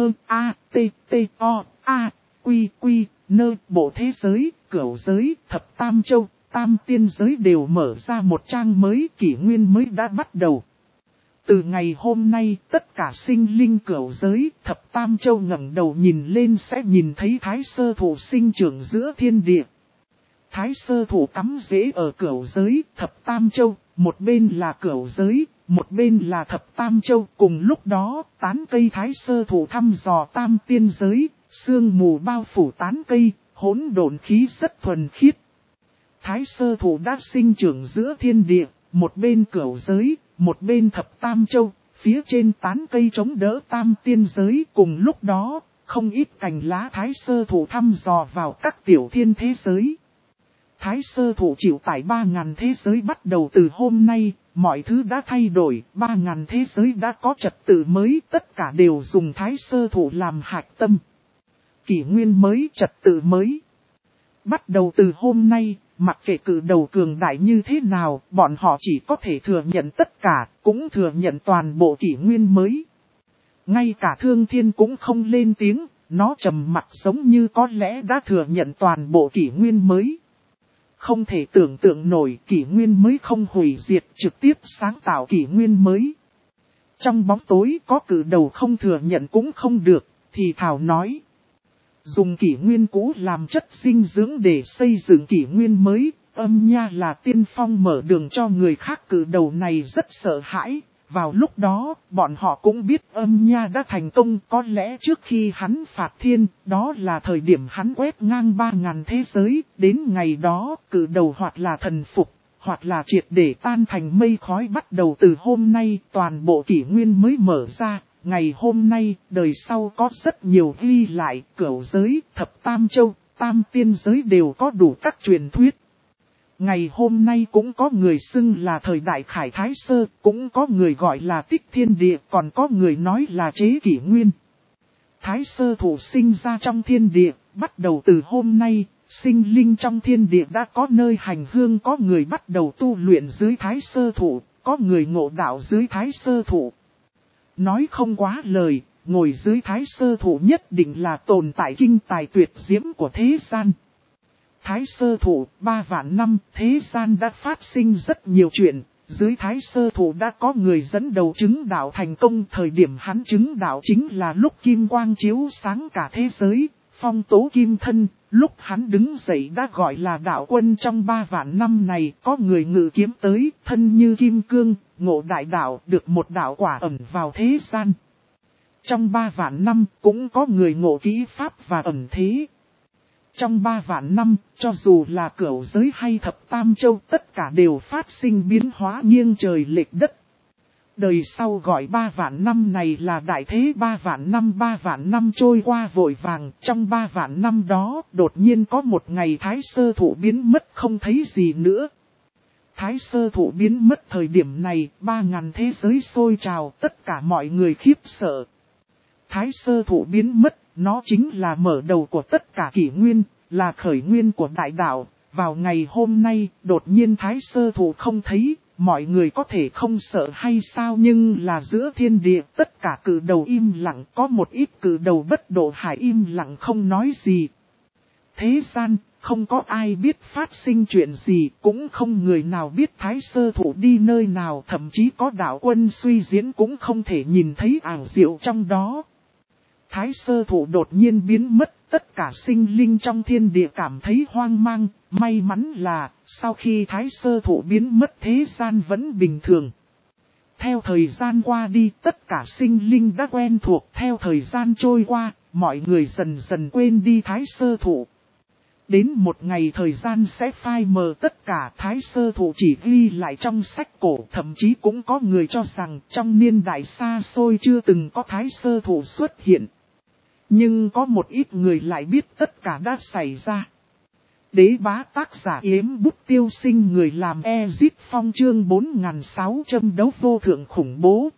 bộ thế giới, cửu giới, thập tam châu, tam tiên giới đều mở ra một trang mới, kỷ nguyên mới đã bắt đầu. Từ ngày hôm nay, tất cả sinh linh cửu giới, thập tam châu ngẩng đầu nhìn lên sẽ nhìn thấy Thái Sơ Thủ sinh trưởng giữa thiên địa. Thái Sơ Thủ cắm rễ ở cửu giới, thập tam châu, một bên là cửu giới, một bên là thập tam châu. Cùng lúc đó, tán cây Thái Sơ Thủ thăm dò tam tiên giới, sương mù bao phủ tán cây, hỗn độn khí rất thuần khiết. Thái Sơ Thủ đã sinh trưởng giữa thiên địa, một bên cửu giới, một bên thập tam châu, phía trên tán cây chống đỡ tam tiên giới. Cùng lúc đó, không ít cành lá Thái Sơ Thủ thăm dò vào các tiểu thiên thế giới. Thái Sơ Thủ chịu tải 3.000 thế giới bắt đầu từ hôm nay, mọi thứ đã thay đổi, 3.000 thế giới đã có trật tự mới, tất cả đều dùng Thái Sơ Thủ làm hạch tâm. Kỷ nguyên mới, trật tự mới. Bắt đầu từ hôm nay, mặc kệ cử đầu cường đại như thế nào, bọn họ chỉ có thể thừa nhận tất cả, cũng thừa nhận toàn bộ kỷ nguyên mới. Ngay cả Thương Thiên cũng không lên tiếng, nó trầm mặc giống như có lẽ đã thừa nhận toàn bộ kỷ nguyên mới. Không thể tưởng tượng nổi kỷ nguyên mới không hủy diệt, trực tiếp sáng tạo kỷ nguyên mới. Trong bóng tối có cử đầu không thừa nhận cũng không được, thì thảo nói. Dùng kỷ nguyên cũ làm chất dinh dưỡng để xây dựng kỷ nguyên mới, Âm Nha là tiên phong mở đường cho người khác. Cử đầu này rất sợ hãi. Vào lúc đó, bọn họ cũng biết Âm Nha đã thành công. Có lẽ trước khi hắn phạt thiên, đó là thời điểm hắn quét ngang 3.000 thế giới. Đến ngày đó, cử đầu hoặc là thần phục, hoặc là triệt để tan thành mây khói. Bắt đầu từ hôm nay, toàn bộ kỷ nguyên mới mở ra. Ngày hôm nay, đời sau có rất nhiều ghi lại, cửu giới, thập tam châu, tam tiên giới đều có đủ các truyền thuyết. Ngày hôm nay cũng có người xưng là thời đại Khải Thái Sơ, cũng có người gọi là tích thiên địa, còn có người nói là chế kỷ nguyên. Thái Sơ Thủ sinh ra trong thiên địa, bắt đầu từ hôm nay, sinh linh trong thiên địa đã có nơi hành hương, có người bắt đầu tu luyện dưới Thái Sơ Thủ, có người ngộ đạo dưới Thái Sơ Thủ. Nói không quá lời, ngồi dưới Thái Sơ Thủ nhất định là tồn tại kinh tài tuyệt diễm của thế gian. Thái Sơ Thủ 3 vạn năm, thế gian đã phát sinh rất nhiều chuyện. Dưới Thái Sơ Thủ đã có người dẫn đầu chứng đạo thành công. Thời điểm hắn chứng đạo chính là lúc kim quang chiếu sáng cả thế giới, phong tố kim thân. Lúc hắn đứng dậy đã gọi là đạo quân. Trong 3 vạn năm này có người ngự kiếm tới, thân như kim cương, ngộ đại đạo, được một đạo quả ẩn vào thế gian. Trong 3 vạn năm cũng có người ngộ kỹ pháp và ẩn thế. Trong 3 vạn năm, cho dù là cửu giới hay thập tam châu, tất cả đều phát sinh biến hóa nghiêng trời lệch đất. Đời sau gọi 3 vạn năm này là đại thế 3 vạn năm trôi qua vội vàng. Trong 3 vạn năm đó, đột nhiên có một ngày Thái Sơ Thủ biến mất không thấy gì nữa. Thái Sơ Thủ biến mất thời điểm này, 3.000 thế giới sôi trào, tất cả mọi người khiếp sợ. Thái Sơ Thủ biến mất, nó chính là mở đầu của tất cả kỷ nguyên, là khởi nguyên của đại đạo. Vào ngày hôm nay, đột nhiên Thái Sơ Thủ không thấy, mọi người có thể không sợ hay sao, nhưng là giữa thiên địa tất cả cử đầu im lặng, có một ít cử đầu bất độ hải im lặng không nói gì. Thế gian, không có ai biết phát sinh chuyện gì, cũng không người nào biết Thái Sơ Thụ đi nơi nào, thậm chí có đạo quân suy diễn cũng không thể nhìn thấy ảo diệu trong đó. Thái Sơ Thụ đột nhiên biến mất, tất cả sinh linh trong thiên địa cảm thấy hoang mang, may mắn là, sau khi Thái Sơ Thụ biến mất thế gian vẫn bình thường. Theo thời gian qua đi, tất cả sinh linh đã quen thuộc, theo thời gian trôi qua, mọi người dần dần quên đi Thái Sơ Thụ. Đến một ngày thời gian sẽ phai mờ tất cả, Thái Sơ Thụ chỉ ghi lại trong sách cổ, thậm chí cũng có người cho rằng trong niên đại xa xôi chưa từng có Thái Sơ Thụ xuất hiện. Nhưng có một ít người lại biết tất cả đã xảy ra. Đế bá tác giả Yếm Bút Tiêu Sinh, người làm Ezit Phong, chương 4600 đấu vô thượng khủng bố.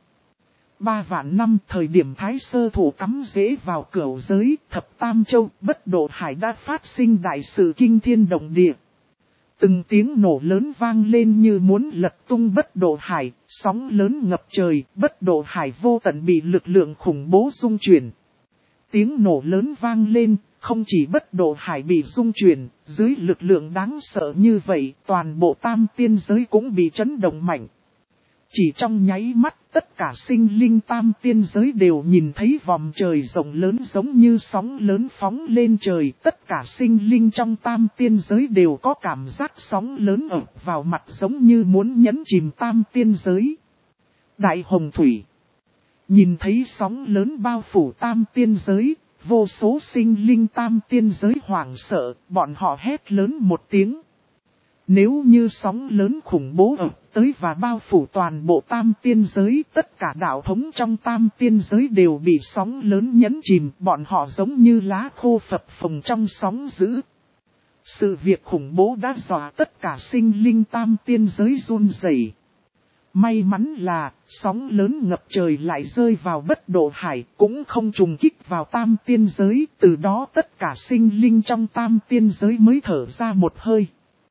3 vạn năm, thời điểm Thái Sơ Thụ cắm rễ vào cửu giới, thập tam châu, bất độ hải đã phát sinh đại sự kinh thiên động địa. Từng tiếng nổ lớn vang lên như muốn lật tung bất độ hải, sóng lớn ngập trời, bất độ hải vô tận bị lực lượng khủng bố rung chuyển. Tiếng nổ lớn vang lên, không chỉ bất độ hải bị rung chuyển, dưới lực lượng đáng sợ như vậy, toàn bộ tam tiên giới cũng bị chấn động mạnh. Chỉ trong nháy mắt, tất cả sinh linh tam tiên giới đều nhìn thấy vòm trời rộng lớn giống như sóng lớn phóng lên trời. Tất cả sinh linh trong tam tiên giới đều có cảm giác sóng lớn ập vào mặt giống như muốn nhấn chìm tam tiên giới. Đại hồng thủy. Nhìn thấy sóng lớn bao phủ tam tiên giới, vô số sinh linh tam tiên giới hoảng sợ, bọn họ hét lớn một tiếng. Nếu như sóng lớn khủng bố ập tới và bao phủ toàn bộ tam tiên giới, tất cả đạo thống trong tam tiên giới đều bị sóng lớn nhấn chìm, bọn họ giống như lá khô phập phồng trong sóng dữ. Sự việc khủng bố đã dọa tất cả sinh linh tam tiên giới run rẩy. May mắn là, sóng lớn ngập trời lại rơi vào bất độ hải, cũng không trùng kích vào tam tiên giới, từ đó tất cả sinh linh trong tam tiên giới mới thở ra một hơi.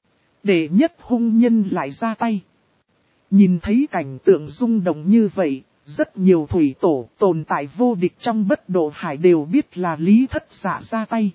Đệ nhất hung nhân lại ra tay. Nhìn thấy cảnh tượng rung động như vậy, rất nhiều thủy tổ tồn tại vô địch trong bất độ hải đều biết là Lý Thất Dạ ra tay.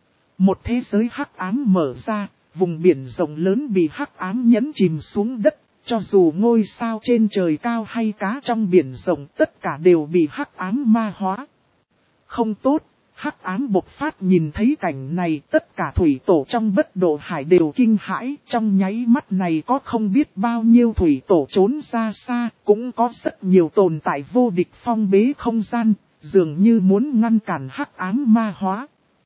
Một thế giới hắc ám mở ra, vùng biển rộng lớn bị hắc ám nhấn chìm xuống đất. Cho dù ngôi sao trên trời cao hay cá trong biển rộng, tất cả đều bị hắc ám ma hóa. Không tốt, hắc ám bộc phát, nhìn thấy cảnh này, tất cả thủy tổ trong bất độ hải đều kinh hãi, trong nháy mắt này có không biết bao nhiêu thủy tổ trốn ra xa, cũng có rất nhiều tồn tại vô địch phong bế không gian, dường như muốn ngăn cản hắc ám ma hóa.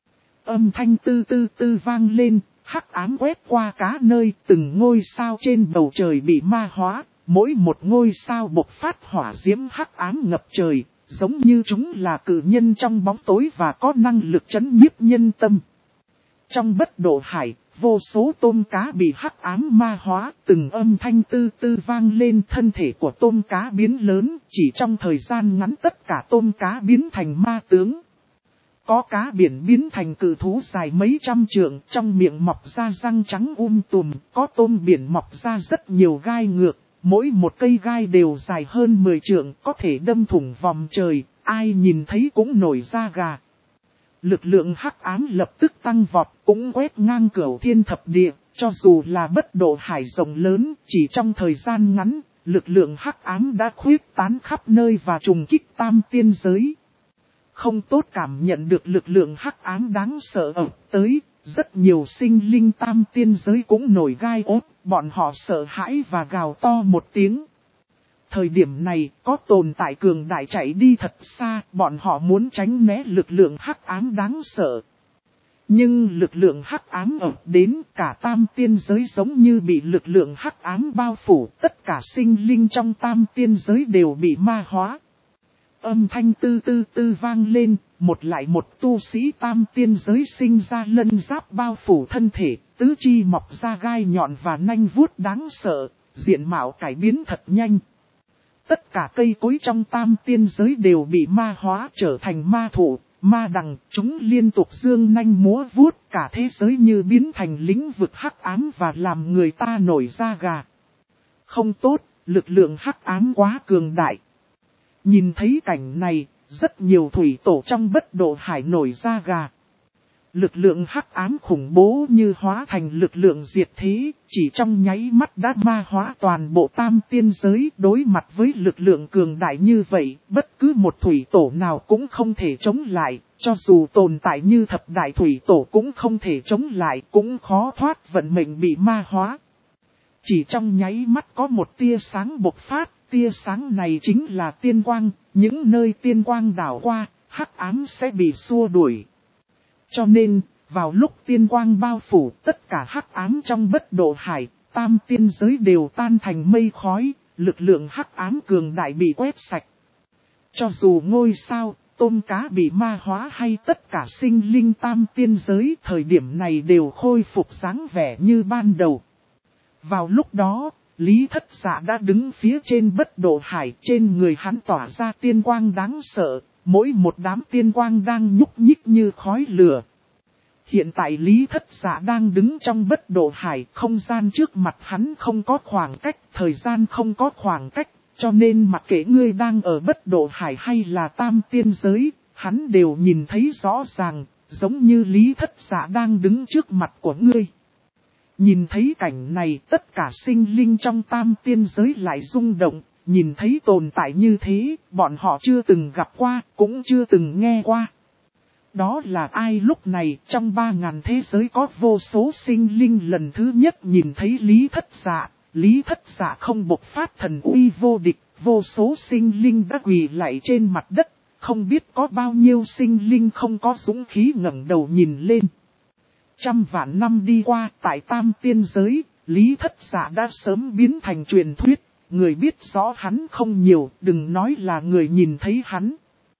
Âm thanh tư tư tư vang lên. Hắc ám quét qua cá nơi, từng ngôi sao trên bầu trời bị ma hóa, mỗi một ngôi sao bộc phát hỏa diễm hắc ám ngập trời, giống như chúng là cự nhân trong bóng tối và có năng lực chấn nhiếp nhân tâm. Trong bất độ hải, vô số tôm cá bị hắc ám ma hóa, từng âm thanh tư tư vang lên, thân thể của tôm cá biến lớn, chỉ trong thời gian ngắn tất cả tôm cá biến thành ma tướng. Có cá biển biến thành cự thú dài mấy trăm trượng, trong miệng mọc ra răng trắng tùm, có tôm biển mọc ra rất nhiều gai ngược, mỗi một cây gai đều dài hơn 10 trượng, có thể đâm thủng vòm trời, ai nhìn thấy cũng nổi da gà. Lực lượng hắc ám lập tức tăng vọt, cũng quét ngang cửu thiên thập địa, cho dù là bất độ hải rộng lớn, chỉ trong thời gian ngắn, lực lượng hắc ám đã khuyết tán khắp nơi và trùng kích tam tiên giới. Không tốt, cảm nhận được lực lượng hắc ám đáng sợ ập tới, rất nhiều sinh linh tam tiên giới cũng nổi gai ốt, bọn họ sợ hãi và gào to một tiếng. Thời điểm này, có tồn tại cường đại chạy đi thật xa, bọn họ muốn tránh né lực lượng hắc ám đáng sợ. Nhưng lực lượng hắc ám ập đến, cả tam tiên giới giống như bị lực lượng hắc ám bao phủ, tất cả sinh linh trong tam tiên giới đều bị ma hóa. Âm thanh tư tư tư vang lên, một lại một tu sĩ tam tiên giới sinh ra lân giáp bao phủ thân thể, tứ chi mọc ra gai nhọn và nanh vuốt đáng sợ, diện mạo cải biến thật nhanh. Tất cả cây cối trong tam tiên giới đều bị ma hóa trở thành ma thụ, ma đằng, chúng liên tục dương nanh múa vuốt, cả thế giới như biến thành lĩnh vực hắc ám và làm người ta nổi da gà. không tốt, lực lượng hắc ám quá cường đại. Nhìn thấy cảnh này, rất nhiều thủy tổ trong bất độ hải nổi da gà. Lực lượng hắc ám khủng bố như hóa thành lực lượng diệt thế, chỉ trong nháy mắt đã ma hóa toàn bộ tam tiên giới. Đối mặt với lực lượng cường đại như vậy, bất cứ một thủy tổ nào cũng không thể chống lại, cho dù tồn tại như thập đại thủy tổ cũng không thể chống lại, cũng khó thoát vận mệnh bị ma hóa. Chỉ trong nháy mắt có một tia sáng bộc phát, tia sáng này chính là tiên quang, những nơi tiên quang đảo qua, hắc ám sẽ bị xua đuổi. Cho nên, vào lúc tiên quang bao phủ, tất cả hắc ám trong bất độ hải, tam tiên giới đều tan thành mây khói, lực lượng hắc ám cường đại bị quét sạch. Cho dù ngôi sao, tôm cá bị ma hóa hay tất cả sinh linh tam tiên giới thời điểm này đều khôi phục dáng vẻ như ban đầu. Vào lúc đó, Lý Thất Dạ đã đứng phía trên bất độ hải, trên người hắn tỏa ra tiên quang đáng sợ, mỗi một đám tiên quang đang nhúc nhích như khói lửa. Hiện tại Lý Thất Dạ đang đứng trong bất độ hải, không gian trước mặt hắn không có khoảng cách, thời gian không có khoảng cách, cho nên mặc kệ ngươi đang ở bất độ hải hay là tam tiên giới, hắn đều nhìn thấy rõ ràng, giống như Lý Thất Dạ đang đứng trước mặt của ngươi. Nhìn thấy cảnh này, tất cả sinh linh trong tam tiên giới lại rung động, nhìn thấy tồn tại như thế, bọn họ chưa từng gặp qua, cũng chưa từng nghe qua. Đó là ai lúc này, trong 3.000 thế giới có vô số sinh linh lần thứ nhất nhìn thấy Lý Thất Dạ. Lý Thất Dạ không bộc phát thần uy vô địch, vô số sinh linh đã quỳ lạy trên mặt đất, không biết có bao nhiêu sinh linh không có dũng khí ngẩng đầu nhìn lên. Trăm vạn năm đi qua, tại tam tiên giới, Lý Thất Dạ đã sớm biến thành truyền thuyết, người biết rõ hắn không nhiều, đừng nói là người nhìn thấy hắn.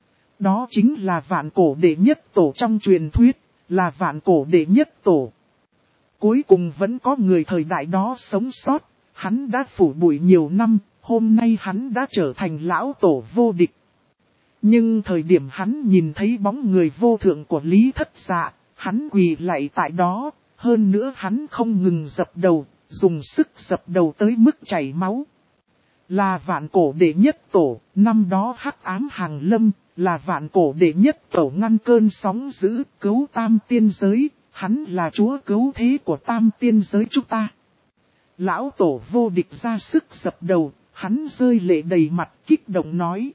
Đó chính là vạn cổ đệ nhất tổ trong truyền thuyết, là vạn cổ đệ nhất tổ. Cuối cùng vẫn có người thời đại đó sống sót, hắn đã phủ bụi nhiều năm, hôm nay hắn đã trở thành lão tổ vô địch. Nhưng thời điểm hắn nhìn thấy bóng người vô thượng của Lý Thất Dạ, hắn quỳ lạy tại đó, hơn nữa hắn không ngừng dập đầu, dùng sức dập đầu tới mức chảy máu. Là vạn cổ đệ nhất tổ, năm đó hắc ám hàng lâm, là vạn cổ đệ nhất tổ ngăn cơn sóng dữ, cứu tam tiên giới, hắn là chúa cứu thế của tam tiên giới chúng ta. Lão tổ vô địch ra sức dập đầu, hắn rơi lệ đầy mặt kích động nói.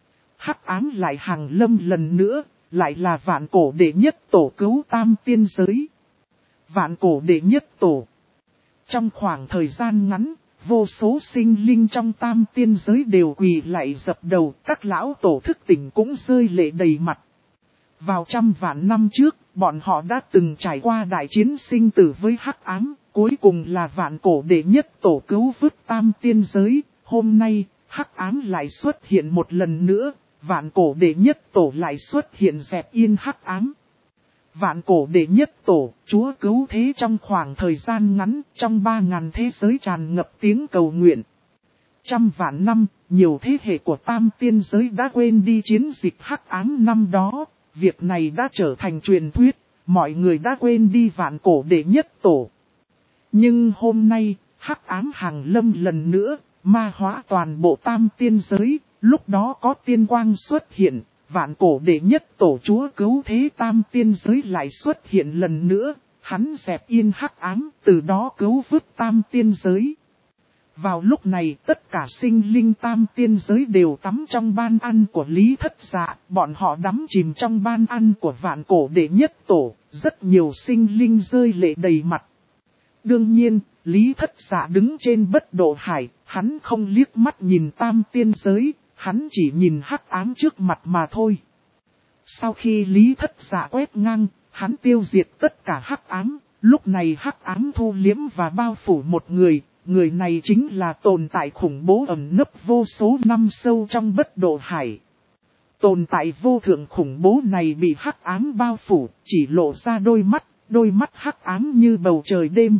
Hắc ám lại hàng lâm lần nữa, lại là vạn cổ đệ nhất tổ cứu tam tiên giới. Vạn cổ đệ nhất tổ. Trong khoảng thời gian ngắn, vô số sinh linh trong tam tiên giới đều quỳ lạy dập đầu, các lão tổ thức tỉnh cũng rơi lệ đầy mặt. Vào trăm vạn năm trước, bọn họ đã từng trải qua đại chiến sinh tử với hắc ám, cuối cùng là vạn cổ đệ nhất tổ cứu vớt tam tiên giới. Hôm nay, hắc ám lại xuất hiện một lần nữa, vạn cổ đệ nhất tổ lại xuất hiện dẹp yên hắc ám. Vạn cổ đệ nhất tổ, chúa cứu thế trong khoảng thời gian ngắn, trong 3.000 thế giới tràn ngập tiếng cầu nguyện. Trăm vạn năm, nhiều thế hệ của tam tiên giới đã quên đi chiến dịch hắc ám năm đó, việc này đã trở thành truyền thuyết, mọi người đã quên đi vạn cổ đệ nhất tổ. Nhưng hôm nay, hắc ám hàng lâm lần nữa, ma hóa toàn bộ tam tiên giới, lúc đó có tiên quang xuất hiện. Vạn cổ đệ nhất tổ chúa cứu thế tam tiên giới lại xuất hiện lần nữa, hắn dẹp yên hắc ám, từ đó cứu vớt tam tiên giới. Vào lúc này tất cả sinh linh tam tiên giới đều tắm trong ban ăn của Lý Thất Dạ, bọn họ đắm chìm trong ban ăn của vạn cổ đệ nhất tổ, rất nhiều sinh linh rơi lệ đầy mặt. Đương nhiên, Lý Thất Dạ đứng trên bất độ hải, hắn không liếc mắt nhìn tam tiên giới. Hắn chỉ nhìn hắc ám trước mặt mà thôi. Sau khi Lý Thất Dạ quét ngang, hắn tiêu diệt tất cả hắc ám. Lúc này hắc ám thu liếm và bao phủ một người. Người này chính là tồn tại khủng bố ẩn nấp vô số năm sâu trong bất độ hải. Tồn tại vô thượng khủng bố này bị hắc ám bao phủ, chỉ lộ ra đôi mắt hắc ám như bầu trời đêm.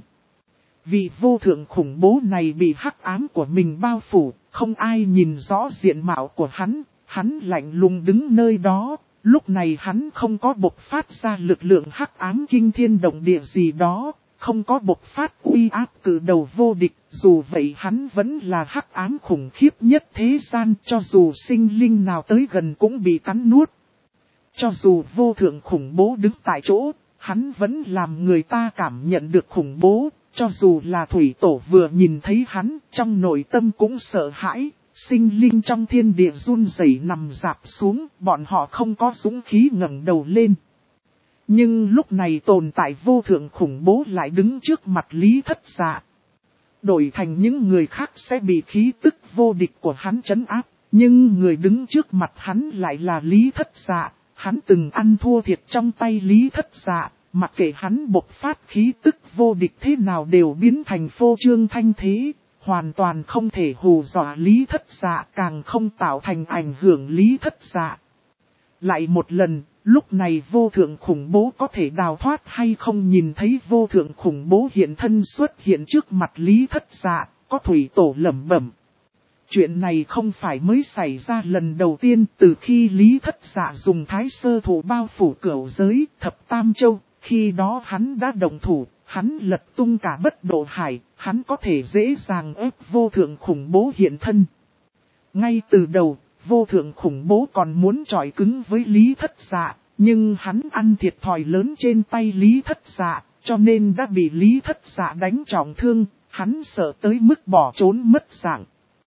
Vị vô thượng khủng bố này bị hắc ám của mình bao phủ, không ai nhìn rõ diện mạo của hắn lạnh lùng đứng nơi đó, lúc này hắn không có bộc phát ra lực lượng hắc ám kinh thiên động địa gì đó, không có bộc phát uy áp cử đầu vô địch, dù vậy hắn vẫn là hắc ám khủng khiếp nhất thế gian, cho dù sinh linh nào tới gần cũng bị cắn nuốt. Cho dù vô thượng khủng bố đứng tại chỗ, hắn vẫn làm người ta cảm nhận được khủng bố, cho dù là thủy tổ vừa nhìn thấy hắn, trong nội tâm cũng sợ hãi, sinh linh trong thiên địa run rẩy nằm rạp xuống, bọn họ không có dũng khí ngẩng đầu lên. Nhưng lúc này tồn tại vô thượng khủng bố lại đứng trước mặt Lý Thất Dạ. Đổi thành những người khác sẽ bị khí tức vô địch của hắn trấn áp, nhưng người đứng trước mặt hắn lại là Lý Thất Dạ. Hắn từng ăn thua thiệt trong tay Lý Thất Dạ, mặc kệ hắn bộc phát khí tức vô địch thế nào đều biến thành phô trương thanh thế, hoàn toàn không thể hù dọa Lý Thất Dạ, càng không tạo thành ảnh hưởng Lý Thất Dạ. Lại một lần, lúc này vô thượng khủng bố có thể đào thoát hay không, nhìn thấy vô thượng khủng bố hiện thân xuất hiện trước mặt Lý Thất Dạ, có thủy tổ lẩm bẩm. Chuyện này không phải mới xảy ra lần đầu tiên, từ khi Lý Thất Dạ dùng thái sơ thủ bao phủ cửu giới, thập tam châu, khi đó hắn đã đồng thủ, hắn lật tung cả bất độ hải, hắn có thể dễ dàng ép vô thượng khủng bố hiện thân. Ngay từ đầu, vô thượng khủng bố còn muốn chọi cứng với Lý Thất Dạ, nhưng hắn ăn thiệt thòi lớn trên tay Lý Thất Dạ, cho nên đã bị Lý Thất Dạ đánh trọng thương, hắn sợ tới mức bỏ trốn mất dạng.